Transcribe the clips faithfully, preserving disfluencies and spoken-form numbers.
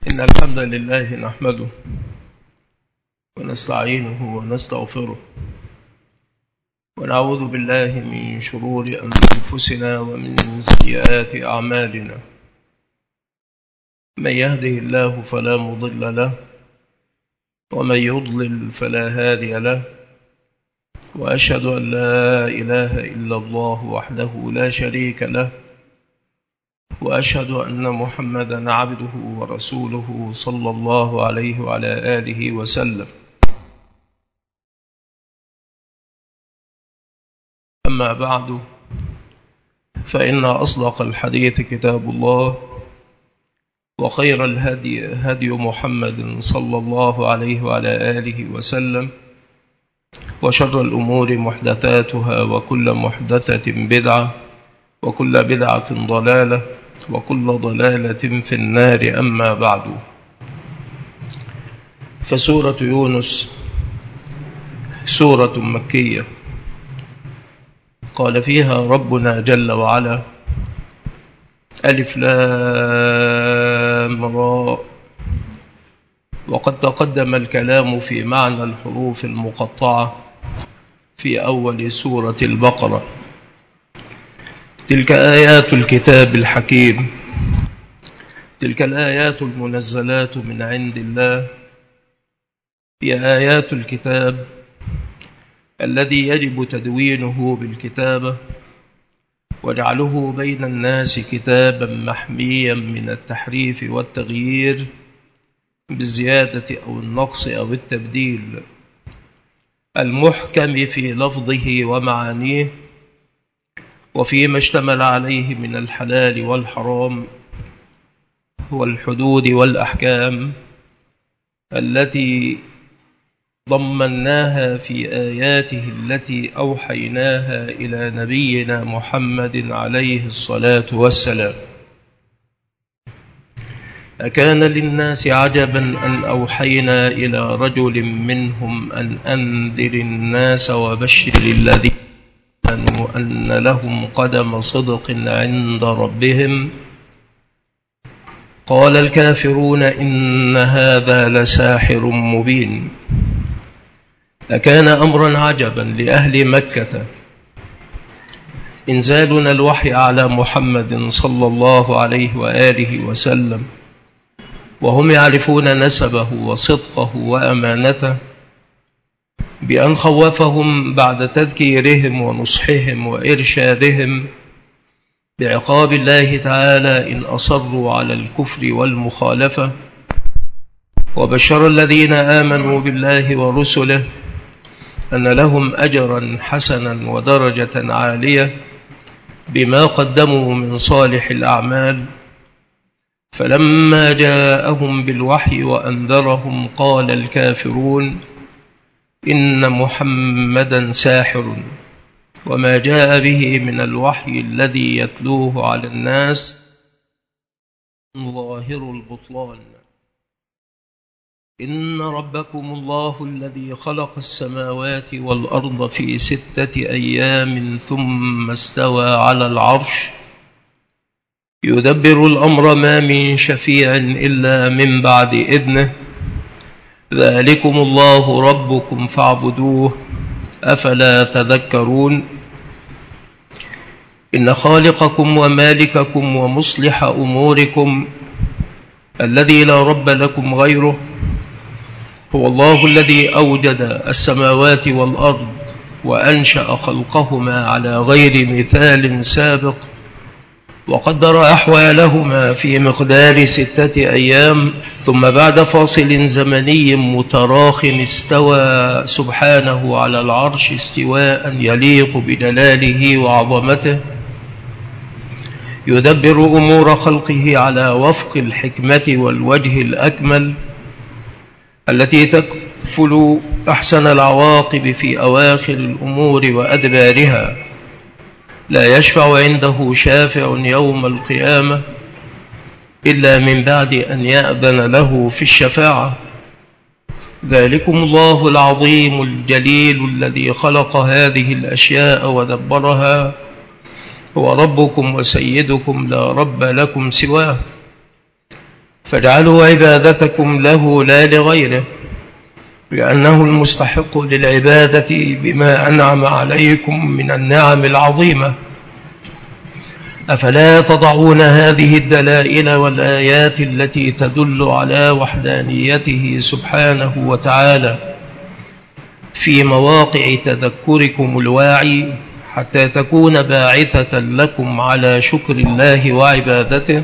إن الحمد لله نحمده ونستعينه ونستغفره ونعوذ بالله من شرور أنفسنا ومن سيئات أعمالنا. من يهده الله فلا مضل له ومن يضلل فلا هادي له، وأشهد أن لا إله إلا الله وحده لا شريك له، وأشهد أن محمدًا عبده ورسوله صلى الله عليه وعلى آله وسلم. أما بعد، فإن أصدق الحديث كتاب الله، وخير الهدي هدي محمد صلى الله عليه وعلى آله وسلم، وشر الأمور محدثاتها، وكل محدثة بدعة، وكل بدعة ضلالة، وكل ضلالة في النار. أما بعد، فسورة يونس سورة مكية قال فيها ربنا جل وعلا: ألف لام را. وقد تقدم الكلام في معنى الحروف المقطعة في أول سورة البقرة. تلك آيات الكتاب الحكيم، تلك الآيات المنزلات من عند الله، هي آيات الكتاب الذي يجب تدوينه بالكتابة وجعله بين الناس كتابا محميا من التحريف والتغيير بالزيادة أو النقص أو التبديل، المحكم في لفظه ومعانيه وفيما اشتمل عليه من الحلال والحرام والحدود والأحكام التي ضمناها في آياته التي أوحيناها إلى نبينا محمد عليه الصلاة والسلام. أكان للناس عجبا أن أوحينا إلى رجل منهم أن أنذر الناس وبشر الذين آمنوا أن لهم قدم صدق عند ربهم. قال الكافرون إن هذا لساحر مبين. أكان أمرا عجبا لأهل مكة إنزالنا الوحي على محمد صلى الله عليه وآله وسلم وهم يعرفون نسبه وصدقه وأمانته، بأن خوفهم بعد تذكيرهم ونصحهم وإرشادهم بعقاب الله تعالى إن أصروا على الكفر والمخالفة، وبشر الذين آمنوا بالله ورسله أن لهم أجرا حسنا ودرجة عالية بما قدموا من صالح الأعمال. فلما جاءهم بالوحي وأنذرهم قال الكافرون إن محمدا ساحر، وما جاء به من الوحي الذي يتلوه على الناس ظاهر البطلان. إن ربكم الله الذي خلق السماوات والأرض في ستة أيام ثم استوى على العرش يدبر الأمر ما من شفيع إلا من بعد إذنه. ذلكم الله ربكم فاعبدوه، أفلا تذكرون. إن خالقكم ومالككم ومصلح أموركم الذي لا رب لكم غيره هو الله الذي أوجد السماوات والأرض وأنشأ خلقهما على غير مثال سابق، وقدر أحوالهما في مقدار ستة أيام، ثم بعد فاصل زمني متراخ استوى سبحانه على العرش استواء يليق بجلاله وعظمته، يدبر أمور خلقه على وفق الحكمة والوجه الأكمل التي تكفل أحسن العواقب في أواخر الأمور وأدبارها. لا يشفع عنده شافع يوم القيامة إلا من بعد أن يأذن له في الشفاعة. ذلكم الله العظيم الجليل الذي خلق هذه الأشياء ودبرها، هو ربكم وسيدكم لا رب لكم سواه. فاجعلوا عبادتكم له لا لغيره، لأنه المستحق للعبادة بما أنعم عليكم من النعم العظيمة. أفلا تضعون هذه الدلائل والآيات التي تدل على وحدانيته سبحانه وتعالى في مواقع تذكركم الواعي، حتى تكون باعثة لكم على شكر الله وعبادته؟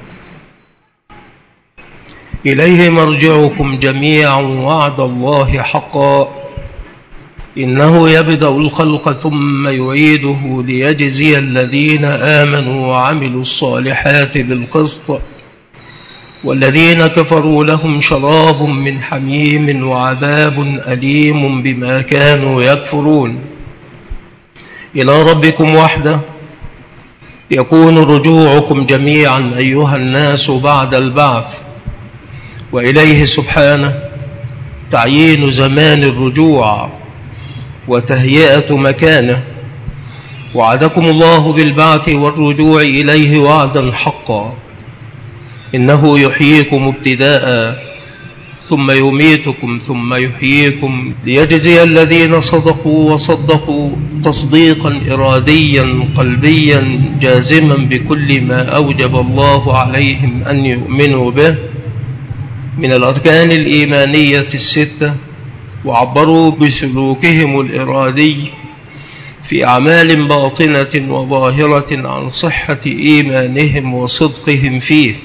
إليه مرجعكم جميعا، وعد الله حقا، إنه يبدأ الخلق ثم يعيده ليجزي الذين آمنوا وعملوا الصالحات بالقسط، والذين كفروا لهم شراب من حميم وعذاب أليم بما كانوا يكفرون. إلى ربكم وحده يكون رجوعكم جميعا أيها الناس بعد البعث، وإليه سبحانه تعيين زمان الرجوع وتهيئة مكانه. وعدكم الله بالبعث والرجوع إليه وعدا حقا، إنه يحييكم ابتداء ثم يميتكم ثم يحييكم ليجزي الذين صدقوا وصدقوا تصديقا إراديا قلبيا جازما بكل ما أوجب الله عليهم أن يؤمنوا به من الأركان الإيمانية الستة، وعبروا بسلوكهم الإرادي في أعمال باطنة وظاهرة عن صحة إيمانهم وصدقهم فيه.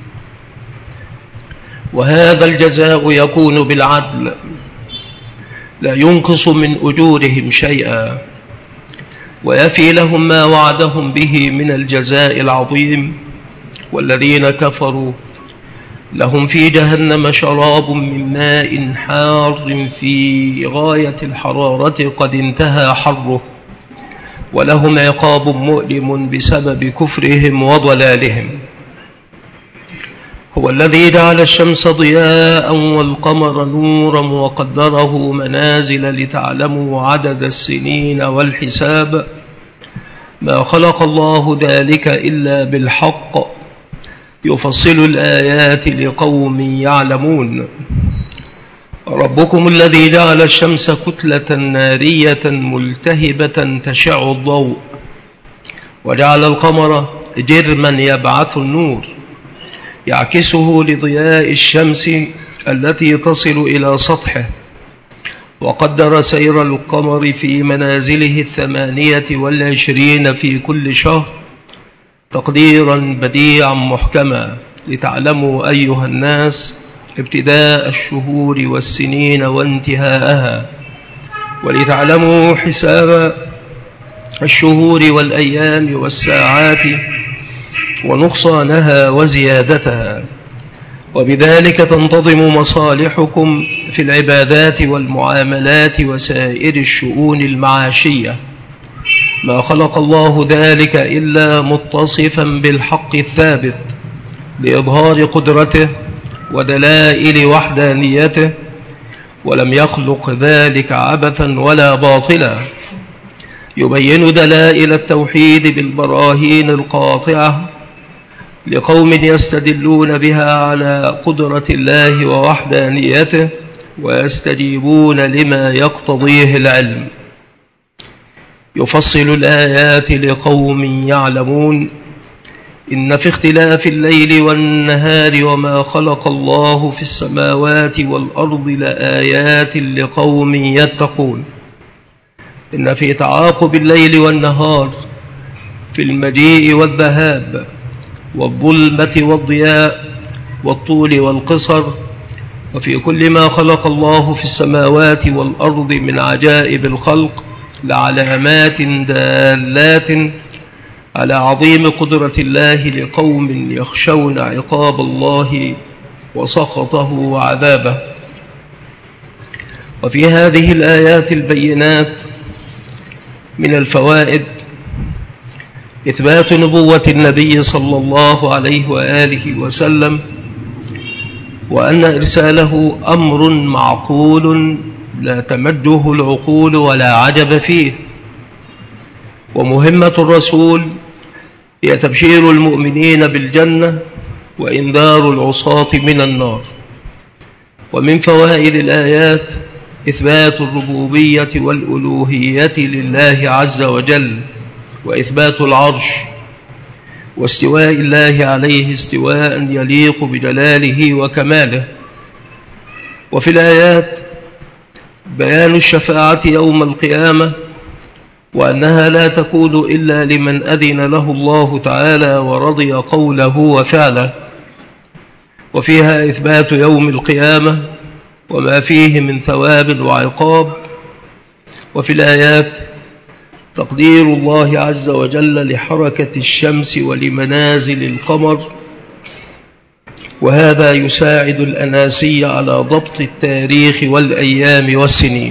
وهذا الجزاء يكون بالعدل، لا ينقص من أجورهم شيئا، ويفي لهم ما وعدهم به من الجزاء العظيم. والذين كفروا لهم في جهنم شراب من ماء حار في غاية الحرارة قد انتهى حره، ولهم عقاب مؤلم بسبب كفرهم وضلالهم. هو الذي جعل الشمس ضياء والقمر نورا وقدره منازل لتعلموا عدد السنين والحساب، ما خلق الله ذلك إلا بالحق، يفصل الآيات لقوم يعلمون. ربكم الذي جعل الشمس كتلة نارية ملتهبة تشع الضوء، وجعل القمر جرما يبعث النور يعكسه لضياء الشمس التي تصل إلى سطحه، وقدر سير القمر في منازله الثمانية والعشرين في كل شهر تقديرا بديعا محكما، لتعلموا أيها الناس ابتداء الشهور والسنين وانتهاءها، ولتعلموا حساب الشهور والأيام والساعات ونقصانها وزيادتها، وبذلك تنتظم مصالحكم في العبادات والمعاملات وسائر الشؤون المعاشية. ما خلق الله ذلك إلا متصفا بالحق الثابت لإظهار قدرته ودلائل وحدانيته، ولم يخلق ذلك عبثا ولا باطلا، يبين دلائل التوحيد بالبراهين القاطعة لقوم يستدلون بها على قدرة الله ووحدانيته ويستجيبون لما يقتضيه العلم. يفصل الآيات لقوم يعلمون. إن في اختلاف الليل والنهار وما خلق الله في السماوات والأرض لآيات لقوم يتقون. إن في تعاقب الليل والنهار، في المجيء والذهاب، والظلمة والضياء، والطول والقصر، وفي كل ما خلق الله في السماوات والأرض من عجائب الخلق لعلامات دالات على عظيم قدرة الله لقوم يخشون عقاب الله وسخطه وعذابه. وفي هذه الآيات البينات من الفوائد إثبات نبوة النبي صلى الله عليه وآله وسلم، وأن إرساله أمر معقول لا تمده العقول ولا عجب فيه. ومهمة الرسول هي تبشير المؤمنين بالجنة وإنذار العصاة من النار. ومن فوائد الآيات إثبات الربوبية والألوهية لله عز وجل، وإثبات العرش واستواء الله عليه استواء يليق بجلاله وكماله. وفي الآيات بيان الشفاعة يوم القيامة، وأنها لا تكون إلا لمن أذن له الله تعالى ورضي قوله وفعله. وفيها إثبات يوم القيامة وما فيه من ثواب وعقاب. وفي الآيات تقدير الله عز وجل لحركة الشمس ولمنازل القمر، وهذا يساعد الأناسي على ضبط التاريخ والأيام والسنين.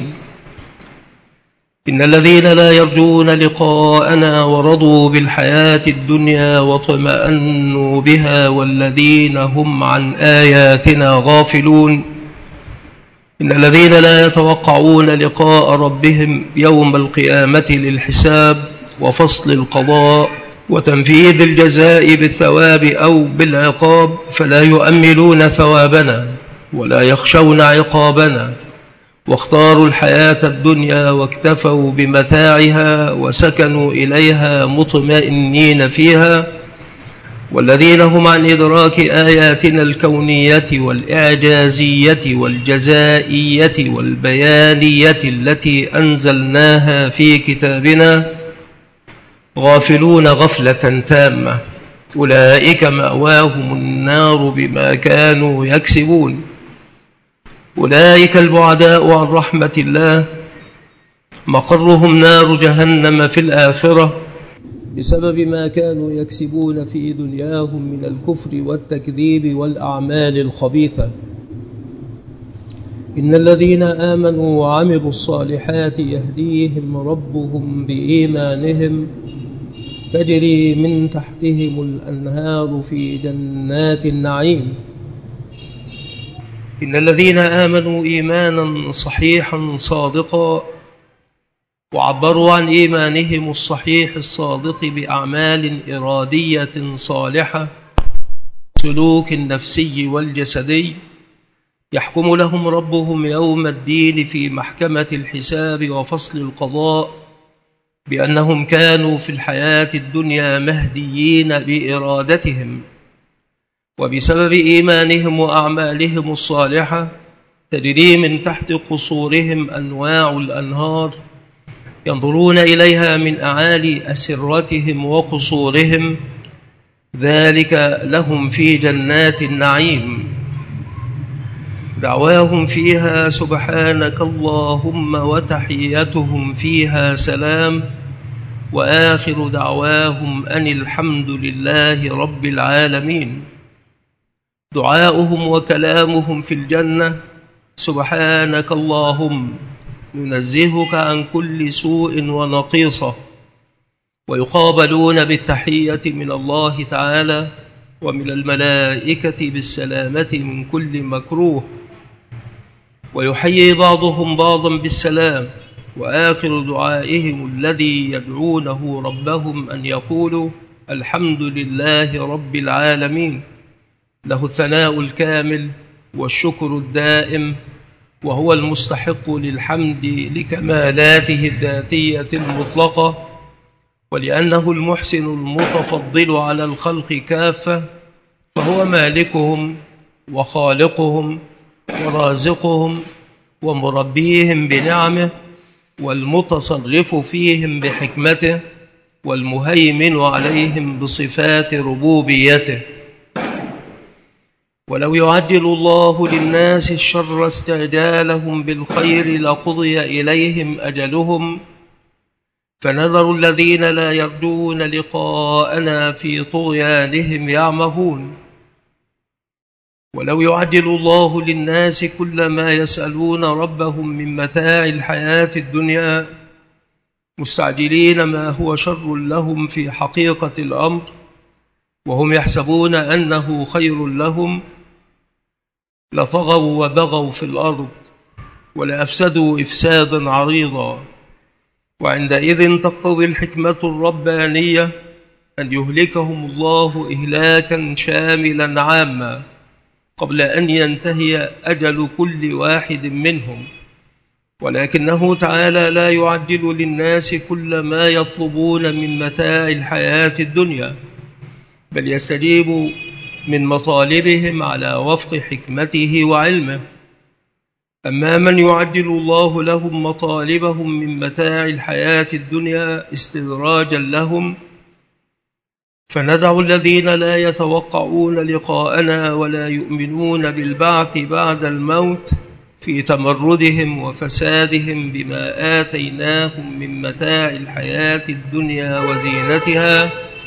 إن الذين لا يرجون لقاءنا ورضوا بالحياة الدنيا واطمأنوا بها والذين هم عن آياتنا غافلون. إن الذين لا يتوقعون لقاء ربهم يوم القيامة للحساب وفصل القضاء وتنفيذ الجزاء بالثواب أو بالعقاب، فلا يؤملون ثوابنا ولا يخشون عقابنا، واختاروا الحياة الدنيا واكتفوا بمتاعها وسكنوا إليها مطمئنين فيها. والذين هم عن إدراك آياتنا الكونية والإعجازية والجزائية والبيانية التي أنزلناها في كتابنا غافلون غفلة تامة، أولئك مأواهم النار بما كانوا يكسبون. أولئك البعداء عن رحمة الله مقرهم نار جهنم في الآخرة بسبب ما كانوا يكسبون في دنياهم من الكفر والتكذيب والأعمال الخبيثة. إن الذين آمنوا وعملوا الصالحات يهديهم ربهم بإيمانهم تجري من تحتهم الأنهار في جنات النعيم. إن الذين آمنوا إيمانا صحيحا صادقا وعبروا عن إيمانهم الصحيح الصادق بأعمال إرادية صالحة سلوك النفسي والجسدي، يحكم لهم ربهم يوم الدين في محكمة الحساب وفصل القضاء بأنهم كانوا في الحياة الدنيا مهديين بإرادتهم، وبسبب إيمانهم وأعمالهم الصالحة تجري من تحت قصورهم أنواع الأنهار ينظرون إليها من أعالي أسرتهم وقصورهم، ذلك لهم في جنات النعيم. دعواهم فيها سبحانك اللهم وتحيتهم فيها سلام، وآخر دعواهم أن الحمد لله رب العالمين. دعاؤهم وكلامهم في الجنة سبحانك اللهم، ننزهك عن كل سوء ونقيصة، ويقابلون بالتحية من الله تعالى ومن الملائكة بالسلامة من كل مكروه، ويحيي بعضهم بعضا بالسلام. وآخر دعائهم الذي يدعونه ربهم أن يقولوا الحمد لله رب العالمين، له الثناء الكامل والشكر الدائم، وهو المستحق للحمد لكمالاته الذاتية المطلقة، ولأنه المحسن المتفضل على الخلق كافة، فهو مالكهم وخالقهم ورازقهم ومربيهم بنعمه والمتصرف فيهم بحكمته والمهيمن عليهم بصفات ربوبيته. ولو يعجل الله للناس الشر استعجالهم بالخير لقضي إليهم أجلهم، فنذر الذين لا يرجون لقاءنا في طغيانهم يعمهون. ولو يعجل الله للناس كل ما يسألون ربهم من متاع الحياة الدنيا مستعجلين ما هو شر لهم في حقيقة الأمر، وهم يحسبون أنه خير لهم، لطغوا وبغوا في الأرض ولأفسدوا إفسادا عريضا. وعندئذ تقتضي الحكمة الربانية أن يهلكهم الله إهلاكا شاملا عاما قبل أن ينتهي أجل كل واحد منهم، ولكنه تعالى لا يعجل للناس كل ما يطلبون من متاع الحياة الدنيا، بل يستجيب من مطالبهم على وفق حكمته وعلمه. أما من يعجل الله لهم مطالبهم من متاع الحياة الدنيا استدراجا لهم، فندع الذين لا يتوقعون لقاءنا ولا يؤمنون بالبعث بعد الموت في تمردهم وفسادهم بما آتيناهم من متاع الحياة الدنيا وزينتها،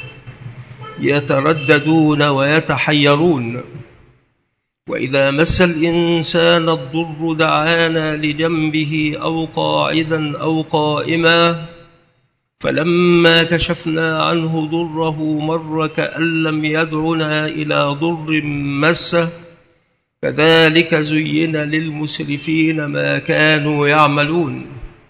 يترددون ويتحيرون. وإذا مس الإنسان الضر دعانا لجنبه أو قاعدا أو قائما، فلما كشفنا عنه ضره مر كأن لم يدعنا إلى ضر مسه، كذلك زين للمسرفين ما كانوا يعملون.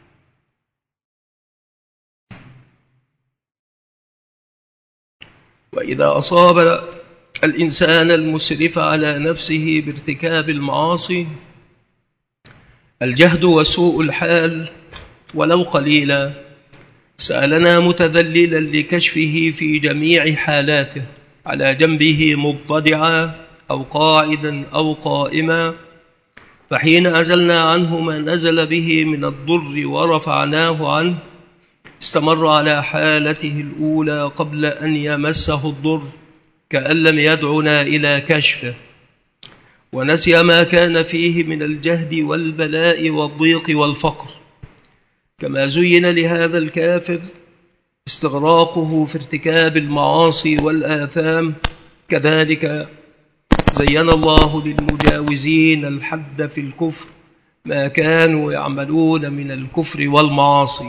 وإذا أصاب الإنسان المسرف على نفسه بارتكاب المعاصي الجهد وسوء الحال ولو قليلا، سألنا متذللا لكشفه في جميع حالاته على جنبه مضطجعا أو قاعدا أو قائما، فحين أزلنا عنه ما نزل به من الضر ورفعناه عنه استمر على حالته الأولى قبل أن يمسه الضر كأن لم يدعنا إلى كشفه، ونسي ما كان فيه من الجهد والبلاء والضيق والفقر. كما زين لهذا الكافر استغراقه في ارتكاب المعاصي والآثام، كذلك زين الله للمجاوزين الحد في الكفر ما كانوا يعملون من الكفر والمعاصي.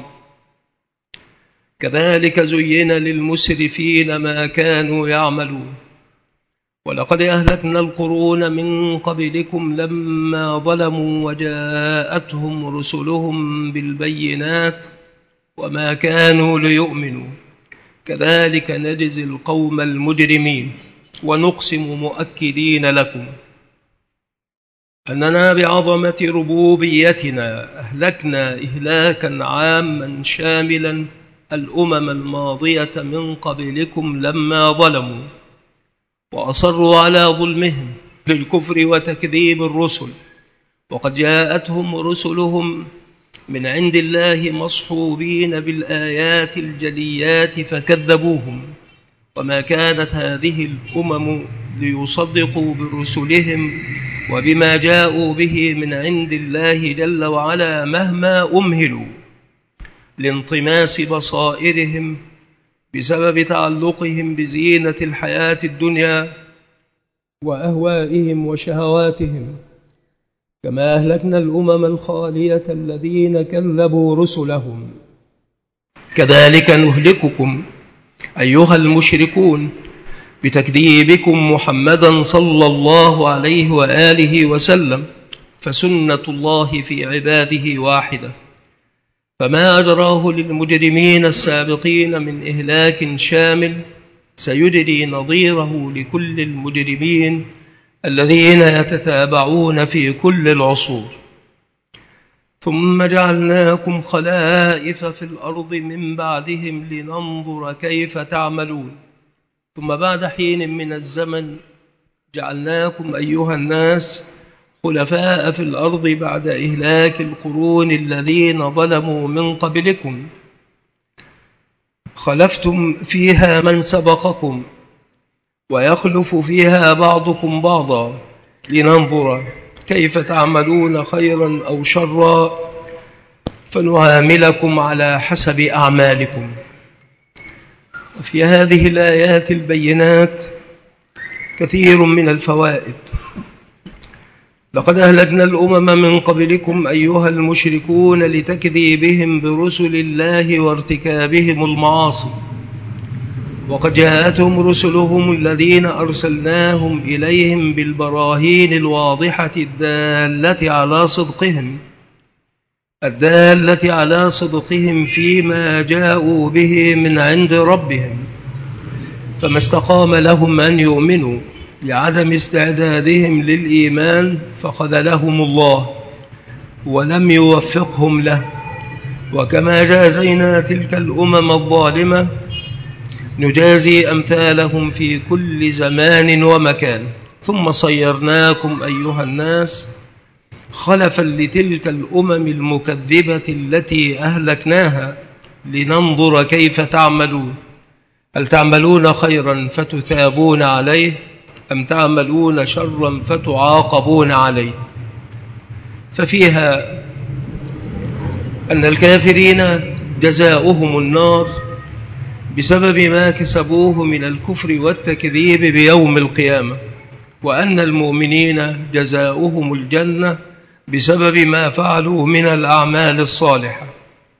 كذلك زين للمسرفين ما كانوا يعملون. ولقد أهلكنا القرون من قبلكم لما ظلموا وجاءتهم رسلهم بالبينات وما كانوا ليؤمنوا، كذلك نجزي القوم المجرمين. ونقسم مؤكدين لكم أننا بعظمة ربوبيتنا أهلكنا إهلاكا عاما شاملا الأمم الماضية من قبلكم لما ظلموا وأصروا على ظلمهم بالكفر وتكذيب الرسل، وقد جاءتهم رسلهم من عند الله مصحوبين بالآيات الجليات فكذبوهم. وما كانت هذه الأمم ليصدقوا برسلهم وبما جاءوا به من عند الله جل وعلا مهما أمهلوا لانطماس بصائرهم بسبب تعلقهم بزينة الحياة الدنيا وأهوائهم وشهواتهم. كما أهلكنا الأمم الخالية الذين كذبوا رسلهم، كذلك نهلككم أيها المشركون بتكذيبكم محمدا صلى الله عليه وآله وسلم، فسنة الله في عباده واحدة. فما أجراه للمجرمين السابقين من إهلاك شامل سيجري نظيره لكل المجرمين الذين يتتابعون في كل العصور. ثم جعلناكم خلائف في الأرض من بعدهم لننظر كيف تعملون. ثم بعد حين من الزمن جعلناكم أيها الناس خلفاء في الأرض بعد إهلاك القرون الذين ظلموا من قبلكم، خلفتم فيها من سبقكم ويخلف فيها بعضكم بعضا لننظر كيف تعملون خيرا أو شرا فنعاملكم على حسب أعمالكم. وفي هذه الآيات البينات كثير من الفوائد. لقد أهلكنا الأمم من قبلكم أيها المشركون لتكذيبهم برسل الله وارتكابهم المعاصي، وقد جاءتهم رسلهم الذين أرسلناهم إليهم بالبراهين الواضحة الدالة على صدقهم الدالة على صدقهم فيما جاءوا به من عند ربهم، فما استقام لهم أن يؤمنوا لعدم استعدادهم للإيمان فخذلهم الله ولم يوفقهم له. وكما جازينا تلك الأمم الظالمة نجازي أمثالهم في كل زمان ومكان. ثم صيرناكم أيها الناس خلفا لتلك الأمم المكذبة التي أهلكناها لننظر كيف تعملون، هل تعملون خيرا فتثابون عليه أم تعملون شرا فتعاقبون عليه. ففيها أن الكافرين جزاؤهم النار بسبب ما كسبوه من الكفر والتكذيب بيوم القيامة، وأن المؤمنين جزاؤهم الجنة بسبب ما فعلوا من الأعمال الصالحة.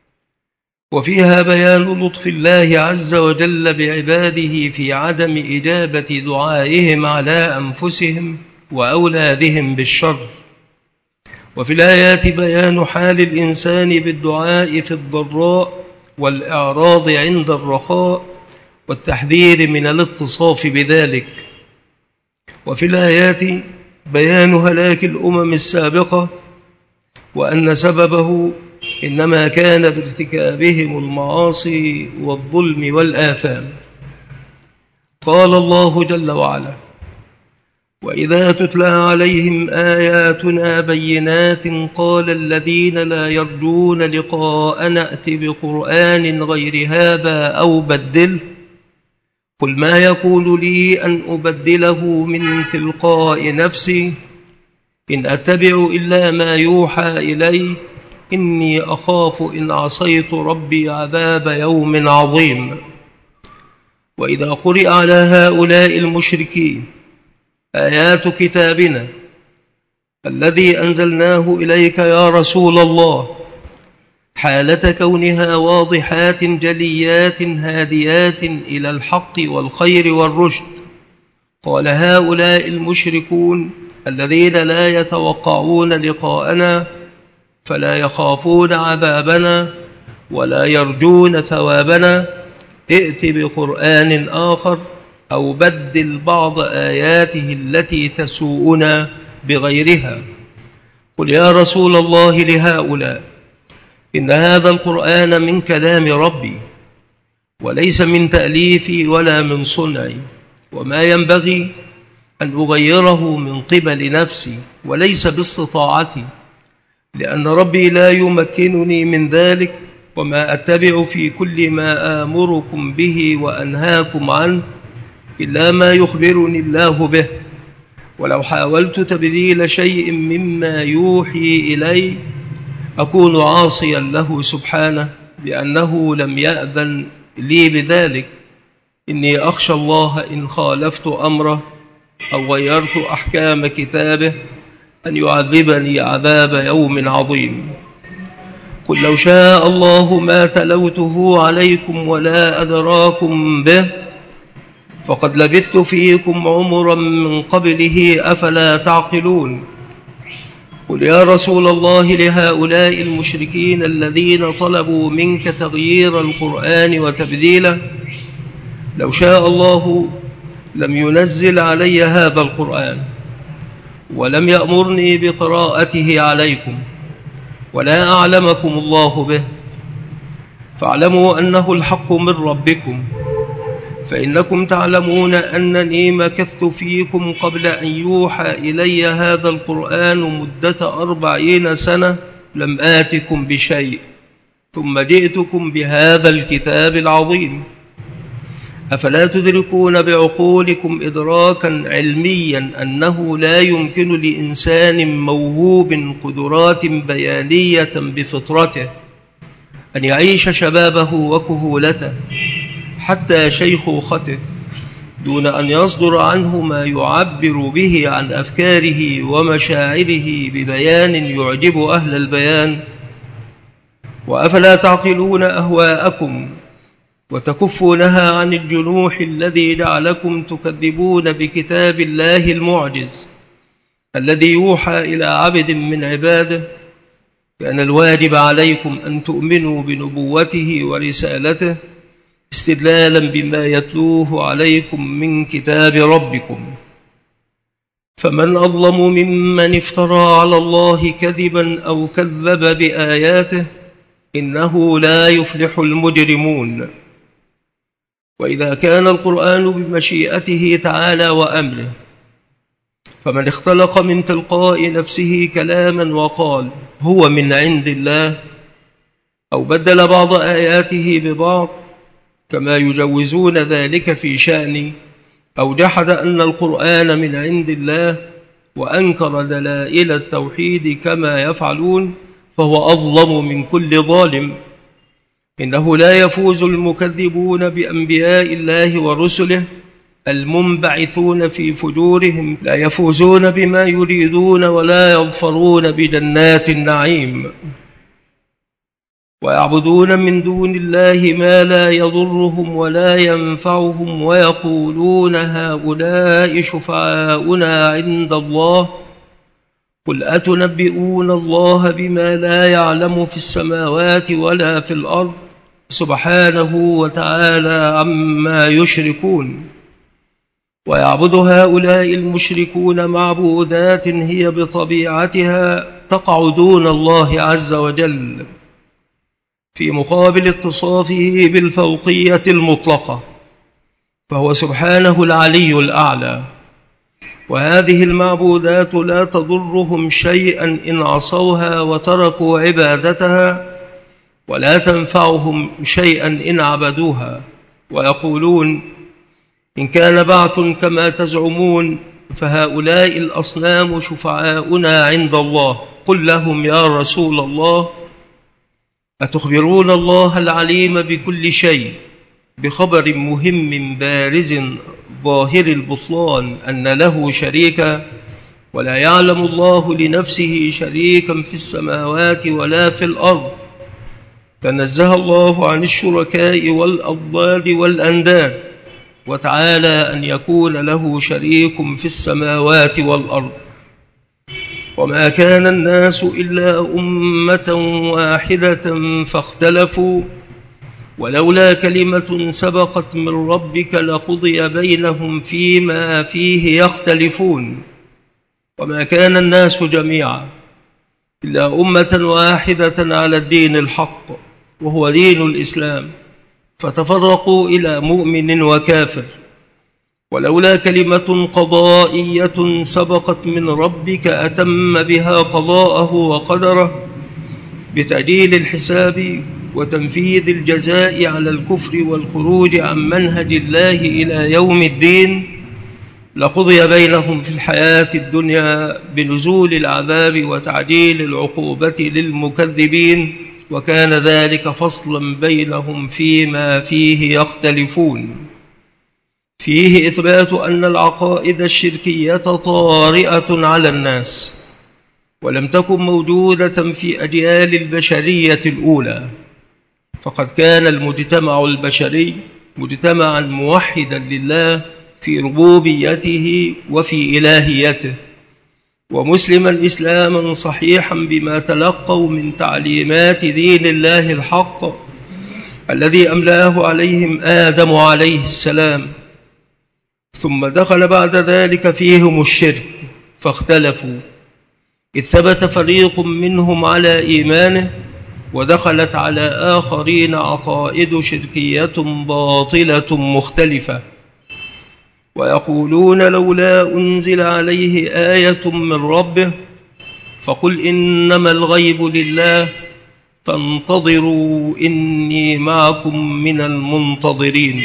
وفيها بيان لطف الله عز وجل بعباده في عدم إجابة دعائهم على أنفسهم وأولادهم بالشر. وفي الآيات بيان حال الإنسان بالدعاء في الضراء والإعراض عند الرخاء والتحذير من الاتصاف بذلك. وفي الآيات بيان هلاك الأمم السابقة وأن سببه إنما كان بارتكابهم المعاصي والظلم والآثام. قال الله جل وعلا: وإذا تتلى عليهم آياتنا بينات قال الذين لا يرجون لقاءنا ائت بقرآن غير هذا أو بدله قل ما يكون لي أن أبدله من تلقاء نفسي إن أتبع إلا ما يوحى إلي إني أخاف إن عصيت ربي عذاب يوم عظيم. وإذا قرئ على هؤلاء المشركين آيات كتابنا الذي أنزلناه إليك يا رسول الله حالة كونها واضحات جليات هاديات إلى الحق والخير والرشد، قال هؤلاء المشركون الذين لا يتوقعون لقاءنا فلا يخافون عذابنا ولا يرجون ثوابنا ائت بقرآن آخر أو بدل بعض آياته التي تسوءنا بغيرها. قل يا رسول الله لهؤلاء إن هذا القرآن من كلام ربي وليس من تأليفي ولا من صنعي، وما ينبغي أن أغيره من قبل نفسي وليس باستطاعتي، لأن ربي لا يمكنني من ذلك، وما أتبع في كل ما آمركم به وأنهاكم عنه إلا ما يخبرني الله به، ولو حاولت تبديل شيء مما يوحي إلي أكون عاصيا له سبحانه بأنه لم يأذن لي بذلك. إني أخشى الله إن خالفت أمره أو غيرت أحكام كتابه أن يعذبني عذاب يوم عظيم. قل لو شاء الله ما تلوته عليكم ولا أدراكم به فقد لبثت فيكم عمرا من قبله أفلا تعقلون. قل يا رسول الله لهؤلاء المشركين الذين طلبوا منك تغيير القرآن وتبديله لو شاء الله لم ينزل علي هذا القرآن ولم يأمرني بقراءته عليكم ولا أعلمكم الله به، فاعلموا أنه الحق من ربكم، فإنكم تعلمون أنني مكثت فيكم قبل أن يوحى إلي هذا القرآن مدة أربعين سنة لم آتكم بشيء، ثم جئتكم بهذا الكتاب العظيم. أفلا تدركون بعقولكم إدراكا علميا أنه لا يمكن لإنسان موهوب قدرات بيانية بفطرته أن يعيش شبابه وكهولته حتى شيخوخته دون أن يصدر عنه ما يعبر به عن أفكاره ومشاعره ببيان يعجب أهل البيان؟ وأفلا تعقلون أهواءكم وتكفونها عن الجنوح الذي جعلكم تكذبون بكتاب الله المعجز الذي يوحى إلى عبد من عباده؟ كان الواجب عليكم أن تؤمنوا بنبوته ورسالته استدلالا بما يتلوه عليكم من كتاب ربكم. فمن أظلم ممن افترى على الله كذبا أو كذب بآياته إنه لا يفلح المجرمون. وإذا كان القرآن بمشيئته تعالى وأمره، فمن اختلق من تلقاء نفسه كلاما وقال هو من عند الله، أو بدل بعض آياته ببعض كما يجوزون ذلك في شأن، أو جحد أن القرآن من عند الله وأنكر دلائل التوحيد كما يفعلون، فهو أظلم من كل ظالم. إنه لا يفوز المكذبون بأنبياء الله ورسله المنبعثون في فجورهم، لا يفوزون بما يريدون ولا يظفرون بجنات النعيم، ويعبدون من دون الله ما لا يضرهم ولا ينفعهم، ويقولون هؤلاء شفعاؤنا عند الله، قل أتنبئون الله بما لا يعلم في السماوات ولا في الأرض سبحانه وتعالى عما يشركون. ويعبد هؤلاء المشركون معبودات هي بطبيعتها تقع دون الله عز وجل، في مقابل اتصافه بالفوقية المطلقة، فهو سبحانه العلي الأعلى. وهذه المعبودات لا تضرهم شيئا إن عصوها وتركوا عبادتها، ولا تنفعهم شيئا إن عبدوها. ويقولون إن كان بعث كما تزعمون فهؤلاء الأصنام شفعاؤنا عند الله. قل لهم يا رسول الله أتخبرون الله العليم بكل شيء بخبر مهم بارز ظاهر البطلان أن له شريكا، ولا يعلم الله لنفسه شريكا في السماوات ولا في الأرض، تنزه الله عن الشركاء والأضداد والأنداد، وتعالى أن يكون له شريك في السماوات والأرض. وما كان الناس إلا أمة واحدة فاختلفوا، ولولا كلمة سبقت من ربك لقضي بينهم فيما فيه يختلفون. وما كان الناس جميعا إلا أمة واحدة على الدين الحق وهو دين الإسلام، فتفرقوا إلى مؤمن وكافر. ولولا كلمة قضائية سبقت من ربك أتم بها قضاءه وقدره بتأجيل الحساب وتنفيذ الجزاء على الكفر والخروج عن منهج الله إلى يوم الدين، لقضي بينهم في الحياة الدنيا بنزول العذاب وتعجيل العقوبة للمكذبين، وكان ذلك فصلا بينهم فيما فيه يختلفون. فيه إثبات أن العقائد الشركية طارئة على الناس، ولم تكن موجودة في أجيال البشرية الأولى، فقد كان المجتمع البشري مجتمعا موحدا لله في ربوبيته وفي إلهيته، ومسلما إسلاما صحيحا بما تلقوا من تعليمات دين الله الحق الذي أملاه عليهم آدم عليه السلام. ثم دخل بعد ذلك فيهم الشرك فاختلفوا، إذ ثبت فريق منهم على إيمانه، ودخلت على آخرين عقائد شركية باطلة مختلفة. ويقولون لولا أنزل عليه آية من ربه، فقل إنما الغيب لله فانتظروا إني معكم من المنتظرين.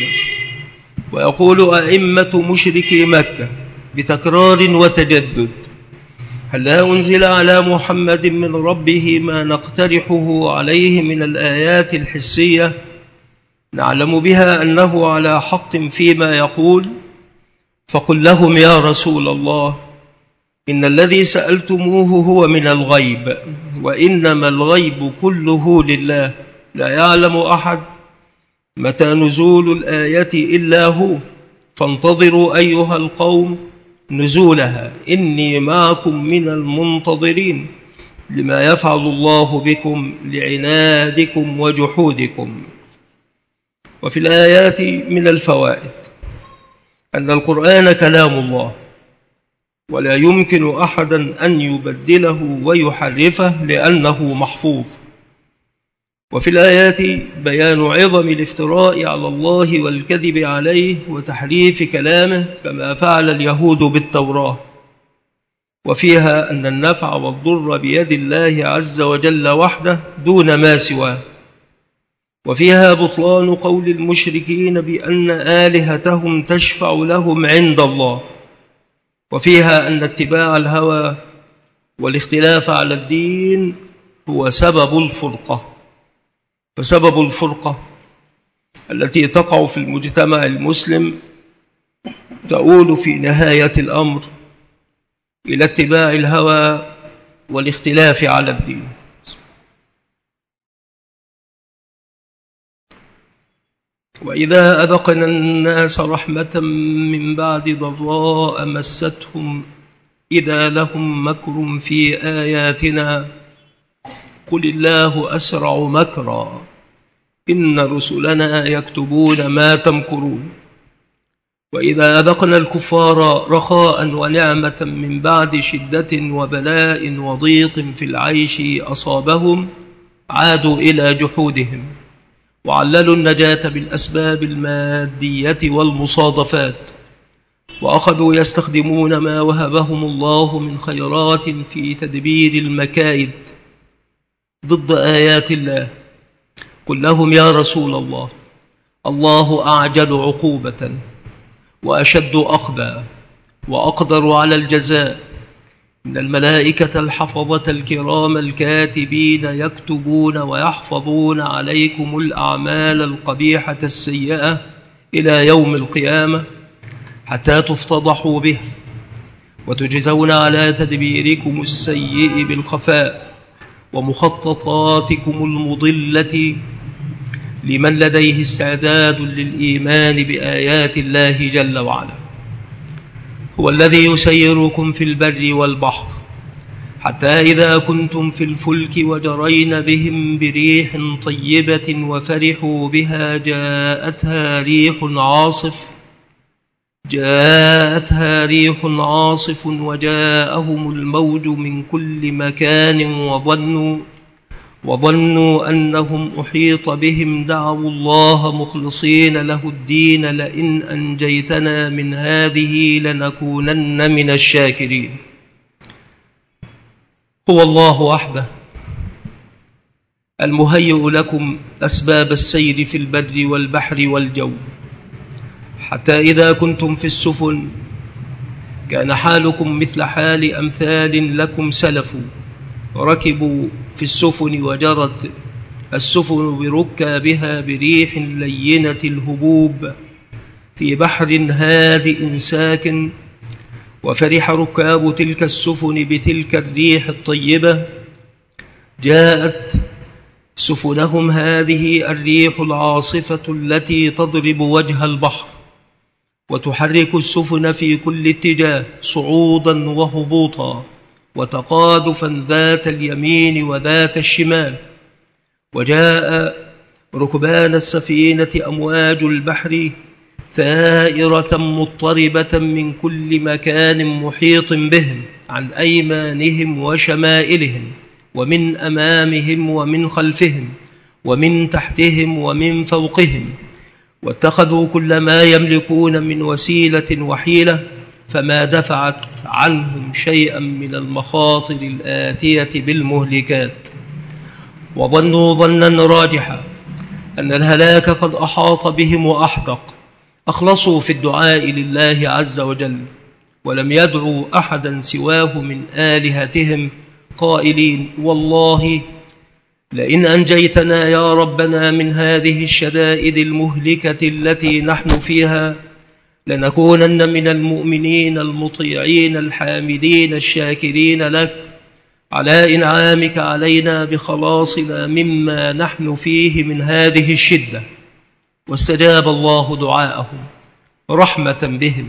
ويقول أئمة مشركي مكة بتكرار وتجدد هل لا أنزل على محمد من ربه ما نقترحه عليه من الآيات الحسية نعلم بها أنه على حق فيما يقول؟ فقل لهم يا رسول الله إن الذي سألتموه هو من الغيب، وإنما الغيب كله لله، لا يعلم أحد متى نزول الآية إلا هو، فانتظروا أيها القوم نزولها إني معكم من المنتظرين لما يفعل الله بكم لعنادكم وجحودكم. وفي الآيات من الفوائد أن القرآن كلام الله، ولا يمكن أحدا أن يبدله ويحرفه لأنه محفوظ. وفي الآيات بيان عظم الافتراء على الله والكذب عليه وتحريف كلامه كما فعل اليهود بالتوراة. وفيها أن النفع والضر بيد الله عز وجل وحده دون ما سواه. وفيها بطلان قول المشركين بأن آلهتهم تشفع لهم عند الله. وفيها أن اتباع الهوى والاختلاف على الدين هو سبب الفرقة. فسبب الفرقة التي تقع في المجتمع المسلم تؤول في نهاية الأمر إلى اتباع الهوى والاختلاف على الدين. وإذا أذقنا الناس رحمة من بعد ضراء مستهم إذا لهم مكر في آياتنا قل الله أسرع مكرا إن رسلنا يكتبون ما تمكرون. وإذا أذقنا الكفار رخاء ونعمة من بعد شدة وبلاء وضيق في العيش أصابهم عادوا إلى جحودهم وعللوا النجاة بالأسباب المادية والمصادفات، وأخذوا يستخدمون ما وهبهم الله من خيرات في تدبير المكائد ضد آيات الله. قل لهم يا رسول الله الله أعجل عقوبة وأشد أخذا وأقدر على الجزاء. إن الملائكة الحفظة الكرام الكاتبين يكتبون ويحفظون عليكم الأعمال القبيحة السيئة إلى يوم القيامة حتى تفتضحوا به وتجزون على تدبيركم السيء بالخفاء ومخططاتكم المضلة لمن لديه استعداد للإيمان بآيات الله جل وعلا. هو الذي يسيركم في البر والبحر حتى إذا كنتم في الفلك وجرين بهم بريح طيبة وفرحوا بها جاءتها ريح عاصف جاءتها ريح عاصف وجاءهم الموج من كل مكان وظنوا وظنوا أنهم أحيط بهم دعوا الله مخلصين له الدين لئن أنجيتنا من هذه لنكونن من الشاكرين. هو الله وحده المهيئ لكم أسباب السير في البر والبحر والجو حتى إذا كنتم في السفن كان حالكم مثل حال أمثال لكم سلفوا ركبوا في السفن وجرت السفن بركابها بريح لينة الهبوب في بحر هادئ ساكن وفرح ركاب تلك السفن بتلك الريح الطيبة. جاءت سفنهم هذه الريح العاصفة التي تضرب وجه البحر وتحرك السفن في كل اتجاه صعودا وهبوطا وتقاذفا ذات اليمين وذات الشمال. وجاء ركبان السفينة أمواج البحر ثائرة مضطربة من كل مكان محيط بهم عن أيمانهم وشمائلهم ومن أمامهم ومن خلفهم ومن تحتهم ومن فوقهم، واتخذوا كل ما يملكون من وسيلة وحيلة فما دفعت عنهم شيئا من المخاطر الآتية بالمهلكات. وظنوا ظنا راجحا أن الهلاك قد أحاط بهم وأحدق. أخلصوا في الدعاء لله عز وجل ولم يدعوا أحدا سواه من آلهتهم قائلين والله لئن أنجيتنا يا ربنا من هذه الشدائد المهلكة التي نحن فيها لنكونن من المؤمنين المطيعين الحامدين الشاكرين لك على إنعامك علينا بخلاصنا مما نحن فيه من هذه الشدة. واستجاب الله دعاءهم رحمة بهم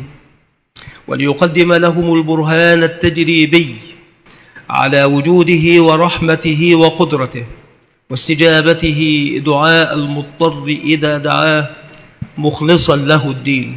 وليقدم لهم البرهان التجريبي على وجوده ورحمته وقدرته واستجابته دعاء المضطر إذا دعاه مخلصا له الدين.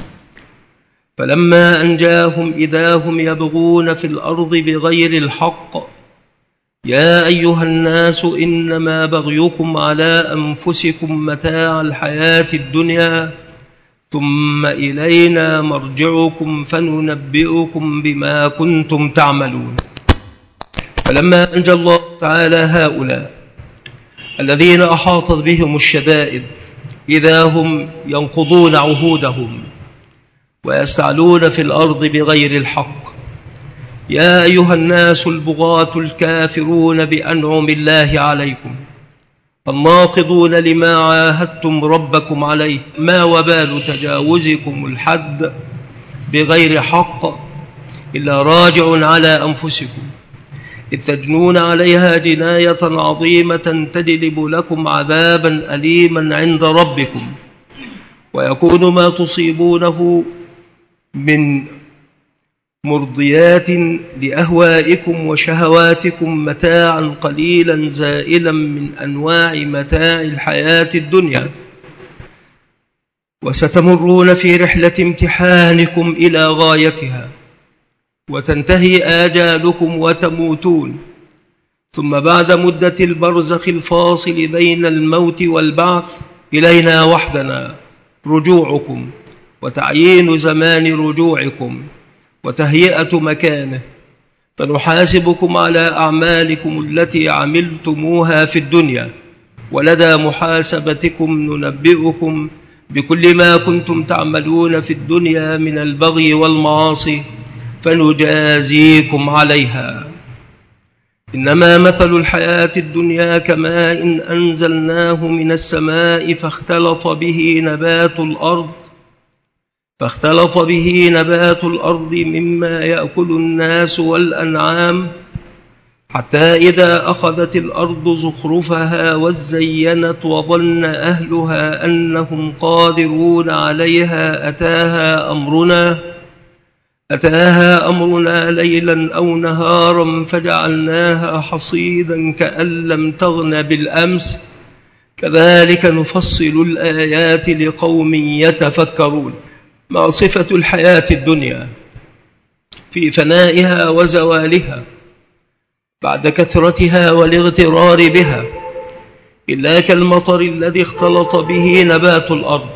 فلما أنجاهم إذا هم يبغون في الأرض بغير الحق يا أيها الناس إنما بغيكم على أنفسكم متاع الحياة الدنيا ثم إلينا مرجعكم فننبئكم بما كنتم تعملون. فلما أنجى الله تعالى هؤلاء الذين أحاطت بهم الشدائد إذا هم ينقضون عهودهم ويستعلون في الأرض بغير الحق يا أيها الناس البغاة الكافرون بأنعم الله عليكم الناقضون لما عاهدتم ربكم عليه ما وبال تجاوزكم الحد بغير حق إلا راجع على أنفسكم إذ تجنون عليها جناية عظيمة تجلب لكم عذابا أليما عند ربكم ويكون ما تصيبونه من مرضيات لأهوائكم وشهواتكم متاعا قليلا زائلا من أنواع متاع الحياة الدنيا وستمرون في رحلة امتحانكم إلى غايتها وتنتهي آجالكم وتموتون ثم بعد مدة البرزخ الفاصل بين الموت والبعث إلينا وحدنا رجوعكم وتعيين زمان رجوعكم وتهيئة مكانه فنحاسبكم على أعمالكم التي عملتموها في الدنيا ولدى محاسبتكم ننبئكم بكل ما كنتم تعملون في الدنيا من البغي والمعاصي فنجازيكم عليها. إنما مثل الحياة الدنيا كماء إن أنزلناه من السماء فاختلط به نبات الأرض فاختلط به نبات الأرض مما يأكل الناس والأنعام حتى إذا أخذت الأرض زخرفها وزينت وظن أهلها أنهم قادرون عليها أتاها أمرنا أتاها أمرنا ليلا أو نهارا فجعلناها حصيدا كأن لم تغن بالأمس كذلك نفصل الآيات لقوم يتفكرون. ما صفة الحياة الدنيا في فنائها وزوالها بعد كثرتها والاغترار بها إلا كالمطر الذي اختلط به نبات الأرض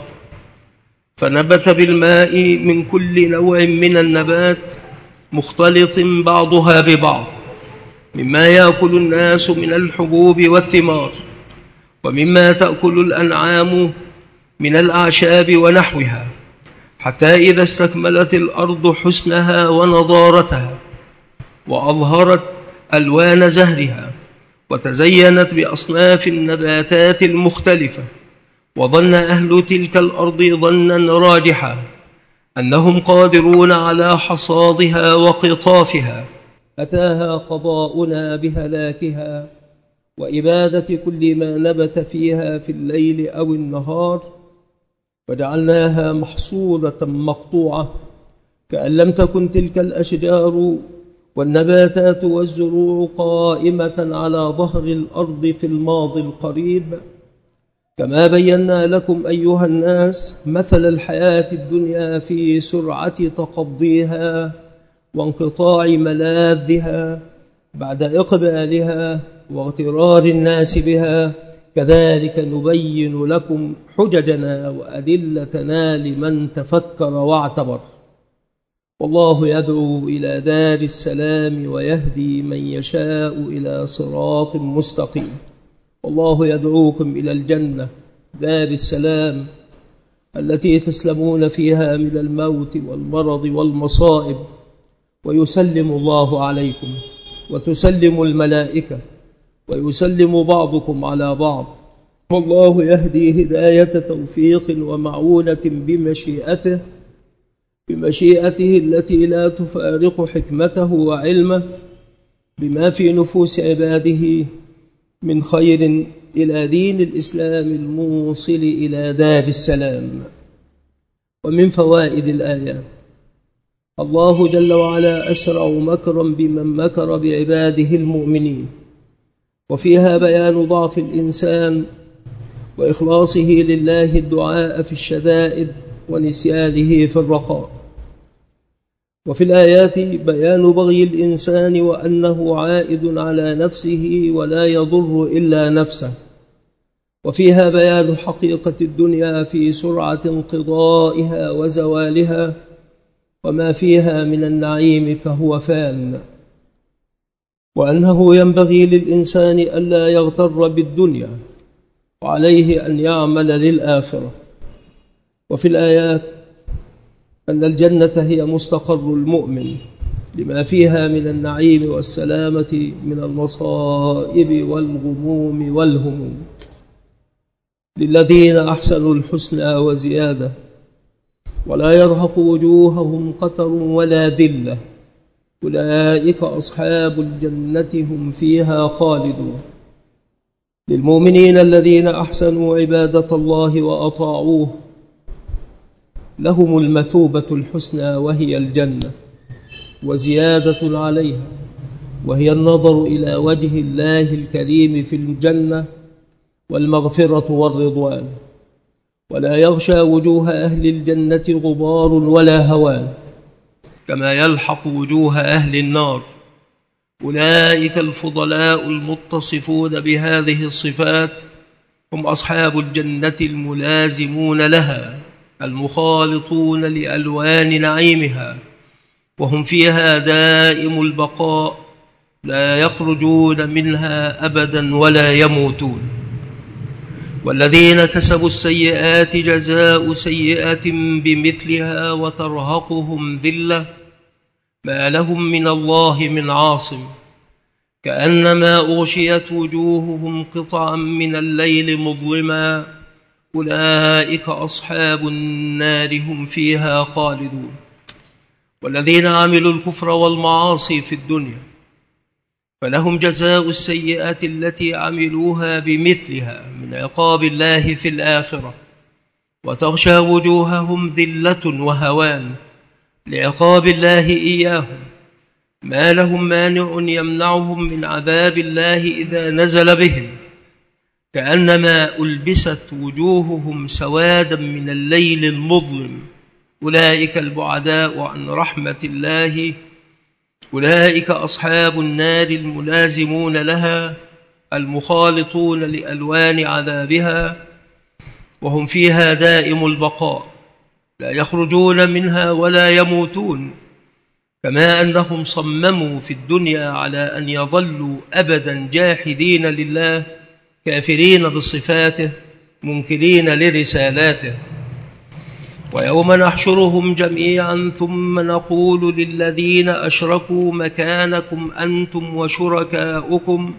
فنبت بالماء من كل نوع من النبات مختلط بعضها ببعض مما يأكل الناس من الحبوب والثمار ومما تأكل الأنعام من الأعشاب ونحوها حتى إذا استكملت الأرض حسنها ونضارتها وأظهرت ألوان زهرها وتزينت بأصناف النباتات المختلفة وظن أهل تلك الأرض ظنا راجحا أنهم قادرون على حصادها وقطافها أتاها قضاؤنا بهلاكها وإبادة كل ما نبت فيها في الليل أو النهار وجعلناها محصولة مقطوعة كأن لم تكن تلك الأشجار والنباتات والزروع قائمة على ظهر الأرض في الماضي القريب كما بينا لكم أيها الناس مثل الحياة الدنيا في سرعة تقضيها وانقطاع ملاذها بعد إقبالها واغترار الناس بها كذلك نبين لكم حججنا وأدلتنا لمن تفكر واعتبر. والله يدعو إلى دار السلام ويهدي من يشاء إلى صراط مستقيم. والله يدعوكم إلى الجنة دار السلام التي تسلمون فيها من الموت والمرض والمصائب ويسلم الله عليكم وتسلم الملائكة ويسلم بعضكم على بعض والله يهدي هداية توفيق ومعونة بمشيئته بمشيئته التي لا تفارق حكمته وعلمه بما في نفوس عباده من خير إلى دين الإسلام الموصل إلى دار السلام. ومن فوائد الآيات الله جل وعلا أسرع مكرا بمن مكر بعباده المؤمنين وفيها بيان ضعف الإنسان وإخلاصه لله الدعاء في الشدائد ونسيانه في الرخاء. وفي الآيات بيان بغي الإنسان وأنه عائد على نفسه ولا يضر إلا نفسه، وفيها بيان حقيقة الدنيا في سرعة انقضائها وزوالها، وما فيها من النعيم فهو فان، وأنه ينبغي للإنسان ألا يغتر بالدنيا، وعليه أن يعمل للآخرة. وفي الآيات أن الجنة هي مستقر المؤمن لما فيها من النعيم والسلامة من المصائب والغموم والهموم. للذين أحسنوا الحسنى وزيادة، ولا يرهق وجوههم قتر ولا ذلة، أولئك أصحاب الجنة هم فيها خالدون. للمؤمنين الذين أحسنوا عبادة الله وأطاعوه لهم المثوبة الحسنى وهي الجنة، وزيادة عليها وهي النظر إلى وجه الله الكريم في الجنة والمغفرة والرضوان. ولا يغشى وجوه أهل الجنة غبار ولا هوان كما يلحق وجوه أهل النار. أولئك الفضلاء المتصفون بهذه الصفات هم أصحاب الجنة الملازمون لها المخالطون لألوان نعيمها، وهم فيها دائم البقاء لا يخرجون منها أبدا ولا يموتون. والذين كسبوا السيئات جزاء سيئة بمثلها وترهقهم ذلة ما لهم من الله من عاصم، كأنما أغشيت وجوههم قطعا من الليل مظلما. أولئك أصحاب النار هم فيها خالدون. والذين عملوا الكفر والمعاصي في الدنيا فلهم جزاء السيئات التي عملوها بمثلها من عقاب الله في الآخرة، وتغشى وجوههم ذلة وهوان لعقاب الله إياهم، ما لهم مانع يمنعهم من عذاب الله إذا نزل بهم، كأنما ألبست وجوههم سوادا من الليل المظلم. أولئك البعداء عن رحمة الله، أولئك أصحاب النار الملازمون لها المخالطون لألوان عذابها، وهم فيها دائم البقاء لا يخرجون منها ولا يموتون، كما أنهم صمموا في الدنيا على أن يظلوا أبدا جاحدين لله كافرين بصفاته منكرين لرسالاته. ويوم نحشرهم جميعا ثم نقول للذين أشركوا مكانكم أنتم وشركاؤكم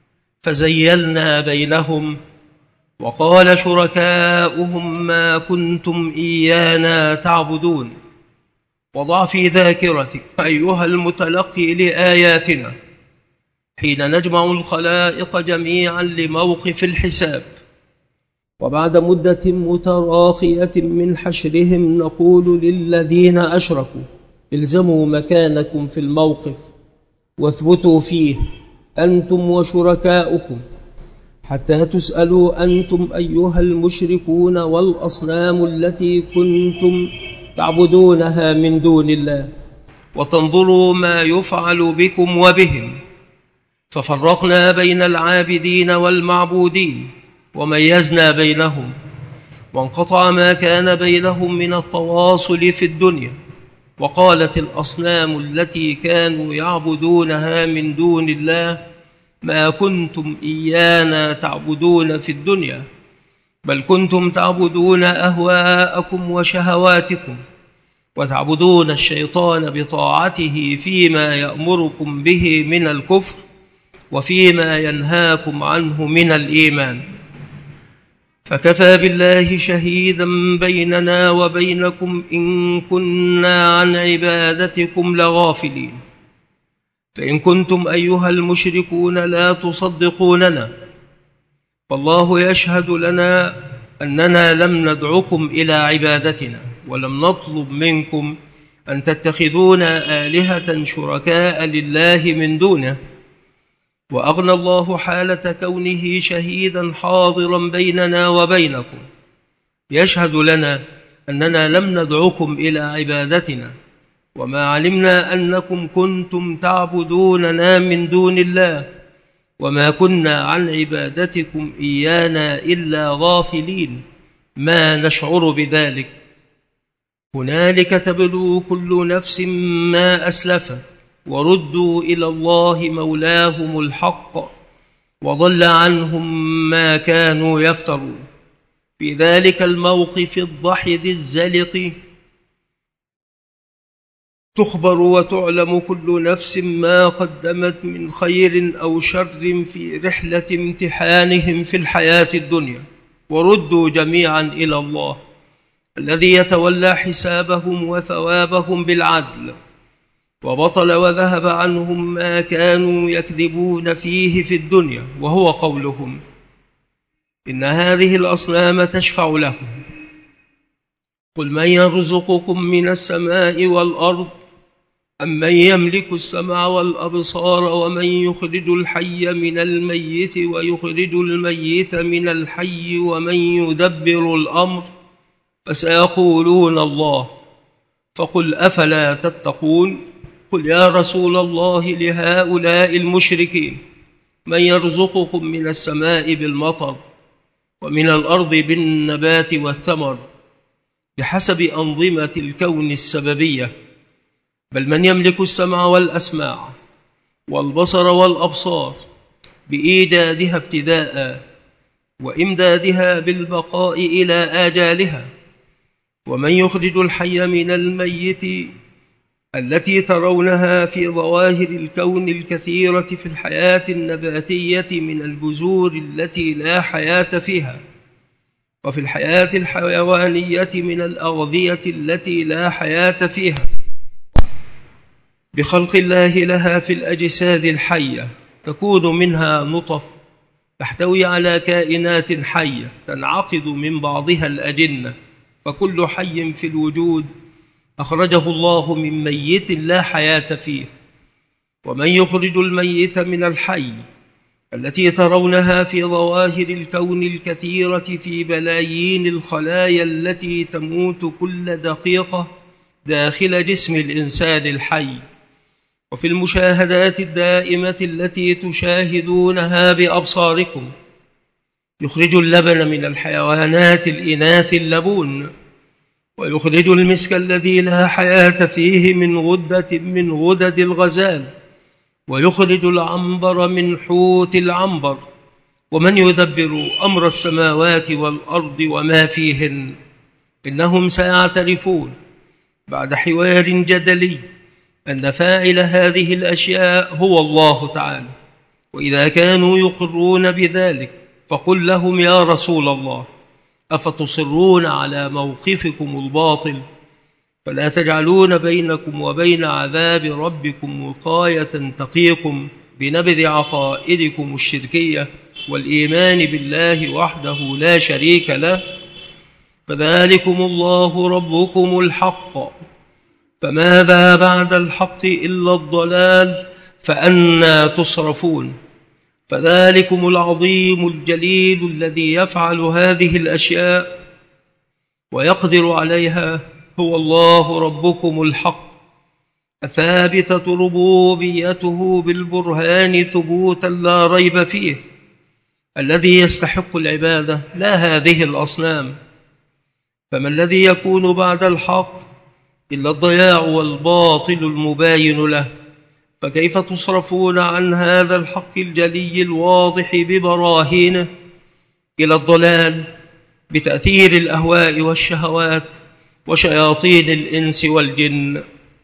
فزيلنا بينهم، وقال شركاؤهم ما كنتم إيانا تعبدون. وضع في ذاكرتك أيها المتلقي لآياتنا حين نجمع الخلائق جميعا لموقف الحساب، وبعد مدة متراخية من حشرهم نقول للذين أشركوا الزموا مكانكم في الموقف واثبتوا فيه أنتم وشركاؤكم حتى تسألوا أنتم أيها المشركون والأصنام التي كنتم تعبدونها من دون الله، وتنظروا ما يفعل بكم وبهم. ففرقنا بين العابدين والمعبودين وميزنا بينهم، وانقطع ما كان بينهم من التواصل في الدنيا. وقالت الأصنام التي كانوا يعبدونها من دون الله ما كنتم إيانا تعبدون في الدنيا، بل كنتم تعبدون أهواءكم وشهواتكم، وتعبدون الشيطان بطاعته فيما يأمركم به من الكفر وفيما ينهاكم عنه من الإيمان. فكفى بالله شهيدا بيننا وبينكم إن كنا عن عبادتكم لغافلين. فإن كنتم أيها المشركون لا تصدقوننا فالله يشهد لنا أننا لم ندعكم إلى عبادتنا، ولم نطلب منكم أن تتخذونا آلهة شركاء لله من دونه، وأغنى الله حالة كونه شهيدا حاضرا بيننا وبينكم، يشهد لنا أننا لم ندعكم إلى عبادتنا، وما علمنا أنكم كنتم تعبدوننا من دون الله، وما كنا عن عبادتكم إيانا إلا غافلين، ما نشعر بذلك. هنالك تبلو كل نفس ما أسلفت، وردوا إلى الله مولاهم الحق، وضل عنهم ما كانوا يفترون. في ذلك الموقف الضحد الزلق تخبر وتعلم كل نفس ما قدمت من خير أو شر في رحلة امتحانهم في الحياة الدنيا، وردوا جميعا إلى الله الذي يتولى حسابهم وثوابهم بالعدل، وبطل وذهب عنهم ما كانوا يكذبون فيه في الدنيا، وهو قولهم إن هذه الأصنام تشفع لهم. قل من يرزقكم من السماء والأرض أم من يملك السمع والأبصار ومن يخرج الحي من الميت ويخرج الميت من الحي ومن يدبر الأمر، فسيقولون الله، فقل أفلا تتقون. قل يا رسول الله لهؤلاء المشركين من يرزقكم من السماء بالمطر ومن الأرض بالنبات والثمر بحسب أنظمة الكون السببية، بل من يملك السمع والأسماع والبصر والأبصار بإيجادها ابتداء وإمدادها بالبقاء إلى آجالها، ومن يخرج الحي من الميت التي ترونها في ظواهر الكون الكثيرة في الحياة النباتية من البذور التي لا حياة فيها، وفي الحياة الحيوانية من الأغذية التي لا حياة فيها، بخلق الله لها في الأجساد الحية، تكون منها نطف تحتوي على كائنات حية تنعقد من بعضها الأجنة، فكل حي في الوجود أخرجه الله من ميت لا حياة فيه. ومن يخرج الميت من الحي التي ترونها في ظواهر الكون الكثيرة في بلايين الخلايا التي تموت كل دقيقة داخل جسم الإنسان الحي، وفي المشاهدات الدائمة التي تشاهدونها بأبصاركم، يخرج اللبن من الحيوانات الإناث اللبون، ويخرج المسك الذي لا حياة فيه من غدة من غدد الغزال، ويخرج العنبر من حوت العنبر. ومن يدبر أمر السماوات والأرض وما فيهن، إنهم سيعترفون بعد حوار جدلي أن فاعل هذه الأشياء هو الله تعالى. وإذا كانوا يقرون بذلك فقل لهم يا رسول الله أفتصرون على موقفكم الباطل، فلا تجعلون بينكم وبين عذاب ربكم وقاية تقيكم بنبذ عقائدكم الشركية والإيمان بالله وحده لا شريك له، فذلكم الله ربكم الحق، فماذا بعد الحق إلا الضلال، فأنى تصرفون. فذلكم العظيم الجليل الذي يفعل هذه الأشياء ويقدر عليها هو الله ربكم الحق، ثابتة ربوبيته بالبرهان ثبوتا لا ريب فيه، الذي يستحق العبادة لا هذه الأصنام. فما الذي يكون بعد الحق إلا الضياع والباطل المباين له، فكيف تصرفون عن هذا الحق الجلي الواضح ببراهينه إلى الضلال بتأثير الأهواء والشهوات وشياطين الإنس والجن؟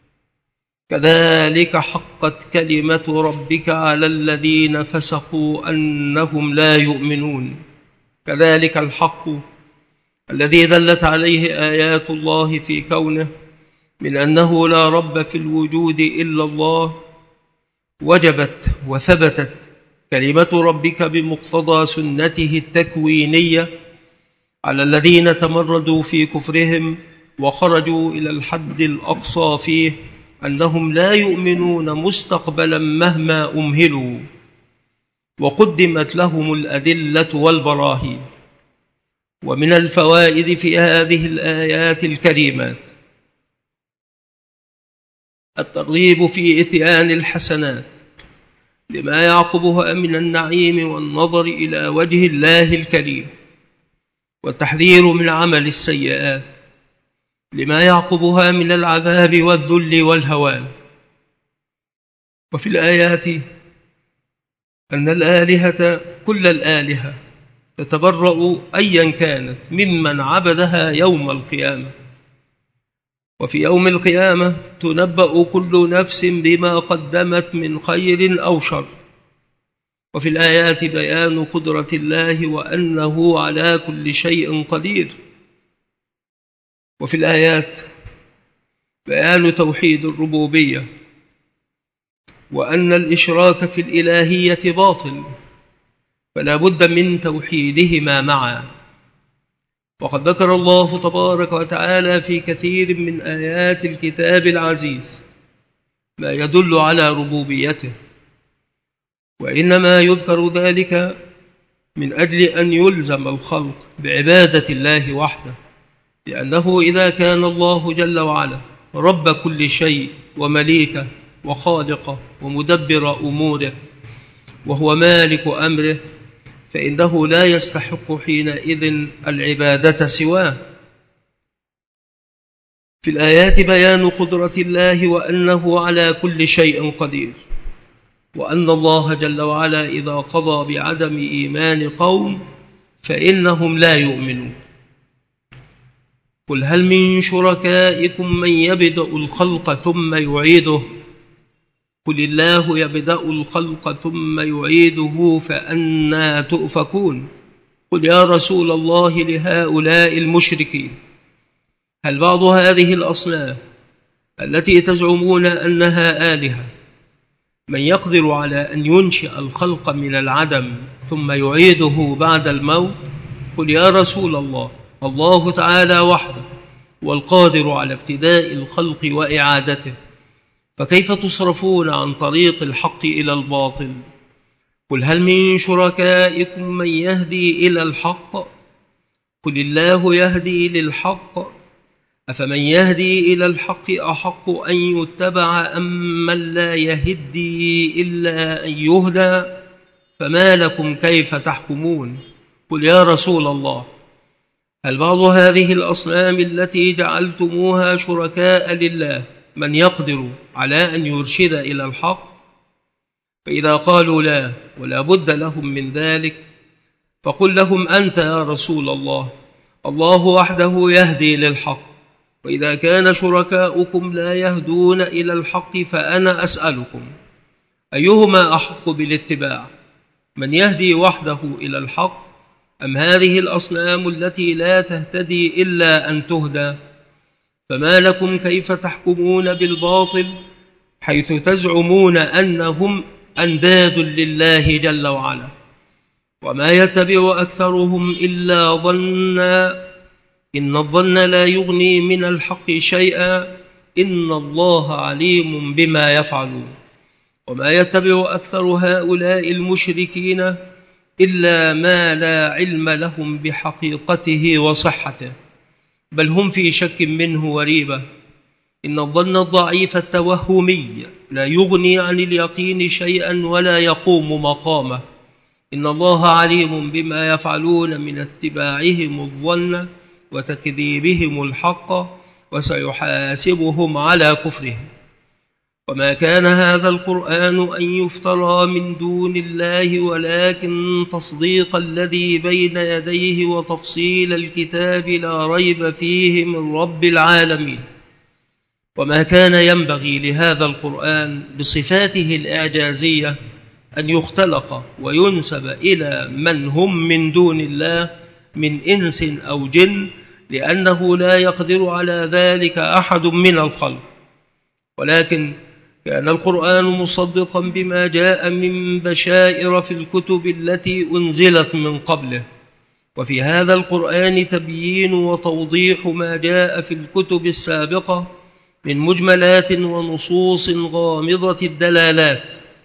كذلك حقت كلمة ربك على الذين فسقوا أنهم لا يؤمنون. كذلك الحق الذي دلت عليه آيات الله في كونه من أنه لا رب في الوجود إلا الله، وجبت وثبتت كلمة ربك بمقتضى سنته التكوينية على الذين تمردوا في كفرهم وخرجوا إلى الحد الأقصى فيه أنهم لا يؤمنون مستقبلا مهما أمهلوا. وقدمت لهم الأدلة والبراهين. ومن الفوائد في هذه الآيات الكريمات الترغيب في إتيان الحسنات لما يعقبها من النعيم والنظر إلى وجه الله الكريم، والتحذير من عمل السيئات لما يعقبها من العذاب والذل والهوان. وفي الآيات أن الآلهة كل الآلهة تتبرأ أيا كانت ممن عبدها يوم القيامة، وفي يوم القيامة تنبأ كل نفس بما قدمت من خير أو شر. وفي الآيات بيان قدرة الله وأنه على كل شيء قدير. وفي الآيات بيان توحيد الربوبية وأن الإشراك في الإلهية باطل، فلا بد من توحيدهما معا. وقد ذكر الله تبارك وتعالى في كثير من آيات الكتاب العزيز ما يدل على ربوبيته، وإنما يذكر ذلك من أجل أن يلزم الخلق بعبادة الله وحده، لأنه إذا كان الله جل وعلا رب كل شيء ومليكه وخالقه ومدبر أموره وهو مالك أمره، فإنه لا يستحق حينئذ العبادة سواه. في الآيات بيان قدرة الله وأنه على كل شيء قدير، وأن الله جل وعلا إذا قضى بعدم إيمان قوم فإنهم لا يؤمنون. قل هل من شركائكم من يبدأ الخلق ثم يعيده قل الله يبدأ الخلق ثم يعيده فأنى تؤفكون. قل يا رسول الله لهؤلاء المشركين هل بعض هذه الأصنام التي تزعمون أنها آلهة من يقدر على أن ينشئ الخلق من العدم ثم يعيده بعد الموت؟ قل يا رسول الله الله تعالى وحده والقادر على ابتداء الخلق وإعادته، فكيف تصرفون عن طريق الحق إلى الباطل؟ قل هل من شركائكم من يهدي إلى الحق قل الله يهدي للحق أفمن يهدي إلى الحق أحق أن يتبع أم من لا يهدي إلا أن يهدى فما لكم كيف تحكمون؟ قل يا رسول الله هل بعض هذه الأصنام التي جعلتموها شركاء لله من يقدر على أن يرشد إلى الحق؟ فإذا قالوا لا ولا بد لهم من ذلك فقل لهم أنت يا رسول الله الله وحده يهدي للحق، وإذا كان شركاؤكم لا يهدون إلى الحق فأنا أسألكم أيهما أحق بالاتباع، من يهدي وحده إلى الحق أم هذه الأصنام التي لا تهتدي إلا أن تهدى؟ فما لكم كيف تحكمون بالباطل حيث تزعمون أنهم أنداد لله جل وعلا، وما يتبع أكثرهم إلا ظنا إن الظن لا يغني من الحق شيئا إن الله عليم بما يفعلون. وما يتبع أكثر هؤلاء المشركين إلا ما لا علم لهم بحقيقته وصحته، بل هم في شك منه وريبة. إن الظن الضعيف التوهمي لا يغني عن اليقين شيئا ولا يقوم مقامه. إن الله عليم بما يفعلون من اتباعهم الظن وتكذيبهم الحق وسيحاسبهم على كفرهم. وما كان هذا القرآن أن يفترى من دون الله ولكن تصديق الذي بين يديه وتفصيل الكتاب لا ريب فيه من رب العالمين. وما كان ينبغي لهذا القرآن بصفاته الإعجازية أن يختلق وينسب إلى من هم من دون الله من إنس أو جن، لأنه لا يقدر على ذلك أحد من الخلق. ولكن كان القرآن مصدقا بما جاء من بشائر في الكتب التي أنزلت من قبله، وفي هذا القرآن تبيين وتوضيح ما جاء في الكتب السابقة من مجملات ونصوص غامضة الدلالات،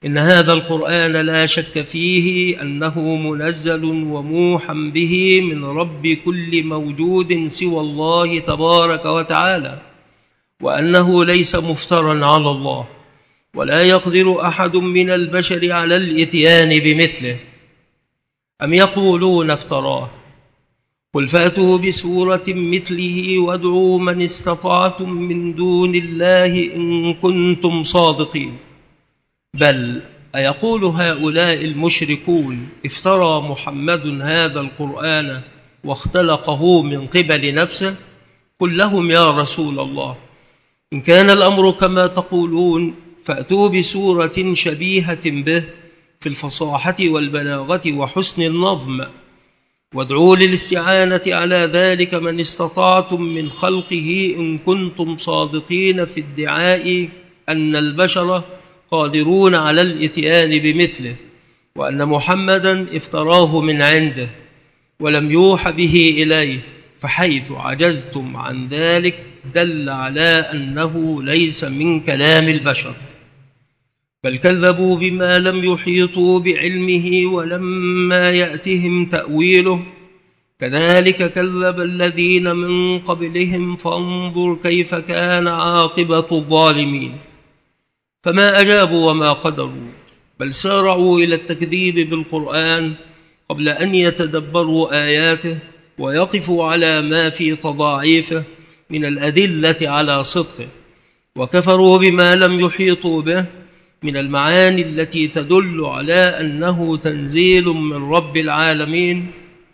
إن هذا القرآن لا شك فيه أنه منزل وموحى به من رب كل موجود سوى الله تبارك وتعالى، وأنه ليس مفترا على الله، ولا يقدر أحد من البشر على الإتيان بمثله. أم يقولون افتراه؟ قل فأتوا بسورة مثله وادعوا من استطعتم من دون الله إن كنتم صادقين. بل أيقول هؤلاء المشركون افترى محمد هذا القرآن واختلقه من قبل نفسه؟ قل لهم يا رسول الله إن كان الأمر كما تقولون فأتوا بسورة شبيهة به في الفصاحة والبلاغة وحسن النظم، وادعوا للاستعانة على ذلك من استطعتم من خلقه إن كنتم صادقين في ادعاء أن البشر قادرون على الإتيان بمثله، وأن محمدا افتراه من عنده ولم يوحى به إليه، فحيث عجزتم عن ذلك دل على أنه ليس من كلام البشر، بل كذبوا بما لم يحيطوا بعلمه ولما يأتهم تأويله. كذلك كذب الذين من قبلهم فانظر كيف كان عاقبة الظالمين. فما أجابوا وما قدروا، بل سارعوا إلى التكذيب بالقرآن قبل أن يتدبروا آياته ويقفوا على ما في تضاعيفه من الأدلة على صدقه، وكفروا بما لم يحيطوا به من المعاني التي تدل على أنه تنزيل من رب العالمين.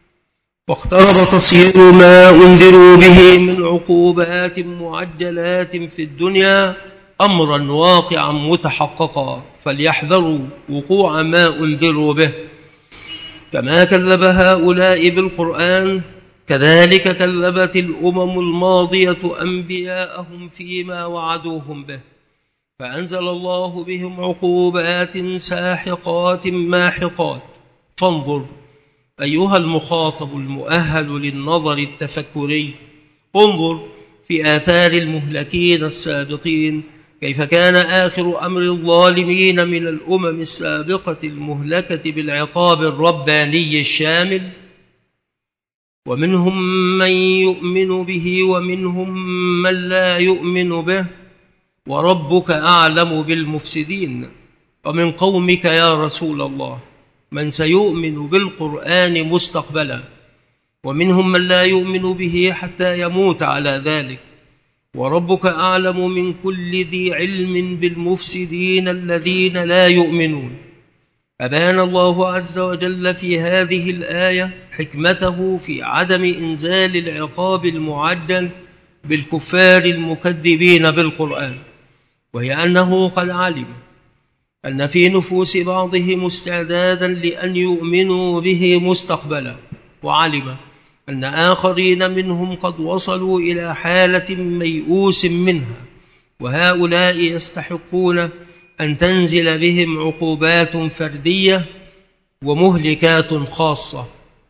واقترب تصير ما أنذروا به من عقوبات معجلات في الدنيا أمرا واقعا متحققا، فليحذروا وقوع ما أنذروا به. كما كذب هؤلاء بالقرآن كذلك كذبت الأمم الماضية أنبياءهم فيما وعدوهم به، فأنزل الله بهم عقوبات ساحقات ماحقات. فانظر أيها المخاطب المؤهل للنظر التفكري، انظر في آثار المهلكين السابقين كيف كان آخر أمر الظالمين من الأمم السابقة المهلكة بالعقاب الرباني الشامل. ومنهم من يؤمن به ومنهم من لا يؤمن به، وربك أعلم بالمفسدين. ومن قومك يا رسول الله من سيؤمن بالقرآن مستقبلا، ومنهم من لا يؤمن به حتى يموت على ذلك، وربك أعلم من كل ذي علم بالمفسدين الذين لا يؤمنون. أبان الله عز وجل في هذه الآية حكمته في عدم إنزال العقاب المعجل بالكفار المكذبين بالقرآن، وهي أنه قد علم أن في نفوس بعضهم استعدادا لأن يؤمنوا به مستقبلا، وعلم أن آخرين منهم قد وصلوا إلى حالة ميؤوس منها، وهؤلاء يستحقون أن تنزل بهم عقوبات فردية ومهلكات خاصة.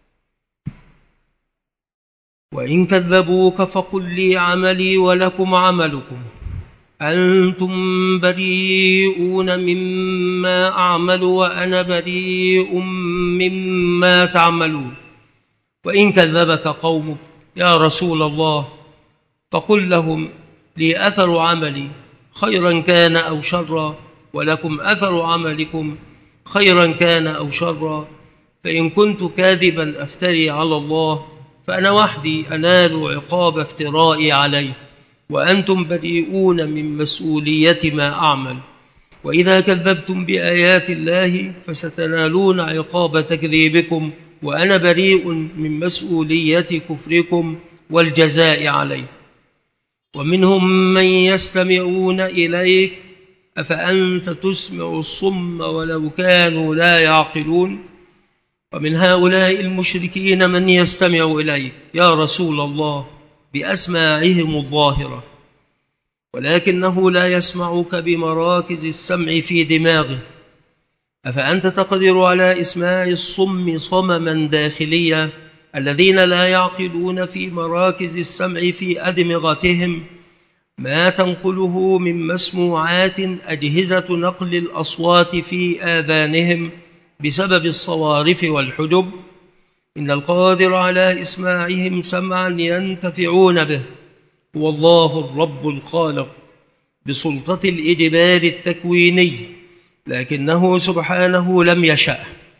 وإن كذبوك فقل لي عملي ولكم عملكم أنتم بريئون مما أعمل وأنا بريء مما تعملون. وإن كذبك قومك يا رسول الله فقل لهم لي أثر عملي خيرا كان أو شرا، ولكم أثر عملكم خيرا كان أو شرا، فإن كنت كاذبا أفتري على الله فأنا وحدي أنال عقاب افترائي عليه، وأنتم بريئون من مسؤولية ما أعمل. وإذا كذبتم بآيات الله فستنالون عقاب تكذيبكم، وأنا بريء من مسؤولية كفركم والجزاء عليه. ومنهم من يستمعون إليك أفأنت تسمع الصم ولو كانوا لا يعقلون. ومن هؤلاء المشركين من يستمع إليك يا رسول الله بأسماعهم الظاهرة، ولكنه لا يسمعك بمراكز السمع في دماغه. أفأنت تقدر على إسماع الصم صمما داخليا الذين لا يعقلون في مراكز السمع في أدمغتهم؟ ما تنقله من مسموعات أجهزة نقل الأصوات في آذانهم بسبب الصوارف والحجب، إن القادر على إسماعهم سمعا ينتفعون به هو الله الرب الخالق بسلطة الإجبار التكويني، لكنه سبحانه لم يشأ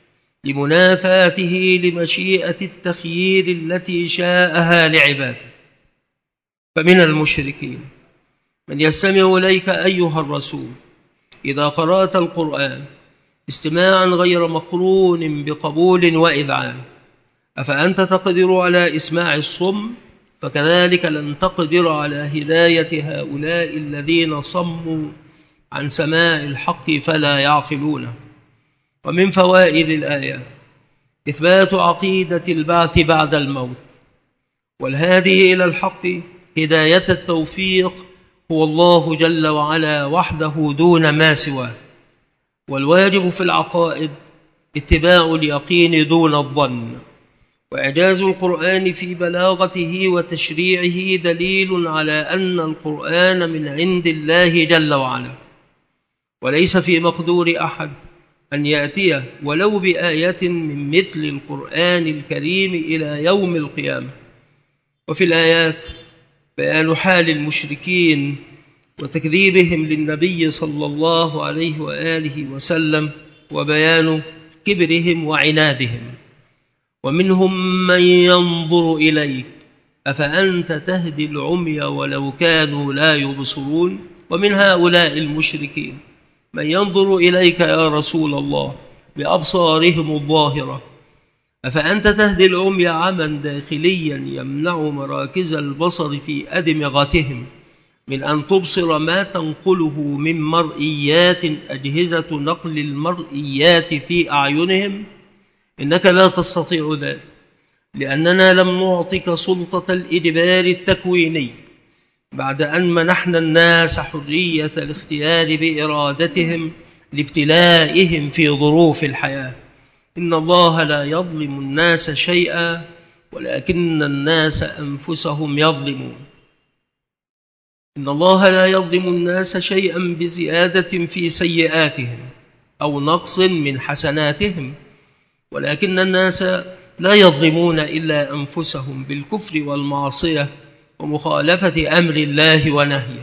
لمنافاته لمشيئة التخيير التي شاءها لعباده. فمن المشركين من يستمع إليك أيها الرسول إذا قرأت القرآن استماعا غير مقرون بقبول وإذعان، أفأنت تقدر على إسماع الصم؟ فكذلك لن تقدر على هداية هؤلاء الذين صموا عن سماع الحق فلا يعقلونه. ومن فوائد الآيات إثبات عقيدة البعث بعد الموت، والهادي إلى الحق هداية التوفيق هو الله جل وعلا وحده دون ما سواه. والواجب في العقائد اتباع اليقين دون الظن. وإعجاز القرآن في بلاغته وتشريعه دليل على أن القرآن من عند الله جل وعلا، وليس في مقدور أحد أن يأتي ولو بآية من مثل القرآن الكريم إلى يوم القيامة. وفي الآيات بيان حال المشركين وتكذيبهم للنبي صلى الله عليه وآله وسلم، وبيان كبرهم وعنادهم. ومنهم من ينظر إليك أفأنت تهدي العمي ولو كانوا لا يبصرون. ومن هؤلاء المشركين من ينظر إليك يا رسول الله بأبصارهم الظاهرة، أفأنت تهدي العمي عمى داخليا يمنع مراكز البصر في أدمغتهم من أن تبصر ما تنقله من مرئيات أجهزة نقل المرئيات في أعينهم؟ إنك لا تستطيع ذلك، لأننا لم نعطك سلطة الإجبار التكويني بعد أن منحنا الناس حرية الاختيار بإرادتهم لابتلائهم في ظروف الحياة. إن الله لا يظلم الناس شيئا ولكن الناس أنفسهم يظلمون. إن الله لا يظلم الناس شيئا بزيادة في سيئاتهم أو نقص من حسناتهم، ولكن الناس لا يظلمون إلا أنفسهم بالكفر والمعصية ومخالفة أمر الله ونهيه.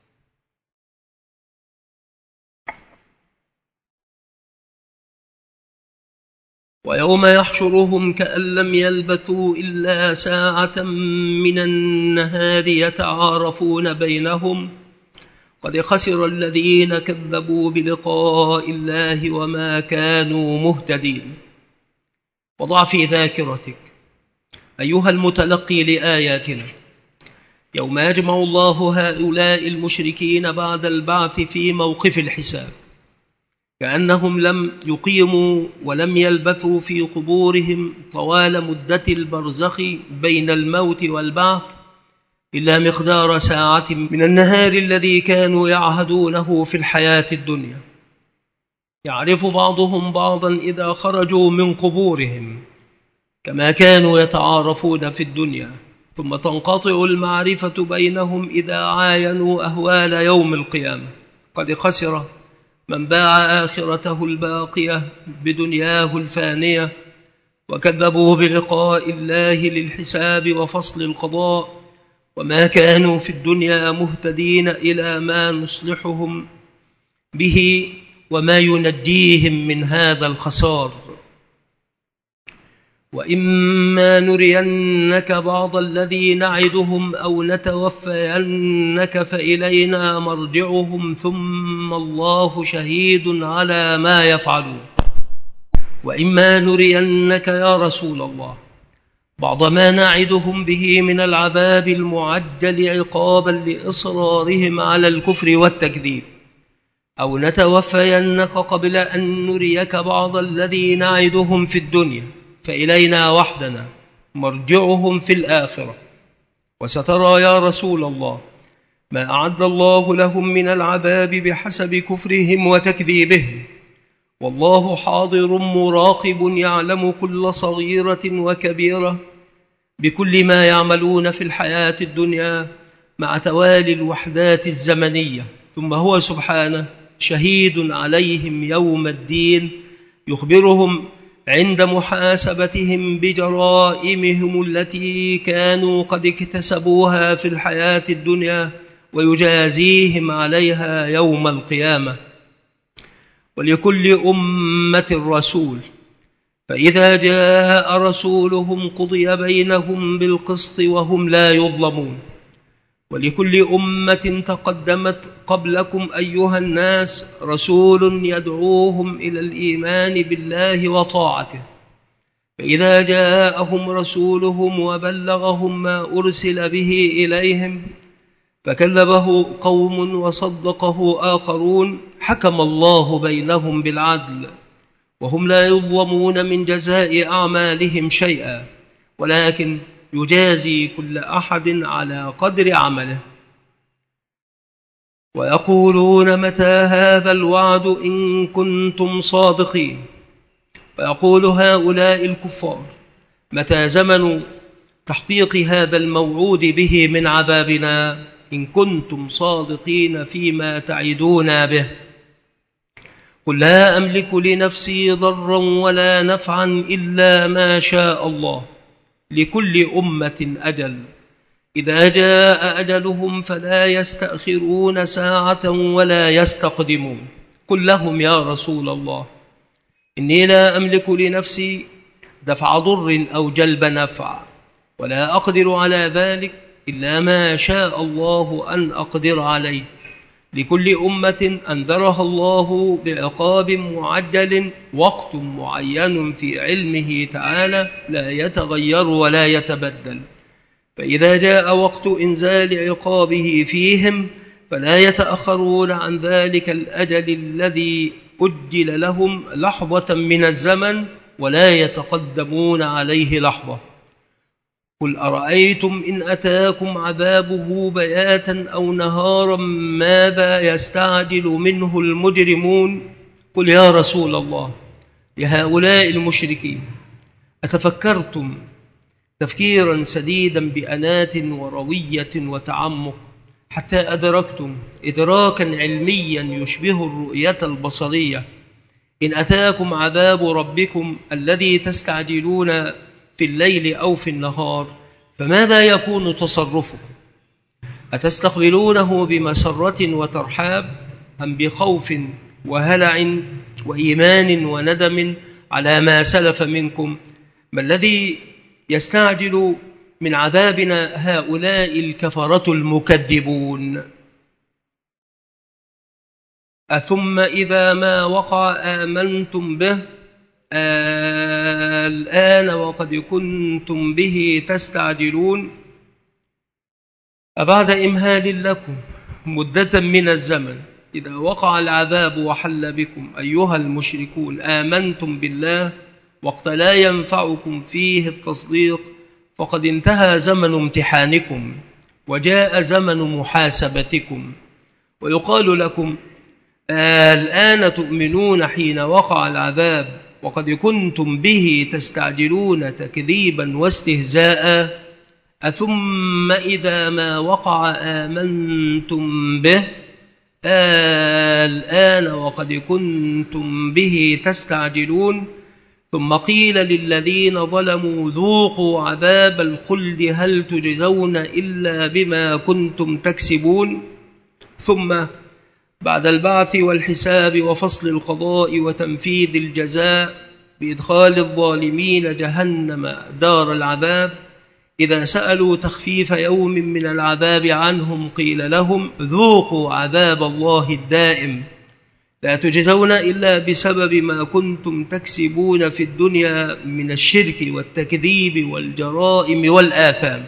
ويوم يحشرهم كأن لم يلبثوا إلا ساعة من النهار يتعارفون بينهم قد خسر الذين كذبوا بلقاء الله وما كانوا مهتدين. وضع في ذاكرتك أيها المتلقي لآياتنا يوم يجمع الله هؤلاء المشركين بعد البعث في موقف الحساب كأنهم لم يقيموا ولم يلبثوا في قبورهم طوال مدة البرزخ بين الموت والبعث إلا مقدار ساعة من النهار الذي كانوا يعهدونه في الحياة الدنيا. يعرف بعضهم بعضا إذا خرجوا من قبورهم كما كانوا يتعارفون في الدنيا، ثم تنقطع المعرفة بينهم إذا عاينوا أهوال يوم القيامة. قد خسر من باع آخرته الباقية بدنياه الفانية وكذبوا بلقاء الله للحساب وفصل القضاء، وما كانوا في الدنيا مهتدين إلى ما نصلحهم به وما ينجيهم من هذا الخسار. وإما نرينك بعض الذي نعدهم أو نتوفينك فإلينا مرجعهم ثم الله شهيد على ما يفعلون. وإما نرينك يا رسول الله بعض ما نعدهم به من العذاب المعجل عقابا لإصرارهم على الكفر والتكذيب، أو نتوفينك قبل أن نريك بعض الذي نعدهم في الدنيا فإلينا وحدنا مرجعهم في الآخرة. وسترى يا رسول الله ما أعد الله لهم من العذاب بحسب كفرهم وتكذيبهم، والله حاضر مراقب يعلم كل صغيرة وكبيرة بكل ما يعملون في الحياة الدنيا، مع توالي الوحدات الزمنية، ثم هو سبحانه شهيد عليهم يوم الدين، يخبرهم عند محاسبتهم بجرائمهم التي كانوا قد اكتسبوها في الحياة الدنيا، ويجازيهم عليها يوم القيامة. ولكل أمة رسول، فإذا جاء رسولهم قضي بينهم بالقسط وهم لا يظلمون. ولكل أمة تقدمت قبلكم أيها الناس رسول يدعوهم إلى الإيمان بالله وطاعته، فإذا جاءهم رسولهم وبلغهم ما أرسل به إليهم فكذبه قوم وصدقه آخرون، حكم الله بينهم بالعدل، وهم لا يظلمون من جزاء أعمالهم شيئا، ولكن يجازي كل أحد على قدر عمله. ويقولون متى هذا الوعد إن كنتم صادقين، ويقول هؤلاء الكفار متى زمن تحقيق هذا الموعود به من عذابنا إن كنتم صادقين فيما تعدون به. قل لا أملك لنفسي ضرا ولا نفعا إلا ما شاء الله، لكل أمة أجل، إذا جاء أجلهم فلا يستأخرون ساعة ولا يستقدمون. قل لهم يا رسول الله إني لا أملك لنفسي دفع ضر أو جلب نفع، ولا أقدر على ذلك إلا ما شاء الله أن أقدر عليه. لكل أمة أنذرها الله بعقاب معجل، وقت معين في علمه تعالى لا يتغير ولا يتبدل، فإذا جاء وقت إنزال عقابه فيهم فلا يتأخرون عن ذلك الأجل الذي أجل لهم لحظة من الزمن، ولا يتقدمون عليه لحظة. قل أرأيتم إن أتاكم عذابه بياتا أو نهارا ماذا يستعجل منه المجرمون. قل يا رسول الله لهؤلاء المشركين أتفكرتم تفكيرا سديدا بأنات وروية وتعمق حتى أدركتم إدراكا علميا يشبه الرؤية البصرية إن أتاكم عذاب ربكم الذي تستعجلون في الليل أو في النهار فماذا يكون تصرفكم؟ أتستقبلونه بمسرة وترحاب أم بخوف وهلع وإيمان وندم على ما سلف منكم؟ ما الذي يستعجل من عذابنا هؤلاء الكفرة المكذبون؟ أثم إذا ما وقع آمنتم به الآن وقد كنتم به تستعجلون. أبعد إمهال لكم مدة من الزمن إذا وقع العذاب وحل بكم أيها المشركون آمنتم بالله وقت لا ينفعكم فيه التصديق، فقد انتهى زمن امتحانكم وجاء زمن محاسبتكم، ويقال لكم الآن تؤمنون حين وقع العذاب وقد كنتم به تستعجلون تكذيبا واستهزاء. أثم إذا ما وقع آمنتم به الآن وقد كنتم به تستعجلون. ثم قيل للذين ظلموا ذوقوا عذاب الخلد هل تجزون إلا بما كنتم تكسبون. ثم بعد البعث والحساب وفصل القضاء وتنفيذ الجزاء بإدخال الظالمين جهنم دار العذاب، إذا سألوا تخفيف يوم من العذاب عنهم قيل لهم ذوقوا عذاب الله الدائم لا تجزون إلا بسبب ما كنتم تكسبون في الدنيا من الشرك والتكذيب والجرائم والآثام.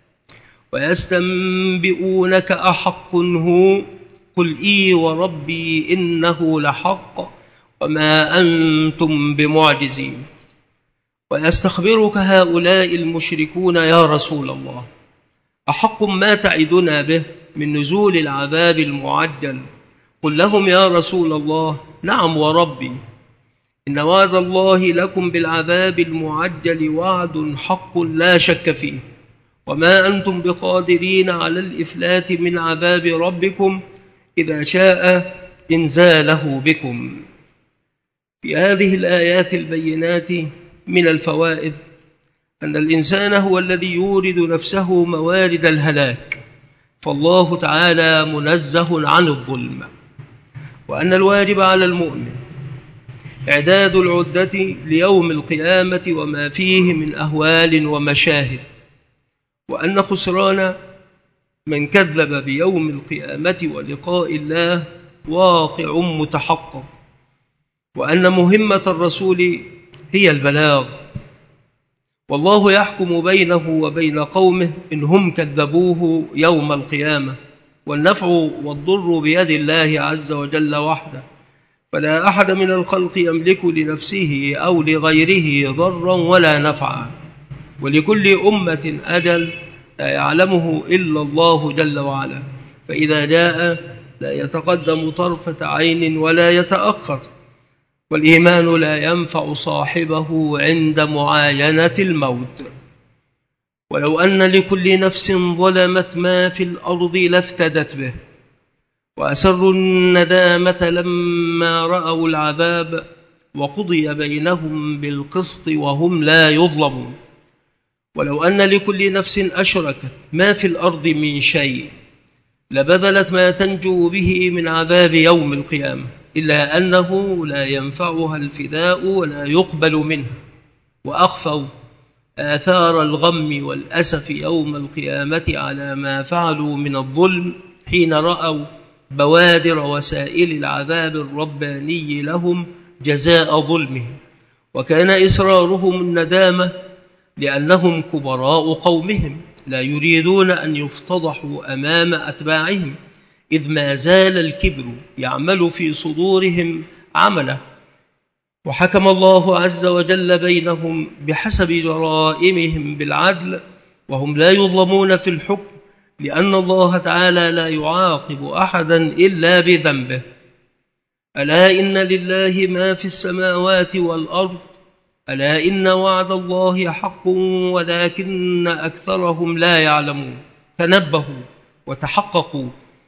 ويستنبئونك أحق هو قل إي وربي إنه لحق وما أنتم بمعجزين. ويستخبرك هؤلاء المشركون يا رسول الله أحق ما تعدنا به من نزول العذاب المعجل؟ قل لهم يا رسول الله نعم وربي إن وعد الله لكم بالعذاب المعجل وعد حق لا شك فيه، وما أنتم بقادرين على الإفلات من عذاب ربكم إذا شاء إنزاله بكم. في هذه الآيات البينات من الفوائد أن الإنسان هو الذي يورد نفسه موارد الهلاك، فالله تعالى منزه عن الظلم، وأن الواجب على المؤمن إعداد العدة ليوم القيامة وما فيه من أهوال ومشاهد، وأن خسران من كذب بيوم القيامة ولقاء الله واقع متحقق، وأن مهمة الرسول هي البلاغ، والله يحكم بينه وبين قومه إن هم كذبوه يوم القيامة، والنفع والضر بيد الله عز وجل وحده، فلا أحد من الخلق يملك لنفسه أو لغيره ضرا ولا نفعا، ولكل أمة أجل لا يعلمه إلا الله جل وعلا، فإذا جاء لا يتقدم طرفة عين ولا يتأخر، والإيمان لا ينفع صاحبه عند معاينة الموت. ولو أن لكل نفس ظلمت ما في الأرض لافتدت به، وأسروا الندامة لما رأوا العذاب، وقضي بينهم بالقسط وهم لا يظلمون. ولو أن لكل نفس أشركت ما في الأرض من شيء لبذلت ما تنجو به من عذاب يوم القيامة، إلا أنه لا ينفعها الفداء ولا يقبل منه، وأخفوا آثار الغم والأسف يوم القيامة على ما فعلوا من الظلم حين رأوا بوادر وسائل العذاب الرباني لهم جزاء ظلمهم، وكان إصرارهم الندامة لأنهم كبراء قومهم لا يريدون أن يفتضحوا أمام أتباعهم، إذ ما زال الكبر يعمل في صدورهم عمله، وحكم الله عز وجل بينهم بحسب جرائمهم بالعدل، وهم لا يظلمون في الحكم، لأن الله تعالى لا يعاقب أحدا إلا بذنبه. ألا إن لله ما في السماوات والأرض، ألا إن وعد الله حق ولكن أكثرهم لا يعلمون. تنبهوا وتحققوا،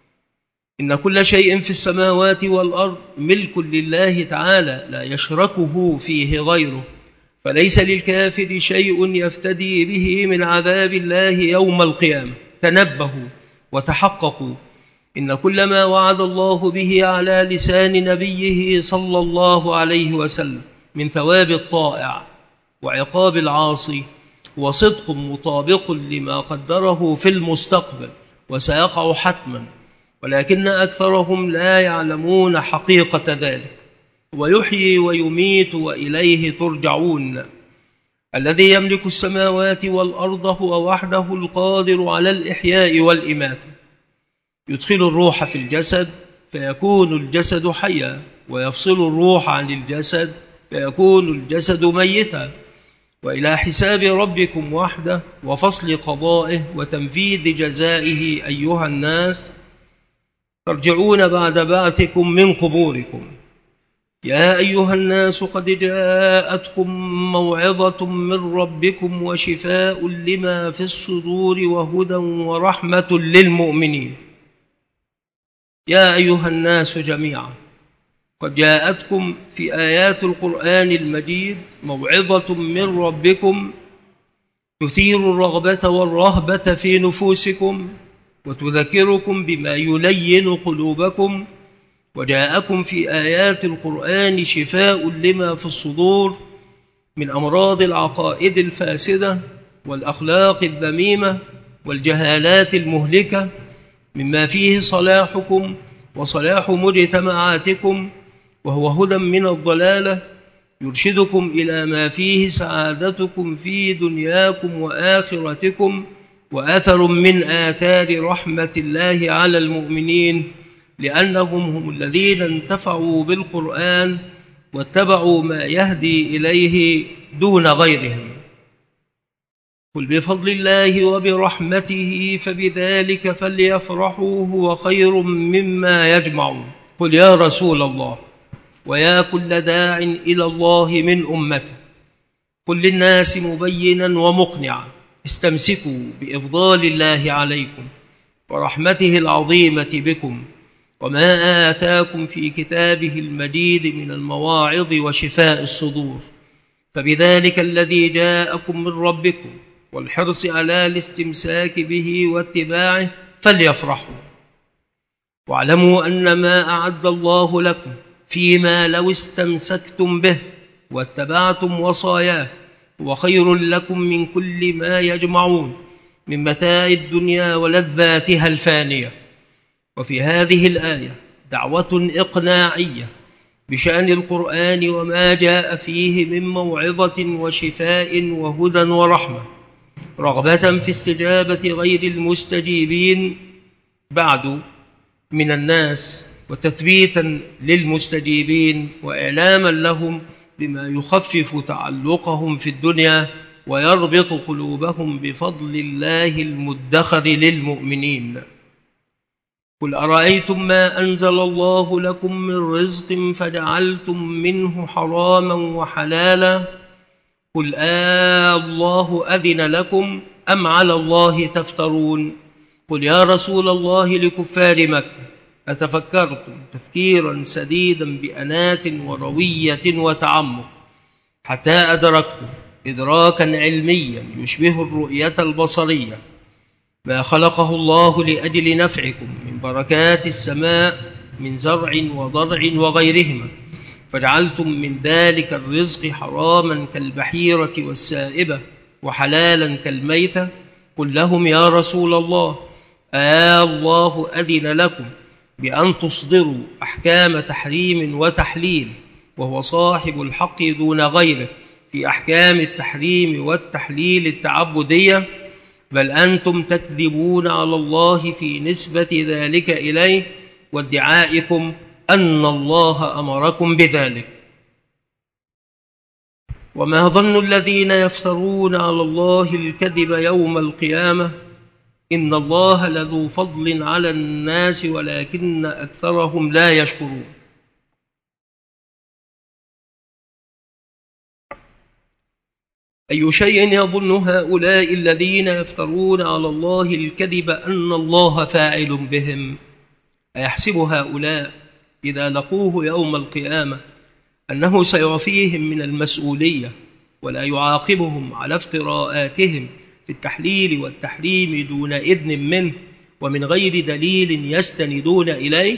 إن كل شيء في السماوات والأرض ملك لله تعالى لا يشركه فيه غيره، فليس للكافر شيء يفتدي به من عذاب الله يوم القيامة. تنبهوا وتحققوا، إن كل ما وعد الله به على لسان نبيه صلى الله عليه وسلم من ثواب الطائع وعقاب العاصي وصدق مطابق لما قدره في المستقبل وسيقع حتما، ولكن أكثرهم لا يعلمون حقيقة ذلك. ويحيي ويميت وإليه ترجعون. الذي يملك السماوات والأرض هو وحده القادر على الإحياء والإماتة، يدخل الروح في الجسد فيكون الجسد حيا، ويفصل الروح عن الجسد فيكون الجسد ميتا، وإلى حساب ربكم وحده وفصل قضائه وتنفيذ جزائه أيها الناس ترجعون بعد بعثكم من قبوركم. يا أيها الناس قد جاءتكم موعظة من ربكم وشفاء لما في الصدور وهدى ورحمة للمؤمنين. يا أيها الناس جميعا قد جاءتكم في آيات القرآن المجيد موعظة من ربكم تثير الرغبة والرهبة في نفوسكم وتذكركم بما يلين قلوبكم، وجاءكم في آيات القرآن شفاء لما في الصدور من أمراض العقائد الفاسدة والأخلاق الذميمة والجهالات المهلكة، مما فيه صلاحكم وصلاح مجتمعاتكم، وهو هدى من الضلالة يرشدكم إلى ما فيه سعادتكم في دنياكم وآخرتكم، وأثر من آثار رحمة الله على المؤمنين، لأنهم هم الذين انتفعوا بالقرآن واتبعوا ما يهدي إليه دون غيرهم. قل بفضل الله وبرحمته فبذلك فليفرحوا هو خير مما يجمعون. قل يا رسول الله ويا كل داع إلى الله من أمته، قل للناس مبينا ومقنعا استمسكوا بإفضال الله عليكم ورحمته العظيمة بكم وما آتاكم في كتابه المجيد من المواعظ وشفاء الصدور، فبذلك الذي جاءكم من ربكم والحرص على الاستمساك به واتباعه فليفرحوا، واعلموا أن ما أعد الله لكم فيما لو استمسكتم به واتبعتم وصاياه هو خير لكم من كل ما يجمعون من متاع الدنيا ولذاتها الفانية. وفي هذه الآية دعوة إقناعية بشأن القرآن وما جاء فيه من موعظة وشفاء وهدى ورحمة، رغبة في استجابة غير المستجيبين بعد من الناس، وتثبيتا للمستجيبين وإعلاما لهم بما يخفف تعلقهم في الدنيا ويربط قلوبهم بفضل الله المدخر للمؤمنين. قل أرأيتم ما أنزل الله لكم من رزق فجعلتم منه حراما وحلالا قل آه الله أذن لكم أم على الله تفترون. قل يا رسول الله لكفار مكة أتفكرتم تفكيرا سديدا بأنات وروية وتعمق حتى أدركتم إدراكا علميا يشبه الرؤية البصرية ما خلقه الله لأجل نفعكم من بركات السماء من زرع وضرع وغيرهما، فجعلتم من ذلك الرزق حراما كالبحيرة والسائبة وحلالا كالميتة. قل لهم يا رسول الله آه الله أذن لكم بأن تصدروا أحكام تحريم وتحليل وهو صاحب الحق دون غيره في أحكام التحريم والتحليل التعبدية، بل أنتم تكذبون على الله في نسبة ذلك إليه وادعائكم أن الله أمركم بذلك. وما ظن الذين يفترون على الله الكذب يوم القيامة إن الله لذو فضل على الناس ولكن أكثرهم لا يشكرون. أي شيء يظن هؤلاء الذين يفترون على الله الكذب أن الله فاعل بهم؟ أيحسب هؤلاء إذا لقوه يوم القيامة أنه سيعفيهم من المسؤولية ولا يعاقبهم على افتراءاتهم في التحليل والتحريم دون إذن منه ومن غير دليل يستندون إليه؟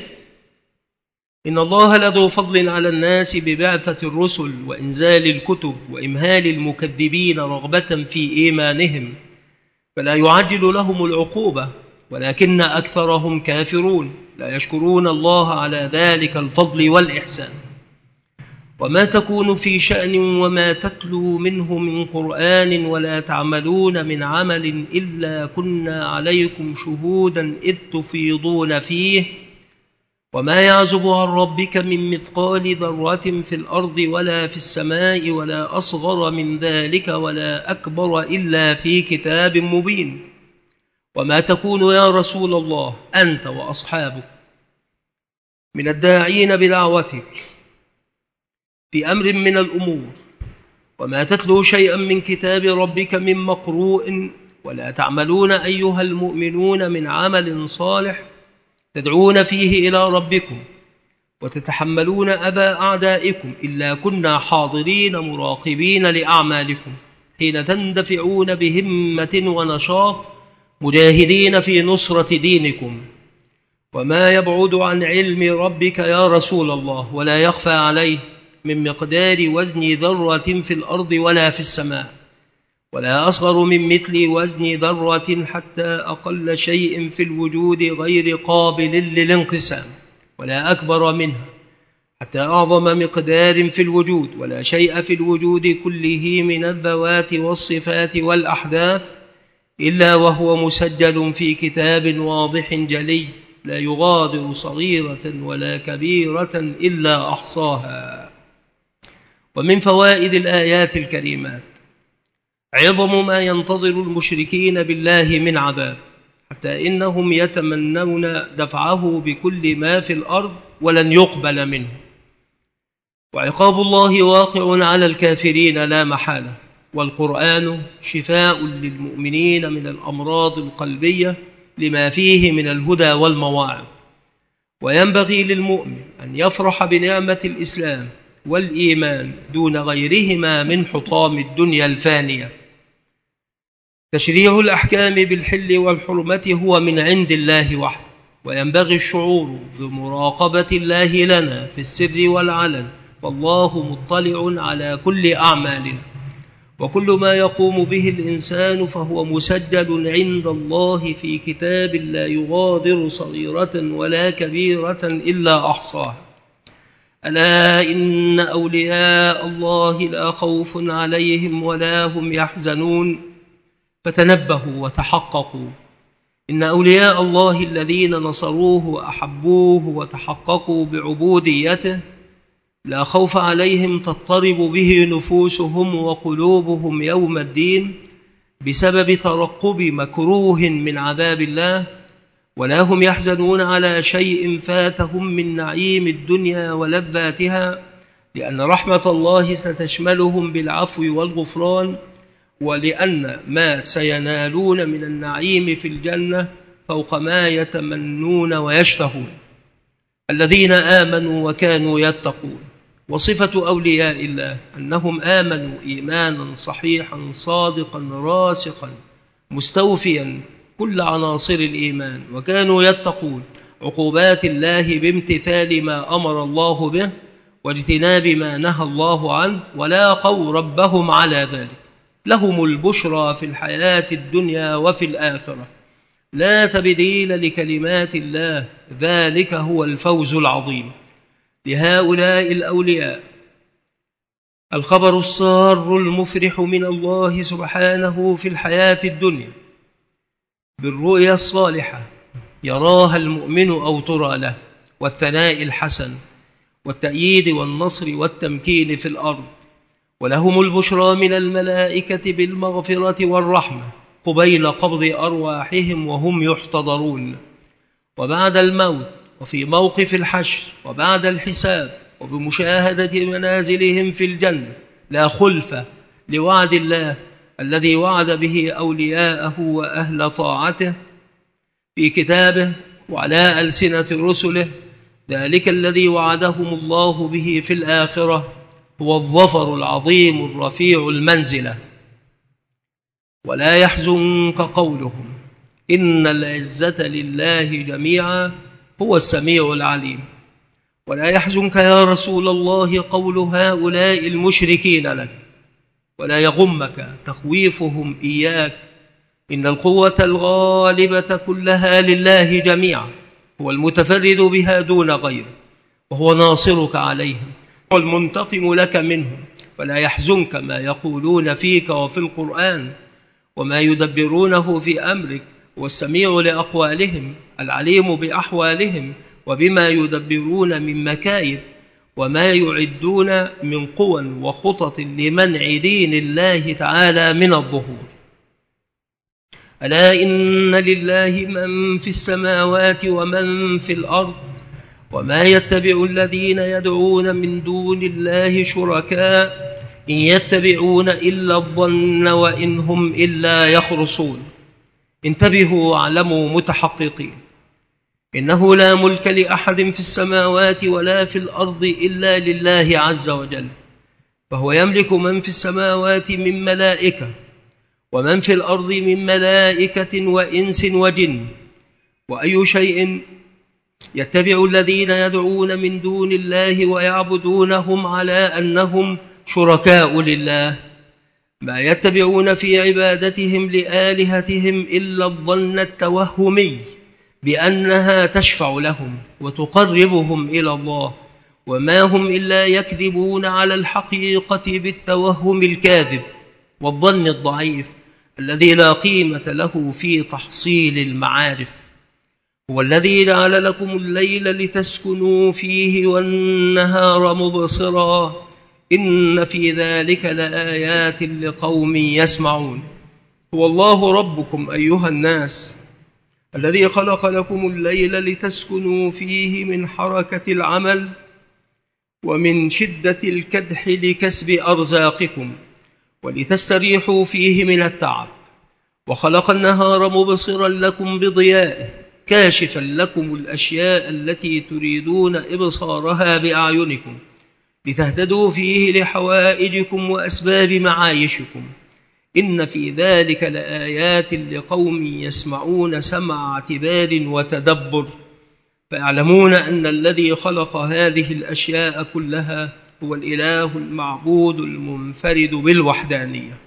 إن الله لذو فضل على الناس ببعثة الرسل وإنزال الكتب وإمهال المكذبين رغبة في إيمانهم، فلا يعجل لهم العقوبة ولكن أكثرهم كافرون لا يشكرون الله على ذلك الفضل والإحسان. وما تكون في شأن وما تتلو منه من قرآن ولا تعملون من عمل إلا كنا عليكم شهودا إذ تفيضون فيه وما يعزب عن ربك من مثقال ذرة في الأرض ولا في السماء ولا أصغر من ذلك ولا أكبر إلا في كتاب مبين. وما تكون يا رسول الله أنت وأصحابك من الداعين بدعوتك في أمر من الأمور وما تتلو شيئا من كتاب ربك من مقروء ولا تعملون أيها المؤمنون من عمل صالح تدعون فيه إلى ربكم وتتحملون أذى أعدائكم إلا كنا حاضرين مراقبين لأعمالكم حين تندفعون بهمة ونشاط مجاهدين في نصرة دينكم. وما يبعد عن علم ربك يا رسول الله ولا يخفى عليه من مقدار وزن ذرة في الأرض ولا في السماء ولا أصغر من مثل وزن ذرة حتى أقل شيء في الوجود غير قابل للانقسام ولا أكبر منها حتى أعظم مقدار في الوجود ولا شيء في الوجود كله من الذوات والصفات والأحداث إلا وهو مسجل في كتاب واضح جلي لا يغادر صغيرة ولا كبيرة إلا أحصاها. ومن فوائد الآيات الكريمات عظم ما ينتظر المشركين بالله من عذاب حتى إنهم يتمنون دفعه بكل ما في الأرض ولن يقبل منه، وعقاب الله واقع على الكافرين لا محالة، والقرآن شفاء للمؤمنين من الأمراض القلبية لما فيه من الهدى والمواعظ. وينبغي للمؤمن أن يفرح بنعمة الإسلام والإيمان دون غيرهما من حطام الدنيا الفانية. تشريع الأحكام بالحل والحرمة هو من عند الله وحده، وينبغي الشعور بمراقبة الله لنا في السر والعلن، فالله مطلع على كل أعمالنا، وكل ما يقوم به الإنسان فهو مسجل عند الله في كتاب لا يغادر صغيرة ولا كبيرة إلا أحصاها. ألا إن أولياء الله لا خوف عليهم ولا هم يحزنون. فتنبهوا وتحققوا، إن أولياء الله الذين نصروه وأحبوه وتحققوا بعبوديته لا خوف عليهم تضطرب به نفوسهم وقلوبهم يوم الدين بسبب ترقب مكروه من عذاب الله، ولا هم يحزنون على شيء فاتهم من نعيم الدنيا ولذاتها، لأن رحمة الله ستشملهم بالعفو والغفران، ولأن ما سينالون من النعيم في الجنة فوق ما يتمنون ويشتهون. الذين آمنوا وكانوا يتقون. وصفة أولياء الله أنهم آمنوا إيمانا صحيحا صادقا راسخا مستوفيا كل عناصر الإيمان، وكانوا يتقون عقوبات الله بامتثال ما أمر الله به واجتناب ما نهى الله عنه، ولاقوا ربهم على ذلك. لهم البشرى في الحياة الدنيا وفي الآخرة، لا تبديل لكلمات الله، ذلك هو الفوز العظيم. لهؤلاء الأولياء الخبر السار المفرح من الله سبحانه في الحياة الدنيا بالرؤيا الصالحة يراها المؤمن أو ترى له، والثناء الحسن والتأييد والنصر والتمكين في الأرض. ولهم البشرى من الملائكة بالمغفرة والرحمة قبيل قبض أرواحهم وهم يحتضرون، وبعد الموت، وفي موقف الحشر، وبعد الحساب، وبمشاهدة منازلهم في الجنة لا خلف لوعد الله الذي وعد به أولياءه وأهل طاعته في كتابه وعلى ألسنة رسله. ذلك الذي وعدهم الله به في الآخرة هو الظفر العظيم الرفيع المنزلة. ولا يحزنك قولهم إن العزة لله جميعا هو السميع العليم. ولا يحزنك يا رسول الله قول هؤلاء المشركين لك، ولا يغمك تخويفهم إياك، إن القوة الغالبة كلها لله جميعا، هو المتفرد بها دون غيره، وهو ناصرك عليهم والمنتقم لك منهم. فلا يحزنك ما يقولون فيك وفي القرآن وما يدبرونه في أمرك، والسميع لأقوالهم العليم بأحوالهم وبما يدبرون من مكايد وما يعدون من قوى وخطط لمنع دين الله تعالى من الظهور. ألا إن لله من في السماوات ومن في الأرض، وما يتبع الذين يدعون من دون الله شركاء إن يتبعون إلا الظن وإن هم إلا يخرصون. انتبهوا واعلموا متحققين، إنه لا ملك لأحد في السماوات ولا في الأرض إلا لله عز وجل، فهو يملك من في السماوات من ملائكة ومن في الأرض من ملائكة وإنس وجن. وأي شيء يتبع الذين يدعون من دون الله ويعبدونهم على أنهم شركاء لله، ما يتبعون في عبادتهم لآلهتهم إلا الظن التوهمي بأنها تشفع لهم وتقربهم إلى الله، وما هم إلا يكذبون على الحقيقة بالتوهم الكاذب والظن الضعيف الذي لا قيمة له في تحصيل المعارف. هو الذي جعل لكم الليل لتسكنوا فيه والنهار مبصرا إن في ذلك لآيات لقوم يسمعون. هو الله ربكم أيها الناس الذي خلق لكم الليل لتسكنوا فيه من حركة العمل ومن شدة الكدح لكسب أرزاقكم، ولتستريحوا فيه من التعب، وخلق النهار مبصرا لكم بضيائه كاشفا لكم الأشياء التي تريدون إبصارها بأعينكم، لتهتدوا فيه لحوائجكم وأسباب معايشكم. إن في ذلك لآيات لقوم يسمعون سمع اعتبار وتدبر، فيعلمون أن الذي خلق هذه الأشياء كلها هو الإله المعبود المنفرد بالوحدانية.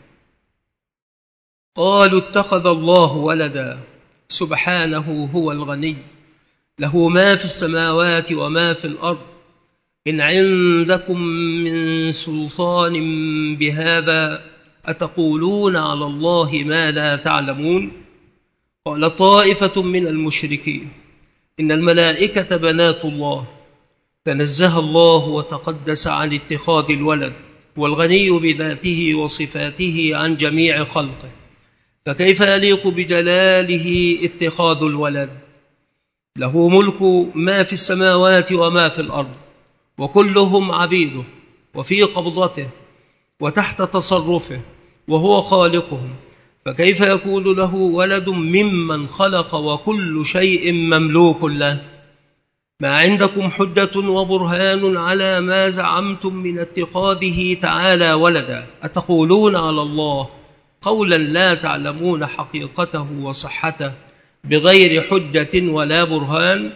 قالوا اتخذ الله ولدا، سبحانه هو الغني، له ما في السماوات وما في الأرض، إن عندكم من سلطان بهذا أتقولون على الله ما لا تعلمون. قال طائفة من المشركين إن الملائكة بنات الله، تنزه الله وتقدس عن اتخاذ الولد، والغني بذاته وصفاته عن جميع خلقه، فكيف يليق بجلاله اتخاذ الولد؟ له ملك ما في السماوات وما في الأرض، وكلهم عبيده وفي قبضته وتحت تصرفه، وهو خالقهم، فكيف يكون له ولد ممن خلق وكل شيء مملوك له؟ ما عندكم حجة وبرهان على ما زعمتم من اتخاذه تعالى ولدا، أتقولون على الله قولا لا تعلمون حقيقته وصحته بغير حجة ولا برهان؟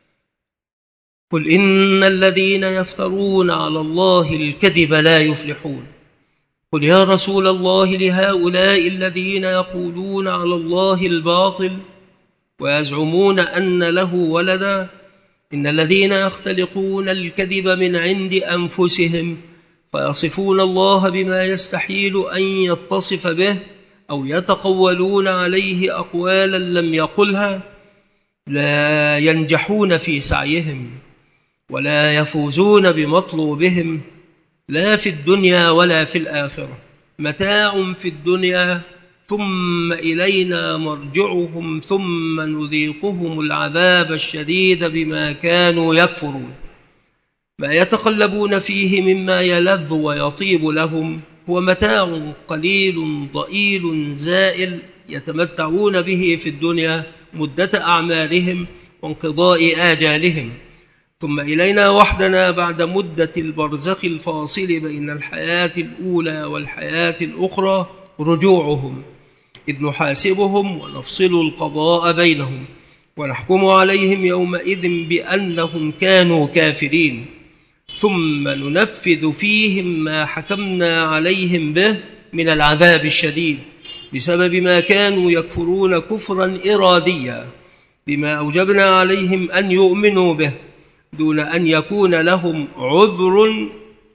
قل إن الذين يفترون على الله الكذب لا يفلحون. قل يا رسول الله لهؤلاء الذين يقولون على الله الباطل ويزعمون أن له ولدا، إن الذين يختلقون الكذب من عند أنفسهم فيصفون الله بما يستحيل أن يتصف به، أو يتقولون عليه أقوالا لم يقلها، لا ينجحون في سعيهم ولا يفوزون بمطلوبهم، لا في الدنيا ولا في الآخرة، متاع في الدنيا ثم إلينا مرجعهم ثم نذيقهم العذاب الشديد بما كانوا يكفرون. ما يتقلبون فيه مما يلذ ويطيب لهم هو متاع قليل ضئيل زائل يتمتعون به في الدنيا مدة أعمارهم وانقضاء آجالهم، ثم إلينا وحدنا بعد مدة البرزخ الفاصل بين الحياة الأولى والحياة الأخرى رجوعهم، إذ نحاسبهم ونفصل القضاء بينهم ونحكم عليهم يومئذ بأنهم كانوا كافرين، ثم ننفذ فيهم ما حكمنا عليهم به من العذاب الشديد بسبب ما كانوا يكفرون كفرا إراديا بما أوجبنا عليهم أن يؤمنوا به دون أن يكون لهم عذر،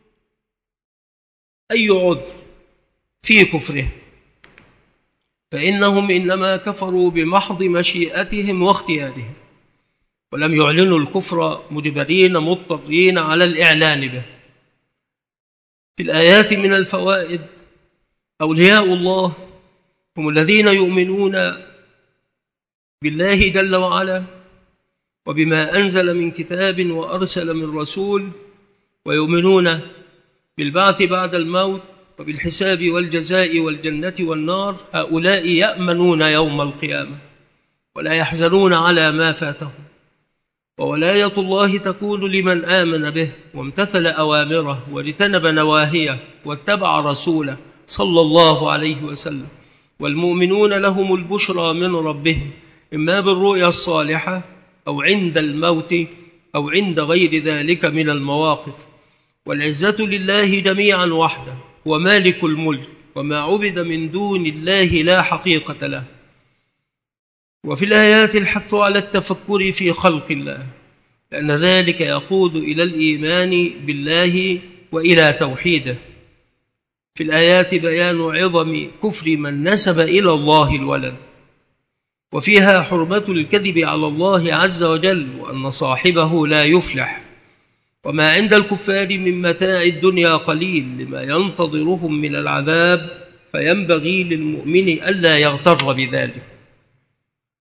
أي عذر في كفره، فإنهم إنما كفروا بمحض مشيئتهم واختيارهم، ولم يعلنوا الكفر مجبرين مضطرين على الإعلان به. في الآيات من الفوائد: أولياء الله هم الذين يؤمنون بالله جل وعلا وبما أنزل من كتاب وأرسل من رسول، ويؤمنون بالبعث بعد الموت وبالحساب والجزاء والجنة والنار. هؤلاء يأمنون يوم القيامة ولا يحزنون على ما فاتهم، وولاية الله تكون لمن آمن به وامتثل أوامره واجتنب نواهيه واتبع رسوله صلى الله عليه وسلم. والمؤمنون لهم البشرى من ربهم، إما بالرؤيا الصالحة أو عند الموت أو عند غير ذلك من المواقف. والعزة لله جميعا وحده، ومالك الملك، وما عبد من دون الله لا حقيقة له. وفي الآيات الحث على التفكر في خلق الله، لأن ذلك يقود إلى الإيمان بالله وإلى توحيده. في الآيات بيان عظم كفر من نسب إلى الله الولد، وفيها حرمة الكذب على الله عز وجل وأن صاحبه لا يفلح. وما عند الكفار من متاع الدنيا قليل لما ينتظرهم من العذاب، فينبغي للمؤمن ألا يغتر بذلك.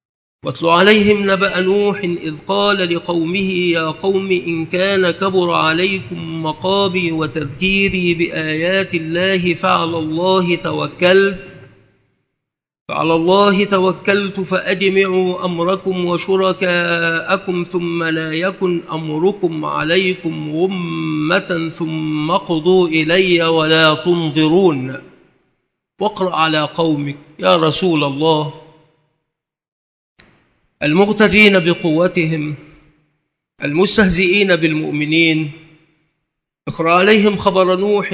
واتل عليهم نبأ نوح إذ قال لقومه يا قوم إن كان كبر عليكم مقامي وتذكيري بآيات الله فعلى الله توكلت فعلى الله توكلت فأجمعوا أمركم وشركاءكم ثم لا يكن أمركم عليكم غمة ثم اقضوا إلي ولا تنظرون. واقرأ على قومك يا رسول الله المغترين بقوتهم المستهزئين بالمؤمنين، اقرأ عليهم خبر نوح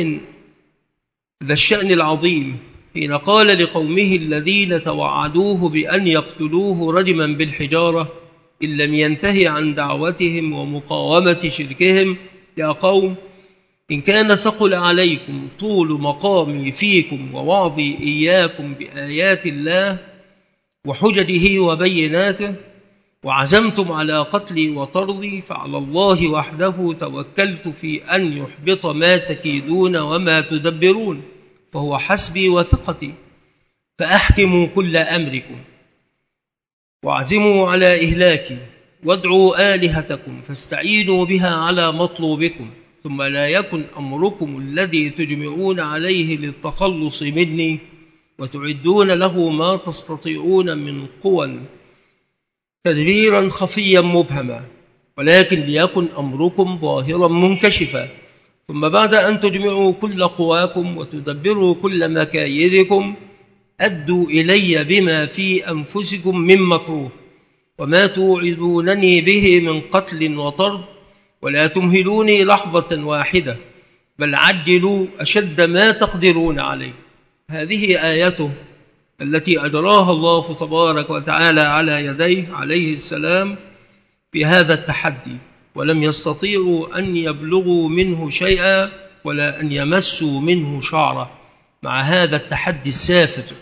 ذا الشأن العظيم حين قال لقومه الذين توعدوه بأن يقتلوه رجما بالحجارة إن لم ينتهي عن دعوتهم ومقاومة شركهم يا قوم إن كان ثقل عليكم طول مقامي فيكم ووعظي إياكم بآيات الله وحججه وبيناته وعزمتم على قتلي وطردي فعلى الله وحده توكلت في أن يحبط ما تكيدون وما تدبرون فهو حسبي وثقتي فأحكموا كل أمركم واعزموا على إهلاكي وادعوا آلهتكم فاستعينوا بها على مطلوبكم ثم لا يكن أمركم الذي تجمعون عليه للتخلص مني وتعدون له ما تستطيعون من قوى تدبيرا خفيا مبهما، ولكن ليكن أمركم ظاهرا منكشفا ثم بعد أن تجمعوا كل قواكم وتدبروا كل مكايدكم أدوا إلي بما في أنفسكم من مكروه وما توعدونني به من قتل وطرد ولا تمهلوني لحظة واحدة بل عجلوا أشد ما تقدرون عليه. هذه آيته التي أجراها الله تبارك وتعالى على يديه عليه السلام في هذا التحدي، ولم يستطيعوا أن يبلغوا منه شيئا ولا أن يمسوا منه شعرة مع هذا التحدي السافر.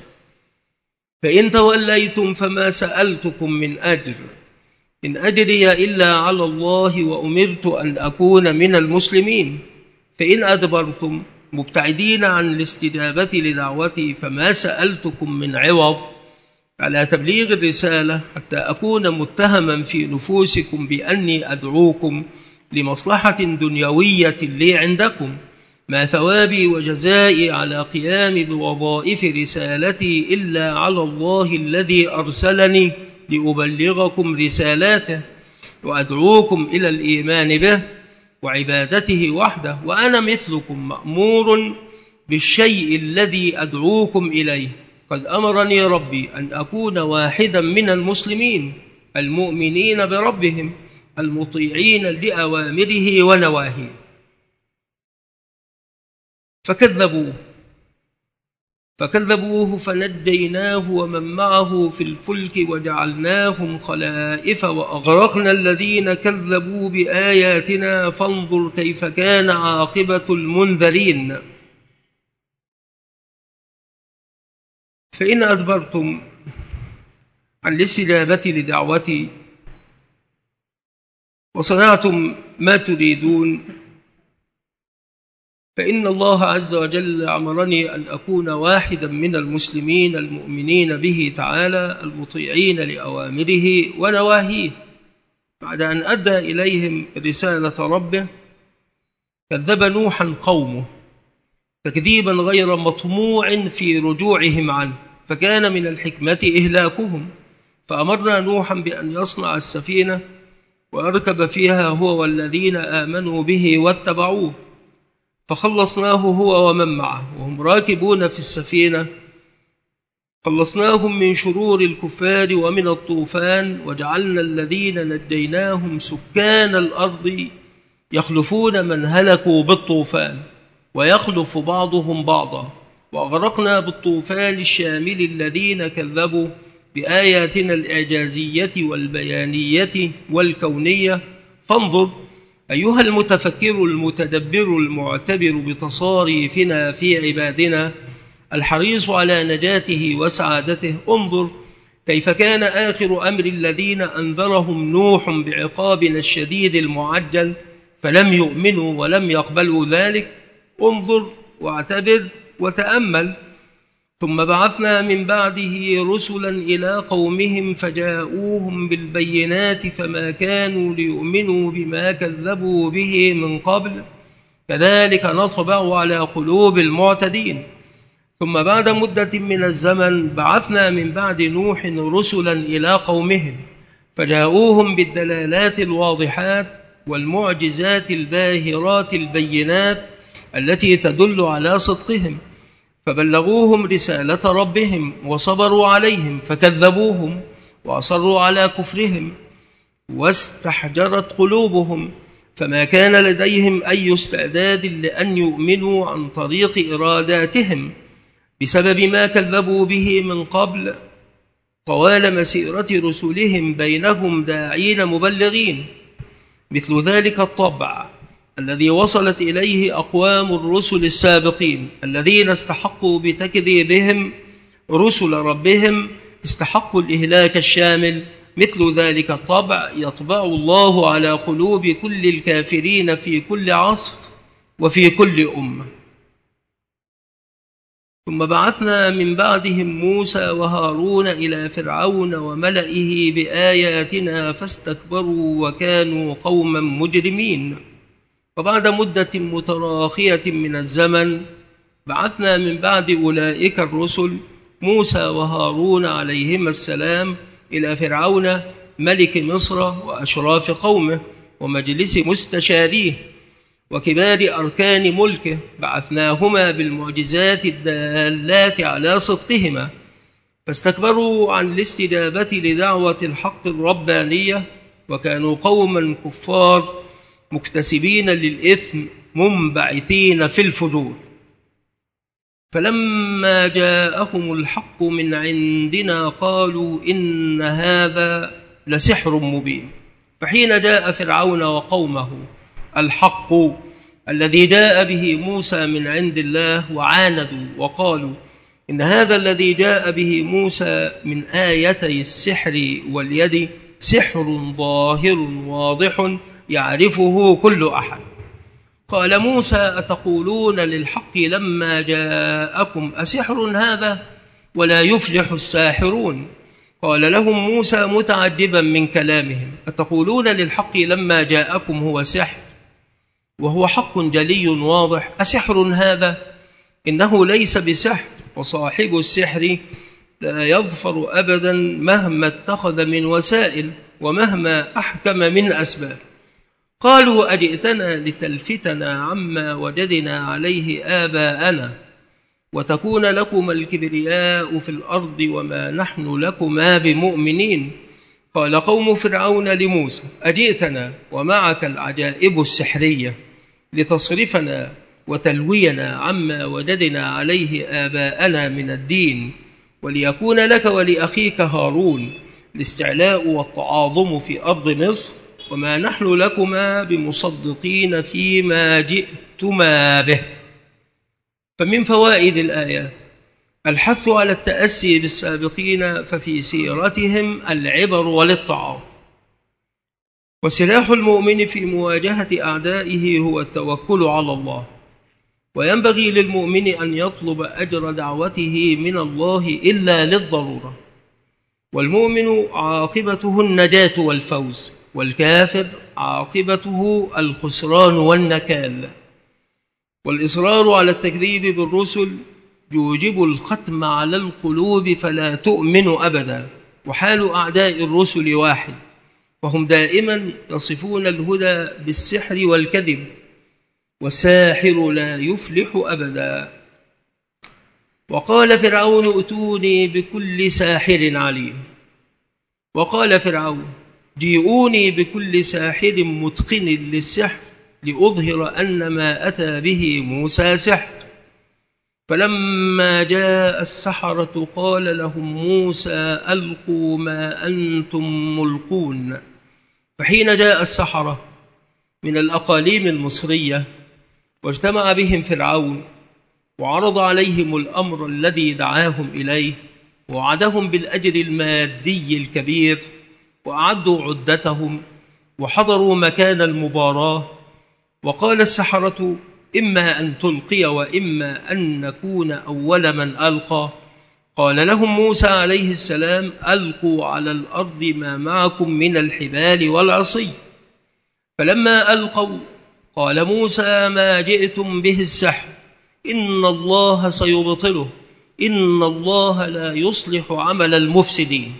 فإن توليتم فما سألتكم من أجر إن أجري إلا على الله وأمرت أن أكون من المسلمين. فإن أدبرتم مبتعدين عن الاستجابة لدعوتي فما سألتكم من عوض على تبليغ الرسالة حتى أكون متهما في نفوسكم بأني أدعوكم لمصلحة دنيوية لي عندكم ما ثوابي وجزائي على قيام بوظائف رسالتي إلا على الله الذي أرسلني لأبلغكم رسالاته وأدعوكم إلى الإيمان به وعبادته وحده، وأنا مثلكم مأمور بالشيء الذي أدعوكم إليه. قد أمرني ربي أن أكون واحدا من المسلمين المؤمنين بربهم المطيعين لأوامره ونواهيه. فكذبوه فكذبوه فنجيناه ومن معه في الفلك وجعلناهم خلائف وأغرقنا الذين كذبوا بآياتنا فانظر كيف كان عاقبة المنذرين. فإن أدبرتم عن الاستجابة لدعوتي وصنعتم ما تريدون فإن الله عز وجل أمرني أن أكون واحدا من المسلمين المؤمنين به تعالى المطيعين لأوامره ونواهيه. بعد أن أدى إليهم رسالة ربه كذب نوحا قومه تكذيبا غير مطموع في رجوعهم عنه، فكان من الحكمة إهلاكهم. فأمرنا نوحا بأن يصنع السفينة وأركب فيها هو والذين آمنوا به واتبعوه، فخلصناه هو ومن معه وهم راكبون في السفينة، خلصناهم من شرور الكفار ومن الطوفان وجعلنا الذين نجيناهم سكان الأرض يخلفون من هلكوا بالطوفان ويخلف بعضهم بعضا، وأغرقنا بالطوفان الشامل الذين كذبوا بآياتنا الإعجازية والبيانية والكونية. فانظر أيها المتفكر المتدبر المعتبر بتصاريفنا في عبادنا الحريص على نجاته وسعادته، انظر كيف كان آخر أمر الذين أنذرهم نوح بعقابنا الشديد المعجل فلم يؤمنوا ولم يقبلوا ذلك. انظر واعتبر وتأمل. ثم بعثنا من بعده رسلا إلى قومهم فجاءوهم بالبينات فما كانوا ليؤمنوا بما كذبوا به من قبل كذلك نطبع على قلوب المعتدين. ثم بعد مدة من الزمن بعثنا من بعد نوح رسلا إلى قومهم فجاءوهم بالدلالات الواضحات والمعجزات الباهرات البينات التي تدل على صدقهم، فبلغوهم رسالة ربهم وصبروا عليهم فكذبوهم وأصروا على كفرهم واستحجرت قلوبهم، فما كان لديهم أي استعداد لأن يؤمنوا عن طريق إراداتهم بسبب ما كذبوا به من قبل طوال مسيرة رسلهم بينهم داعين مبلغين. مثل ذلك الطبع الذي وصلت إليه أقوام الرسل السابقين الذين استحقوا بتكذيبهم رسل ربهم استحقوا الإهلاك الشامل، مثل ذلك الطبع يطبع الله على قلوب كل الكافرين في كل عصر وفي كل أمة. ثم بعثنا من بعدهم موسى وهارون إلى فرعون وملئه بآياتنا فاستكبروا وكانوا قوما مجرمين. وبعد مدة متراخية من الزمن بعثنا من بعد أولئك الرسل موسى وهارون عليهما السلام إلى فرعون ملك مصر وأشراف قومه ومجلس مستشاريه وكبار أركان ملكه، بعثناهما بالمعجزات الدالات على صدقهما فاستكبروا عن الاستجابة لدعوة الحق الربانية وكانوا قوما كفار مكتسبين للإثم منبعثين في الفجور. فلما جاءهم الحق من عندنا قالوا إن هذا لسحر مبين. فحين جاء فرعون وقومه الحق الذي جاء به موسى من عند الله وعاندوا وقالوا إن هذا الذي جاء به موسى من آيتي السحر واليد سحر ظاهر واضح يعرفه كل أحد. قال موسى أتقولون للحق لما جاءكم أسحر هذا ولا يفلح الساحرون؟ قال لهم موسى متعجبا من كلامهم أتقولون للحق لما جاءكم هو سحر وهو حق جلي واضح، أسحر هذا؟ إنه ليس بسحر وصاحب السحر لا يظفر أبدا مهما اتخذ من وسائل ومهما أحكم من أسباب. قالوا أجئتنا لتلفتنا عما وجدنا عليه آباءنا وتكون لكما الكبرياء في الأرض وما نحن لكما بمؤمنين. قال قوم فرعون لموسى أجئتنا ومعك العجائب السحرية لتصرفنا وتلوينا عما وجدنا عليه آباءنا من الدين وليكون لك ولأخيك هارون الاستعلاء والتعاظم في أرض مصر وما نحن لكما بمصدقين فيما جئتما به. فمن فوائد الآيات الحث على التأسي بالسابقين ففي سيرتهم العبر والاتعاظ. وسلاح المؤمن في مواجهة أعدائه هو التوكل على الله، وينبغي للمؤمن أن يطلب أجر دعوته من الله إلا للضرورة. والمؤمن عاقبته النجاة والفوز، والكافر عاقبته الخسران والنكال. والإصرار على التكذيب بالرسل يوجب الختم على القلوب فلا تؤمن أبدا. وحال أعداء الرسل واحد، وهم دائما يصفون الهدى بالسحر والكذب، والساحر لا يفلح أبدا. وقال فرعون ائتوني بكل ساحر عليم. وقال فرعون جيئوني بكل ساحر متقن للسحر لأظهر أن ما أتى به موسى سحر. فلما جاء السحرة قال لهم موسى ألقوا ما أنتم ملقون. فحين جاء السحرة من الأقاليم المصرية واجتمع بهم فرعون وعرض عليهم الأمر الذي دعاهم إليه ووعدهم بالأجر المادي الكبير، وأعدوا عدتهم وحضروا مكان المباراة، وقال السحرة إما أن تلقي وإما أن نكون أول من ألقى. قال لهم موسى عليه السلام: ألقوا على الأرض ما معكم من الحبال والعصي. فلما ألقوا قال موسى: ما جئتم به السحر، إن الله سيبطله، إن الله لا يصلح عمل المفسدين.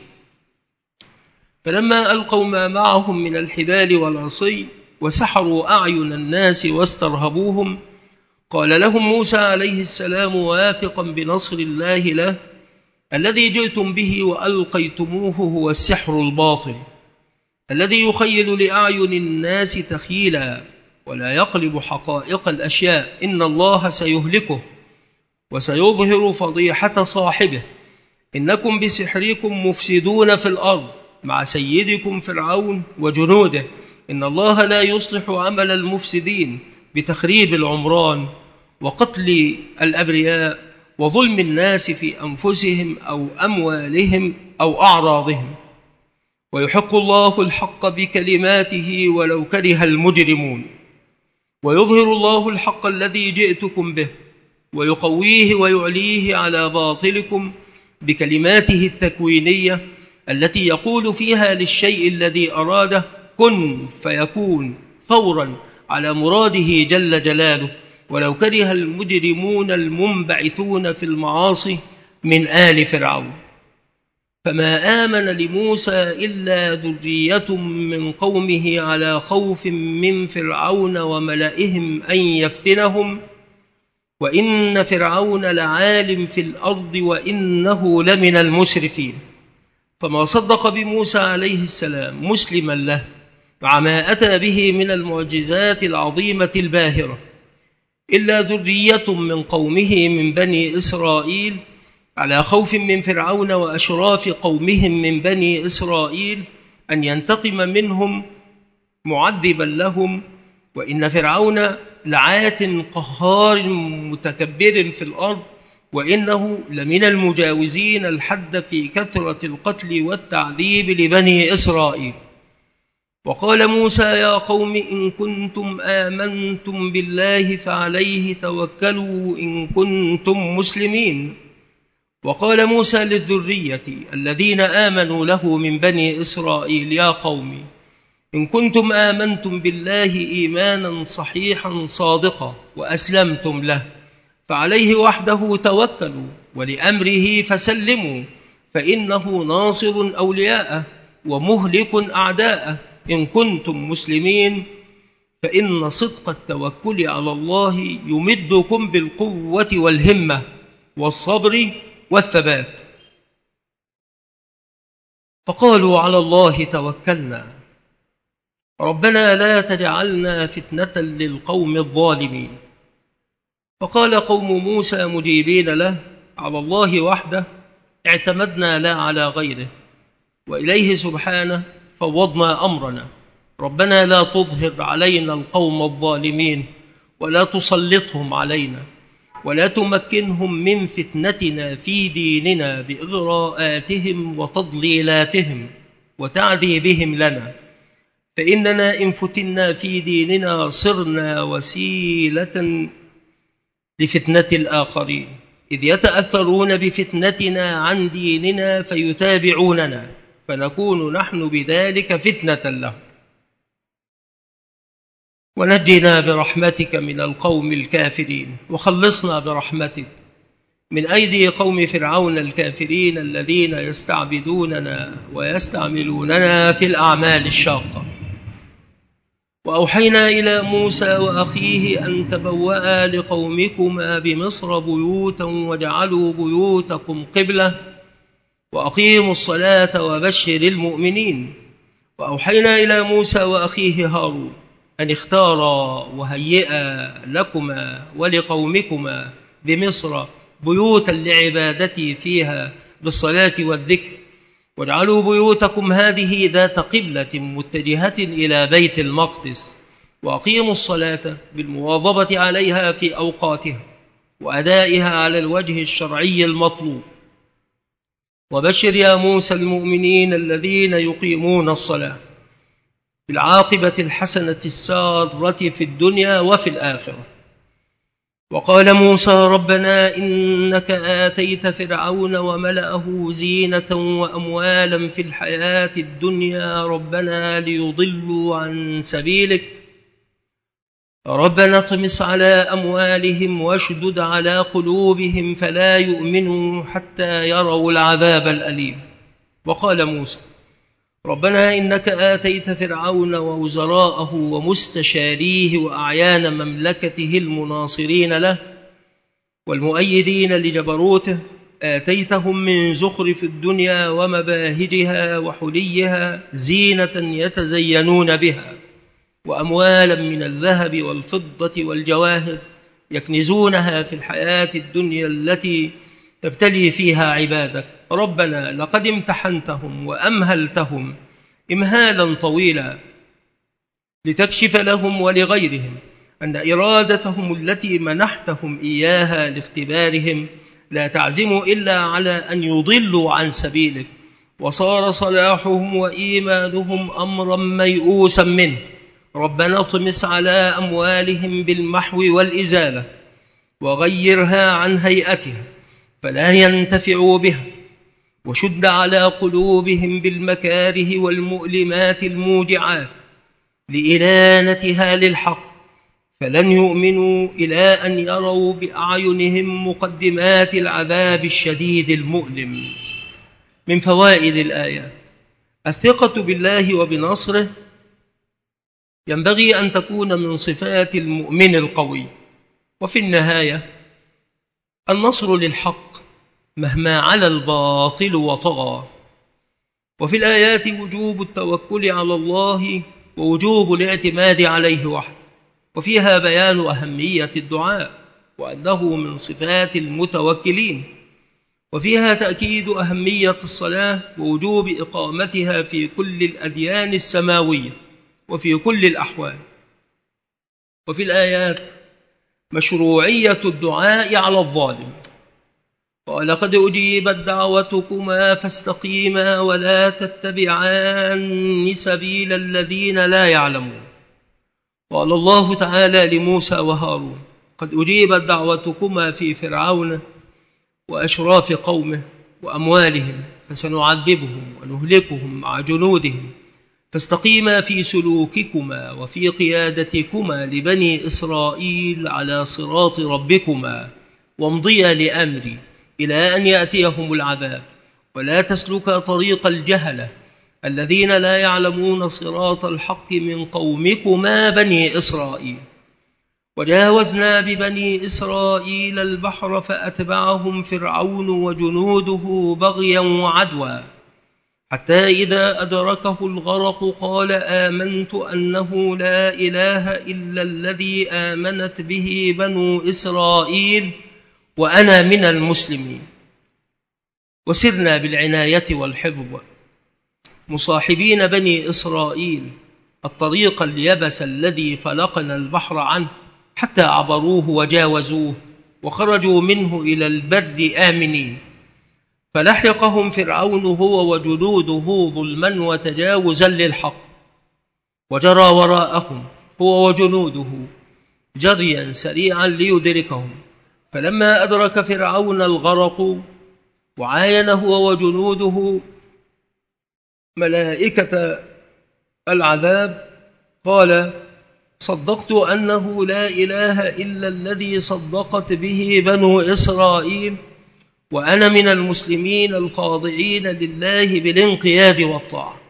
فلما ألقوا ما معهم من الحبال والعصي وسحروا أعين الناس واسترهبوهم، قال لهم موسى عليه السلام واثقا بنصر الله له: الذي جئتم به وألقيتموه هو السحر الباطل الذي يخيل لأعين الناس تخيلا ولا يقلب حقائق الأشياء، إن الله سيهلكه وسيظهر فضيحة صاحبه، إنكم بسحركم مفسدون في الأرض مع سيدكم فرعون وجنوده، إن الله لا يصلح عمل المفسدين بتخريب العمران وقتل الأبرياء وظلم الناس في أنفسهم أو أموالهم أو أعراضهم، ويحق الله الحق بكلماته ولو كره المجرمون، ويظهر الله الحق الذي جئتكم به ويقويه ويعليه على باطلكم بكلماته التكوينية التي يقول فيها للشيء الذي أراده كن فيكون فورا على مراده جل جلاله، ولو كره المجرمون المنبعثون في المعاصي من آل فرعون. فما آمن لموسى إلا ذرية من قومه على خوف من فرعون وملئهم أن يفتنهم، وإن فرعون لعال في الأرض وإنه لمن المسرفين. فما صدق بموسى عليه السلام مسلما له مع ما أتى به من المعجزات العظيمة الباهرة إلا ذرية من قومه من بني إسرائيل على خوف من فرعون وأشراف قومهم من بني إسرائيل أن ينتقم منهم معذبا لهم، وإن فرعون لعات قهار متكبر في الأرض، وإنه لمن المجاوزين الحد في كثرة القتل والتعذيب لبني إسرائيل. وقال موسى: يا قوم إن كنتم آمنتم بالله فعليه توكلوا إن كنتم مسلمين. وقال موسى للذرية الذين آمنوا له من بني إسرائيل: يا قوم إن كنتم آمنتم بالله إيمانا صحيحا صادقا وأسلمتم له فعليه وحده توكلوا ولأمره فسلموا، فإنه ناصر أولياءه ومهلك أعداءه إن كنتم مسلمين، فإن صدق التوكل على الله يمدكم بالقوة والهمة والصبر والثبات. فقالوا: على الله توكلنا ربنا لا تجعلنا فتنة للقوم الظالمين. فقال قوم موسى مجيبين له: على الله وحده اعتمدنا لا على غيره، وإليه سبحانه فوضنا أمرنا، ربنا لا تظهر علينا القوم الظالمين ولا تسلطهم علينا ولا تمكنهم من فتنتنا في ديننا بإغراءاتهم وتضليلاتهم وتعذيبهم لنا، فإننا إن فتنا في ديننا صرنا وسيلة لفتنة الآخرين، إذ يتأثرون بفتنتنا عن ديننا فيتابعوننا، فنكون نحن بذلك فتنة لهم. ونجنا برحمتك من القوم الكافرين، وخلصنا برحمتك من أيدي قوم فرعون الكافرين الذين يستعبدوننا ويستعملوننا في الأعمال الشاقة. وأوحينا إلى موسى وأخيه أن تبوأ لقومكما بمصر بيوتا واجعلوا بيوتكم قبلة وأقيموا الصلاة وبشر المؤمنين. وأوحينا إلى موسى وأخيه هارون أن اختارا وهيئا لكما ولقومكما بمصر بيوتا لعبادتي فيها بالصلاة والذكر، واجعلوا بيوتكم هذه ذات قبلة متجهة إلى بيت المقدس، وأقيموا الصلاة بالمواظبة عليها في أوقاتها وأدائها على الوجه الشرعي المطلوب. وبشر يا موسى المؤمنين الذين يقيمون الصلاة بالعاقبة الحسنة السارة في الدنيا وفي الآخرة. وقال موسى ربنا إنك آتيت فرعون وملأه زينة وأموالا في الحياة الدنيا ربنا ليضلوا عن سبيلك ربنا اطمس على أموالهم واشدد على قلوبهم فلا يؤمنوا حتى يروا العذاب الأليم. وقال موسى ربنا إنك آتيت فرعون ووزراءه ومستشاريه وأعيان مملكته المناصرين له والمؤيدين لجبروته آتيتهم من زخرف الدنيا ومباهجها وحليها زينة يتزينون بها وأموالا من الذهب والفضة والجواهر يكنزونها في الحياة الدنيا التي تبتلي فيها عبادك ربنا لقد امتحنتهم وأمهلتهم إمهالا طويلا لتكشف لهم ولغيرهم أن إرادتهم التي منحتهم إياها لاختبارهم لا تعزم إلا على أن يضلوا عن سبيلك وصار صلاحهم وإيمانهم أمرا ميؤوسا منه ربنا اطمس على أموالهم بالمحو والإزالة وغيرها عن هيئتها فلا ينتفعوا بها وشد على قلوبهم بالمكاره والمؤلمات الموجعات لإلانتها للحق فلن يؤمنوا إلى أن يروا بأعينهم مقدمات العذاب الشديد المؤلم. من فوائد الآيات: الثقة بالله وبنصره ينبغي أن تكون من صفات المؤمن القوي، وفي النهاية النصر للحق مهما علا الباطل وطغى. وفي الآيات وجوب التوكل على الله ووجوب الاعتماد عليه وحده، وفيها بيان أهمية الدعاء وأنه من صفات المتوكلين، وفيها تأكيد أهمية الصلاة ووجوب إقامتها في كل الأديان السماوية وفي كل الأحوال. وفي الآيات مشروعية الدعاء على الظالم، ولقد أجيبت دعوتكما فاستقيما ولا تتبعان سبيل الذين لا يعلمون. قال الله تعالى لموسى وهارون: قد أجيبت دعوتكما في فرعون وأشراف قومه وأموالهم فسنعذبهم ونهلكهم مع جنودهم فاستقيما في سلوككما وفي قيادتكما لبني إسرائيل على صراط ربكما وامضيا لأمري إلى أن يأتيهم العذاب ولا تسلكا طريق الجهلة الذين لا يعلمون صراط الحق من قومكما بني إسرائيل. وجاوزنا ببني إسرائيل البحر فأتبعهم فرعون وجنوده بغيا وعدوا حتى إذا أدركه الغرق قال آمنت أنه لا إله إلا الذي آمنت به بنو إسرائيل وأنا من المسلمين. وسرنا بالعناية والحفظ مصاحبين بني إسرائيل الطريق اليبس الذي فلقنا البحر عنه حتى عبروه وجاوزوه وخرجوا منه إلى البر آمنين، فلحقهم فرعون هو وجنوده ظلما وتجاوزا للحق وجرى وراءهم هو وجنوده جريا سريعا ليدركهم، فلما أدرك فرعون الغرق وعاين هو وجنوده ملائكة العذاب قال صدقت أنه لا إله إلا الذي صدقت به بنو إسرائيل وأنا من المسلمين الخاضعين لله بالانقياد والطاعة.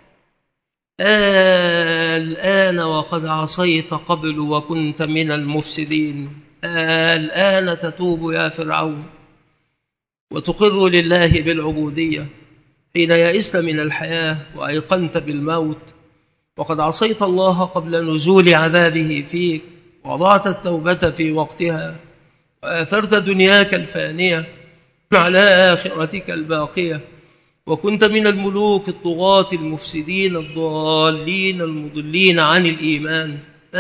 الآن وقد عصيت قبل وكنت من المفسدين، الآن تتوب يا فرعون وتقر لله بالعبودية حين يئست من الحياة وأيقنت بالموت، وقد عصيت الله قبل نزول عذابه فيك وضعت التوبة في وقتها وآثرت دنياك الفانية على آخرتك الباقية، وكنت من الملوك الطغاة المفسدين الضالين المضلين عن الإيمان.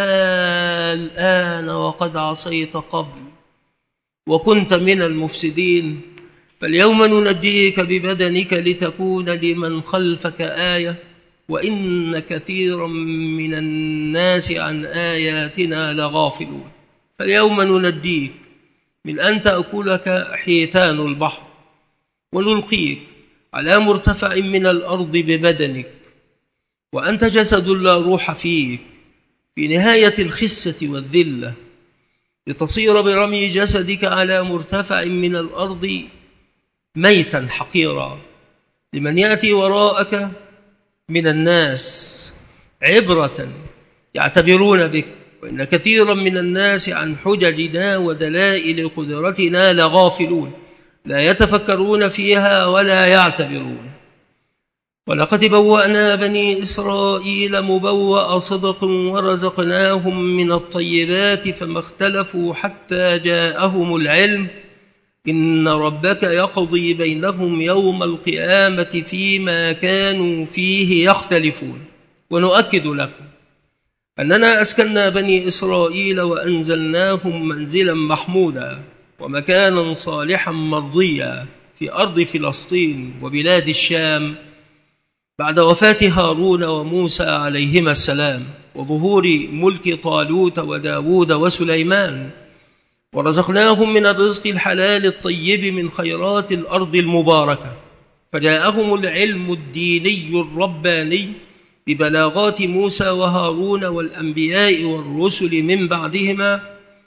الآن وقد عصيت قبل وكنت من المفسدين، فاليوم ننجيك ببدنك لتكون لمن خلفك آية وإن كثيرا من الناس عن آياتنا لغافلون. فاليوم ننجيك من أن تأكلك حيتان البحر ونلقيك على مرتفع من الأرض ببدنك، وأنت جسد لا روح فيك في نهاية الخسة والذلة، لتصير برمي جسدك على مرتفع من الأرض ميتا حقيرا لمن يأتي وراءك من الناس عبرة يعتبرون بك. وإن كثيرا من الناس عن حججنا ودلائل قدرتنا لغافلون، لا يتفكرون فيها ولا يعتبرون. ولقد بوأنا بني إسرائيل مبوأ صدق ورزقناهم من الطيبات فما اختلفوا حتى جاءهم العلم إن ربك يقضي بينهم يوم القيامة فيما كانوا فيه يختلفون. ونؤكد لكم أننا أسكننا بني إسرائيل وأنزلناهم منزلا محمودا ومكانا صالحا مرضيا في أرض فلسطين وبلاد الشام بعد وفاة هارون وموسى عليهما السلام وظهور ملك طالوت وداود وسليمان. ورزقناهم من الرزق الحلال الطيب من خيرات الأرض المباركة، فجاءهم العلم الديني الرباني ببلاغات موسى وهارون والأنبياء والرسل من بعدهما،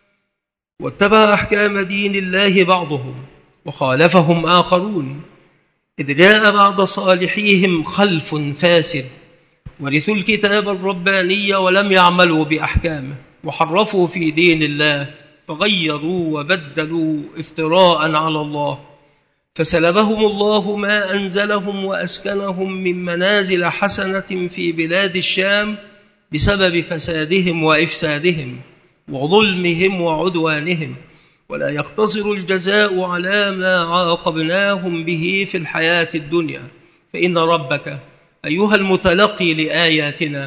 واتبع أحكام دين الله بعضهم وخالفهم آخرون، إذ جاء بعد صالحيهم خلف فاسد ورثوا الكتاب الرباني ولم يعملوا بأحكامه وحرفوا في دين الله فغيروا وبدلوا افتراء على الله، فسلبهم الله ما أنزلهم وأسكنهم من منازل حسنة في بلاد الشام بسبب فسادهم وإفسادهم وظلمهم وعدوانهم. ولا يقتصر الجزاء على ما عاقبناهم به في الحياة الدنيا، فإن ربك أيها المتلقي لآياتنا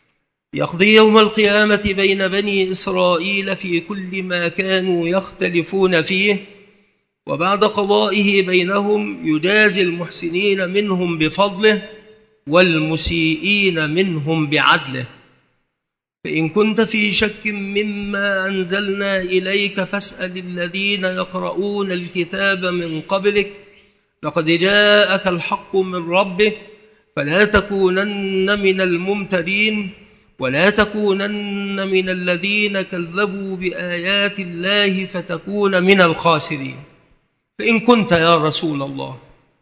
يقضي يوم القيامة بين بني إسرائيل في كل ما كانوا يختلفون فيه، وبعد قضائه بينهم يجازي المحسنين منهم بفضله والمسيئين منهم بعدله. فإن كنت في شك مما أنزلنا إليك فاسأل الذين يقرؤون الكتاب من قبلك لقد جاءك الحق من ربك فلا تكونن من الممترين ولا تكونن من الذين كذبوا بآيات الله فتكون من الخاسرين. فإن كنت يا رسول الله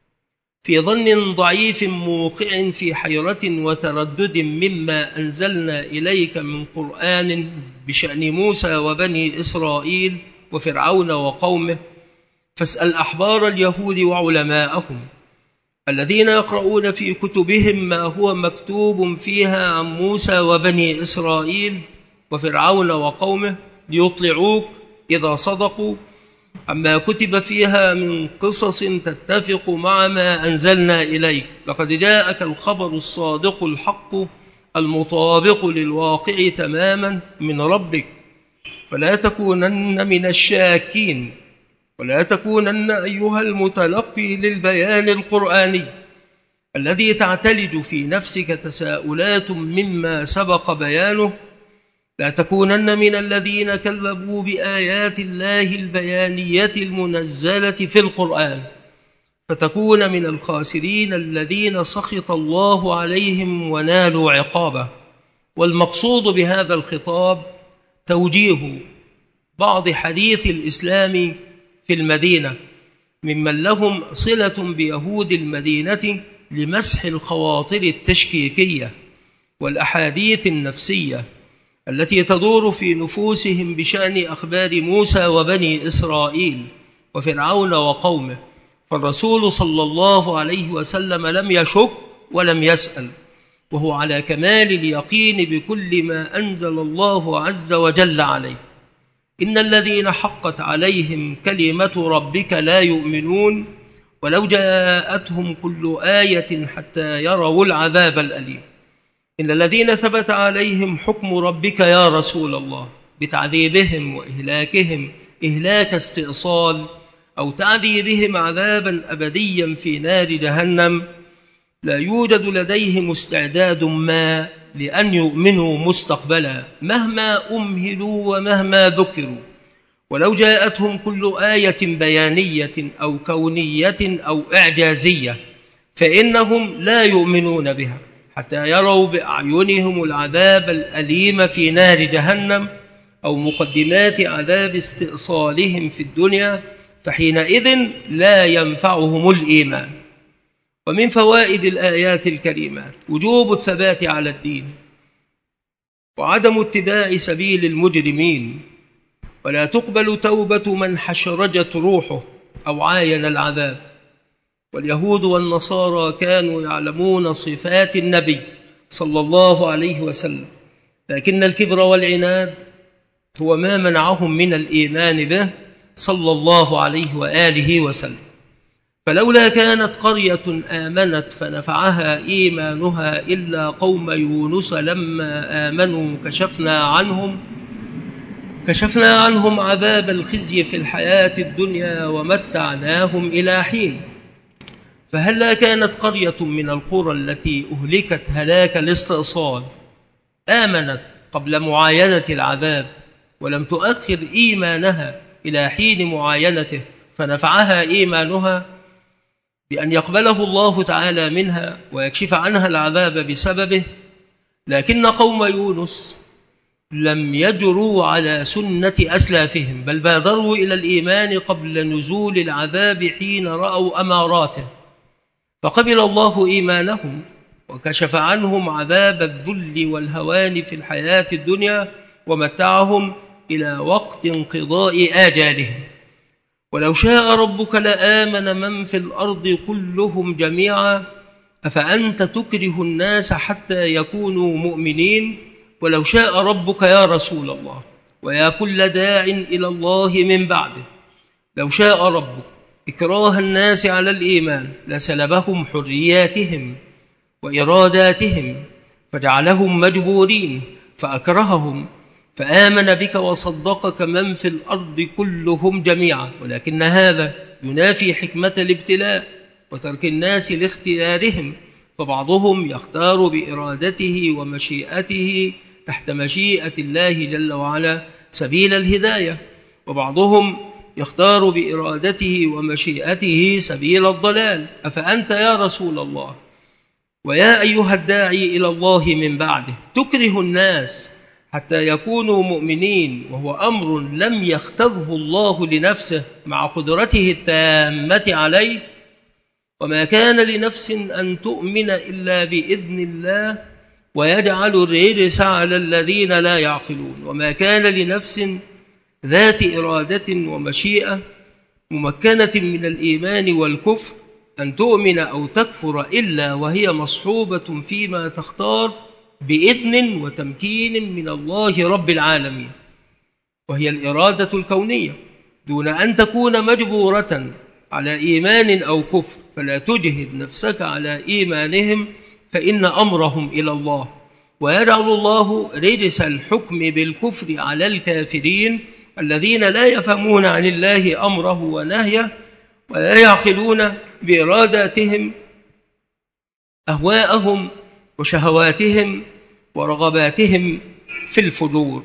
في ظن ضعيف موقع في حيرة وتردد مما أنزلنا إليك من قرآن بشأن موسى وبني إسرائيل وفرعون وقومه، فاسأل أحبار اليهود وعلماءهم الذين يقرؤون في كتبهم ما هو مكتوب فيها عن موسى وبني إسرائيل وفرعون وقومه ليطلعوك إذا صدقوا عما كتب فيها من قصص تتفق مع ما أنزلنا إليك. لقد جاءك الخبر الصادق الحق المطابق للواقع تماما من ربك، فلا تكونن من الشاكين ولا تكونن أيها المتلقي للبيان القرآني الذي تعتلج في نفسك تساؤلات مما سبق بيانه، لا تكونن من الذين كذبوا بآيات الله البيانية المنزلة في القرآن فتكون من الخاسرين الذين سخط الله عليهم ونالوا عقابه. والمقصود بهذا الخطاب توجيه بعض حديث الإسلام في المدينة ممن لهم صلة بيهود المدينة لمسح الخواطر التشكيكية والأحاديث النفسية التي تدور في نفوسهم بشأن أخبار موسى وبني إسرائيل وفرعون وقومه. فالرسول صلى الله عليه وسلم لم يشك ولم يسأل، وهو على كمال اليقين بكل ما أنزل الله عز وجل عليه. إن الذين حقت عليهم كلمة ربك لا يؤمنون ولو جاءتهم كل آية حتى يروا العذاب الأليم. إن الذين ثبت عليهم حكم ربك يا رسول الله بتعذيبهم وإهلاكهم إهلاك استئصال أو تعذيبهم عذابا أبديا في نار جهنم، لا يوجد لديهم استعداد ما لأن يؤمنوا مستقبلا مهما أمهلوا ومهما ذكروا، ولو جاءتهم كل آية بيانية أو كونية أو إعجازية فإنهم لا يؤمنون بها حتى يروا بأعينهم العذاب الأليم في نار جهنم أو مقدمات عذاب استئصالهم في الدنيا، فحينئذ لا ينفعهم الإيمان. ومن فوائد الآيات الكريمات وجوب الثبات على الدين وعدم اتباع سبيل المجرمين، ولا تقبل توبة من حشرجت روحه أو عاين العذاب. واليهود والنصارى كانوا يعلمون صفات النبي صلى الله عليه وسلم، لكن الكبر والعناد هو ما منعهم من الإيمان به صلى الله عليه وآله وسلم. فلولا كانت قرية آمنت فنفعها إيمانها إلا قوم يونس لما آمنوا كشفنا عنهم كشفنا عنهم عذاب الخزي في الحياة الدنيا ومتعناهم إلى حين. فهلا كانت قرية من القرى التي أهلكت هلاك الاستئصال آمنت قبل معاينة العذاب ولم تؤخر إيمانها إلى حين معاينته فنفعها إيمانها بأن يقبله الله تعالى منها ويكشف عنها العذاب بسببه، لكن قوم يونس لم يجروا على سنة أسلافهم بل بادروا إلى الإيمان قبل نزول العذاب حين رأوا أماراته، فقبل الله إيمانهم وكشف عنهم عذاب الذل والهوان في الحياة الدنيا ومتعهم إلى وقت انقضاء آجالهم. ولو شاء ربك لآمن من في الأرض كلهم جميعا أفأنت تكره الناس حتى يكونوا مؤمنين. ولو شاء ربك يا رسول الله ويا كل داع إلى الله من بعده، لو شاء ربك إكراه الناس على الإيمان لسلبهم حرياتهم وإراداتهم فجعلهم مجبورين فأكرههم فآمن بك وصدقك من في الأرض كلهم جميعا. ولكن هذا ينافي حكمة الابتلاء وترك الناس لاختيارهم، فبعضهم يختار بإرادته ومشيئته تحت مشيئة الله جل وعلا سبيل الهداية، وبعضهم يختار بإرادته ومشيئته سبيل الضلال. أفأنت يا رسول الله ويا أيها الداعي إلى الله من بعده تكره الناس حتى يكونوا مؤمنين، وهو أمر لم يختره الله لنفسه مع قدرته التامة عليه؟ وما كان لنفس أن تؤمن إلا بإذن الله ويجعل الرجس على الذين لا يعقلون. وما كان لنفس ذات إرادة ومشيئة ممكنة من الإيمان والكفر أن تؤمن أو تكفر إلا وهي مصحوبة فيما تختار بإذن وتمكين من الله رب العالمين، وهي الإرادة الكونية، دون أن تكون مجبورة على إيمان أو كفر. فلا تجهد نفسك على إيمانهم فإن أمرهم إلى الله، ويجعل الله رجس الحكم بالكفر على الكافرين الذين لا يفهمون عن الله أمره ونهيه ولا يعقلون بإراداتهم أهواءهم وشهواتهم ورغباتهم في الفجور.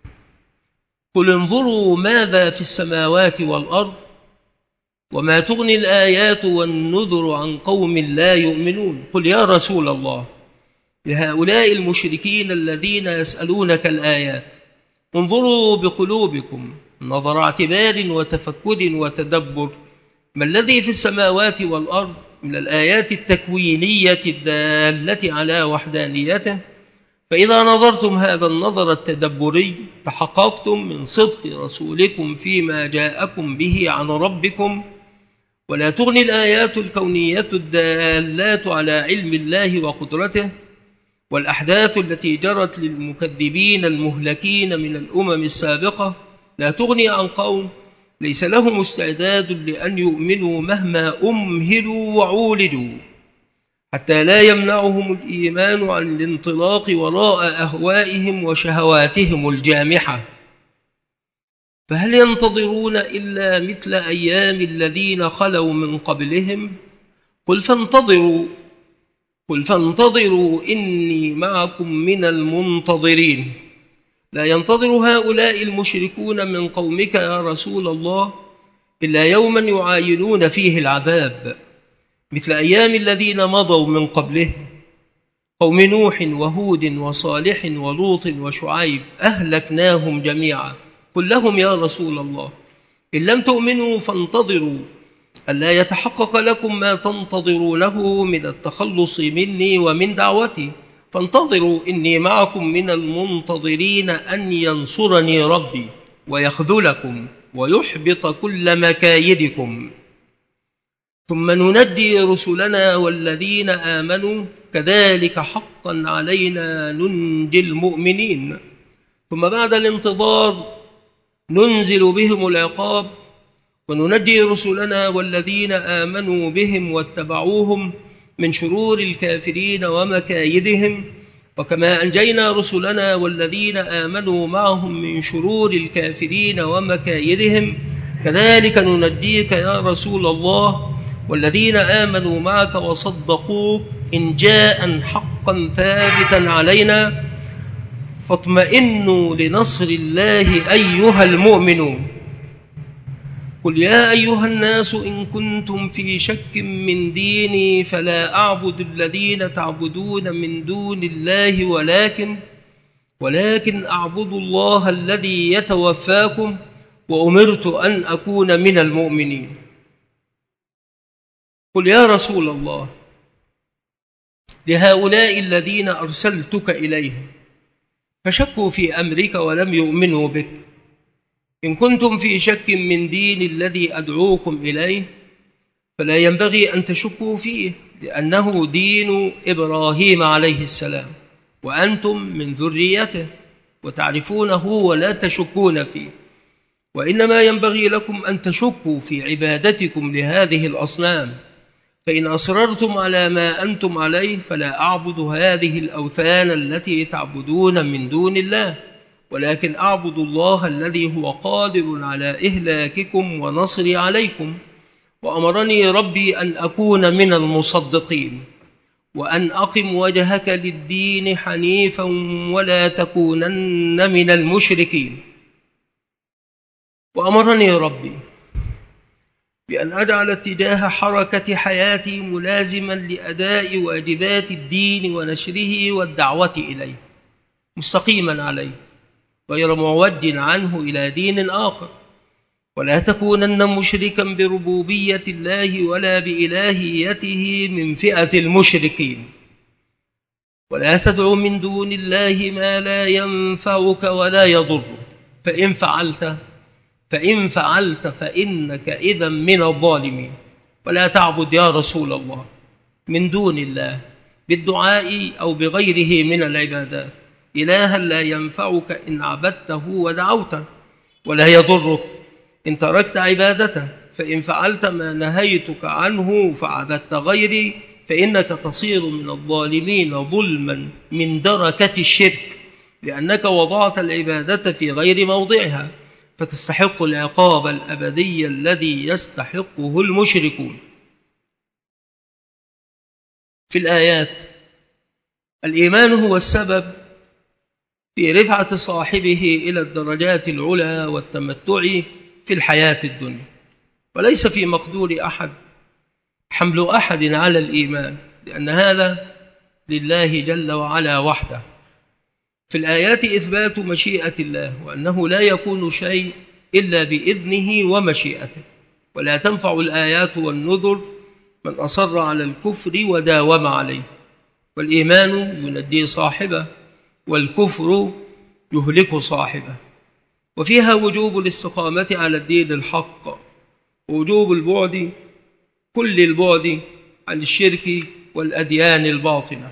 قل انظروا ماذا في السماوات والأرض وما تغني الآيات والنذر عن قوم لا يؤمنون. قل يا رسول الله لهؤلاء المشركين الذين يسألونك الآيات انظروا بقلوبكم نظر اعتبار وتفكر وتدبر ما الذي في السماوات والأرض من الآيات التكوينية الدالة على وحدانيته، فإذا نظرتم هذا النظر التدبري تحققتم من صدق رسولكم فيما جاءكم به عن ربكم. ولا تغني الآيات الكونية الدالات على علم الله وقدرته والأحداث التي جرت للمكذبين المهلكين من الأمم السابقة لا تغني عن قوم ليس لهم استعداد لأن يؤمنوا مهما أمهلوا وعولجوا، حتى لا يمنعهم الإيمان عن الانطلاق وراء أهوائهم وشهواتهم الجامحة. فهل ينتظرون إلا مثل أيام الذين خلوا من قبلهم؟ قل فانتظروا قل فانتظروا إني معكم من المنتظرين. لا ينتظر هؤلاء المشركون من قومك يا رسول الله إلا يوما يعاينون فيه العذاب مثل أيام الذين مضوا من قبلهم، قوم نوح وهود وصالح ولوط وشعيب أهلكناهم جميعا. قل لهم يا رسول الله إن لم تؤمنوا فانتظروا ألا يتحقق لكم ما تنتظرونه من التخلص مني ومن دعوتي، فانتظروا إني معكم من المنتظرين أن ينصرني ربي ويخذلكم ويحبط كل مكايدكم. ثم ننجي رسلنا والذين آمنوا كذلك حقا علينا ننجي المؤمنين. ثم بعد الانتظار ننزل بهم العقاب وننجي رسلنا والذين آمنوا بهم واتبعوهم من شرور الكافرين ومكايدهم، وكما أنجينا رسلنا والذين آمنوا معهم من شرور الكافرين ومكايدهم كذلك ننجيك يا رسول الله والذين آمنوا معك وصدقوك إن جاء حقا ثابتا علينا، فاطمئنوا لنصر الله أيها المؤمنون. قل يا أيها الناس إن كنتم في شك من ديني فلا أعبد الذين تعبدون من دون الله ولكن ولكن أعبد الله الذي يتوفاكم وأمرت أن أكون من المؤمنين. قل يا رسول الله لهؤلاء الذين أرسلتك إليهم فشكوا في أمرك ولم يؤمنوا بك إن كنتم في شك من دين الذي أدعوكم إليه فلا ينبغي أن تشكوا فيه، لأنه دين إبراهيم عليه السلام وأنتم من ذريته وتعرفونه ولا تشكون فيه، وإنما ينبغي لكم أن تشكوا في عبادتكم لهذه الأصنام، فإن أصررتم على ما أنتم عليه فلا أعبد هذه الأوثان التي تعبدون من دون الله، ولكن أعبد الله الذي هو قادر على إهلاككم ونصري عليكم. وأمرني ربي أن أكون من المصدقين وأن أقم وجهك للدين حنيفا ولا تكونن من المشركين. وأمرني ربي بأن أجعل اتجاه حركة حياتي ملازما لأداء واجبات الدين ونشره والدعوة إليه مستقيما عليه غير معوج عنه إلى دين آخر، ولا تكونن مشركا بربوبية الله ولا بإلهيته من فئة المشركين، ولا تدع من دون الله ما لا ينفعك ولا يضرك، فإن فعلت فإن فعلت فإنك إذا من الظالمين. ولا تعبد يا رسول الله من دون الله بالدعاء أو بغيره من العبادات إلها لا ينفعك إن عبدته ودعوته ولا يضرك إن تركت عبادته، فإن فعلت ما نهيتك عنه فعبدت غيري فإنك تصير من الظالمين ظلما من دركة الشرك، لأنك وضعت العبادة في غير موضعها فتستحق العقاب الأبدي الذي يستحقه المشركون. في الآيات الإيمان هو السبب في رفعة صاحبه إلى الدرجات العلى والتمتع في الحياة الدنيا، وليس في مقدور أحد حمل أحد على الإيمان، لأن هذا لله جل وعلا وحده. في الآيات إثبات مشيئة الله وأنه لا يكون شيء إلا بإذنه ومشيئته، ولا تنفع الآيات والنذر من أصر على الكفر وداوم عليه، والإيمان ينجي صاحبه والكفر يهلك صاحبه. وفيها وجوب الاستقامة على الدين الحق ووجوب البعد كل البعد عن الشرك والأديان الباطنة.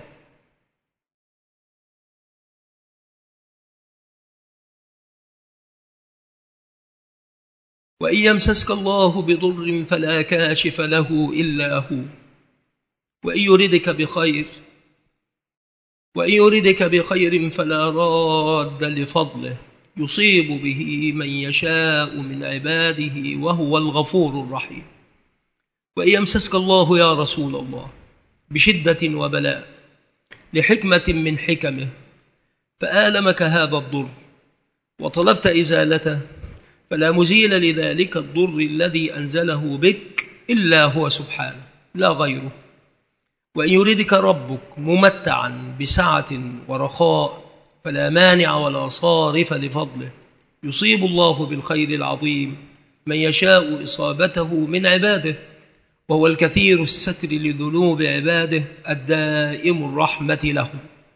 وإن يمسسك الله بضر فلا كاشف له إلا هو، وإن يردك بخير وإن يردك بخير فلا راد لفضله يصيب به من يشاء من عباده وهو الغفور الرحيم. وإن يمسسك الله يا رسول الله بشدة وبلاء لحكمة من حكمه فآلمك هذا الضر وطلبت إزالته فلا مزيل لذلك الضر الذي أنزله بك إلا هو سبحانه لا غيره. وإن يردك ربك ممتعا بسعة ورخاء فلا مانع ولا صارف لفضله، يصيب الله بالخير العظيم من يشاء إصابته من عباده، وهو الكثير الستر لذنوب عباده الدائم الرحمة لهم.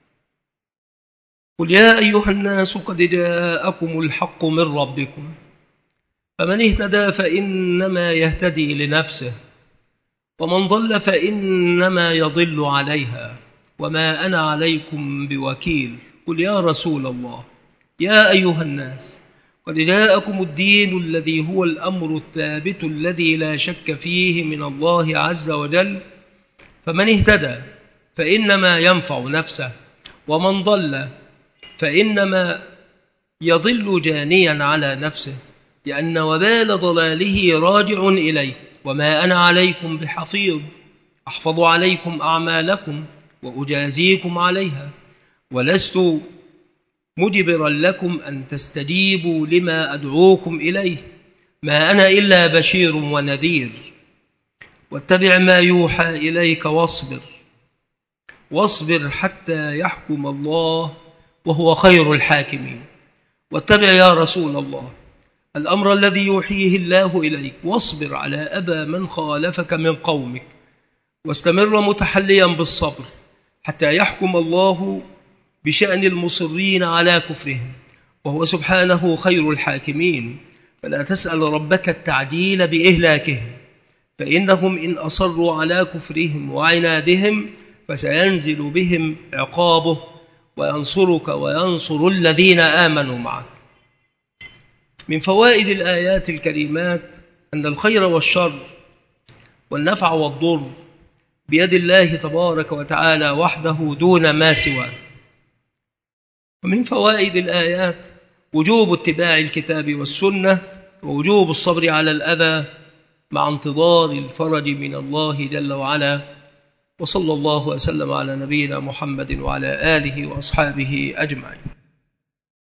قل يا أيها الناس قد جاءكم الحق من ربكم فمن اهتدى فإنما يهتدي لنفسه ومن ضل فإنما يضل عليها وما أنا عليكم بوكيل. قل يا رسول الله يا أيها الناس قد جاءكم الدين الذي هو الأمر الثابت الذي لا شك فيه من الله عز وجل، فمن اهتدى فإنما ينفع نفسه ومن ضل فإنما يضل جانيا على نفسه، لأن وبال ضلاله راجع إليه. وما أنا عليكم بحفيظ أحفظ عليكم أعمالكم وأجازيكم عليها، ولست مجبرا لكم أن تستجيبوا لما أدعوكم إليه، ما أنا إلا بشير ونذير. واتبع ما يوحى إليك واصبر واصبر حتى يحكم الله وهو خير الحاكمين. واتبع يا رسول الله الأمر الذي يوحيه الله إليك واصبر على أذى من خالفك من قومك، واستمر متحليا بالصبر حتى يحكم الله بشأن المصرين على كفرهم، وهو سبحانه خير الحاكمين. فلا تسأل ربك التعجيل بإهلاكهم، فإنهم إن أصروا على كفرهم وعنادهم فسينزل بهم عقابه وينصرك وينصر الذين آمنوا معك. من فوائد الآيات الكريمات أن الخير والشر والنفع والضر بيد الله تبارك وتعالى وحده دون ما سواه. ومن فوائد الآيات وجوب اتباع الكتاب والسنة ووجوب الصبر على الأذى مع انتظار الفرج من الله جل وعلا. وصلى الله وسلم على نبينا محمد وعلى آله وأصحابه أجمعين.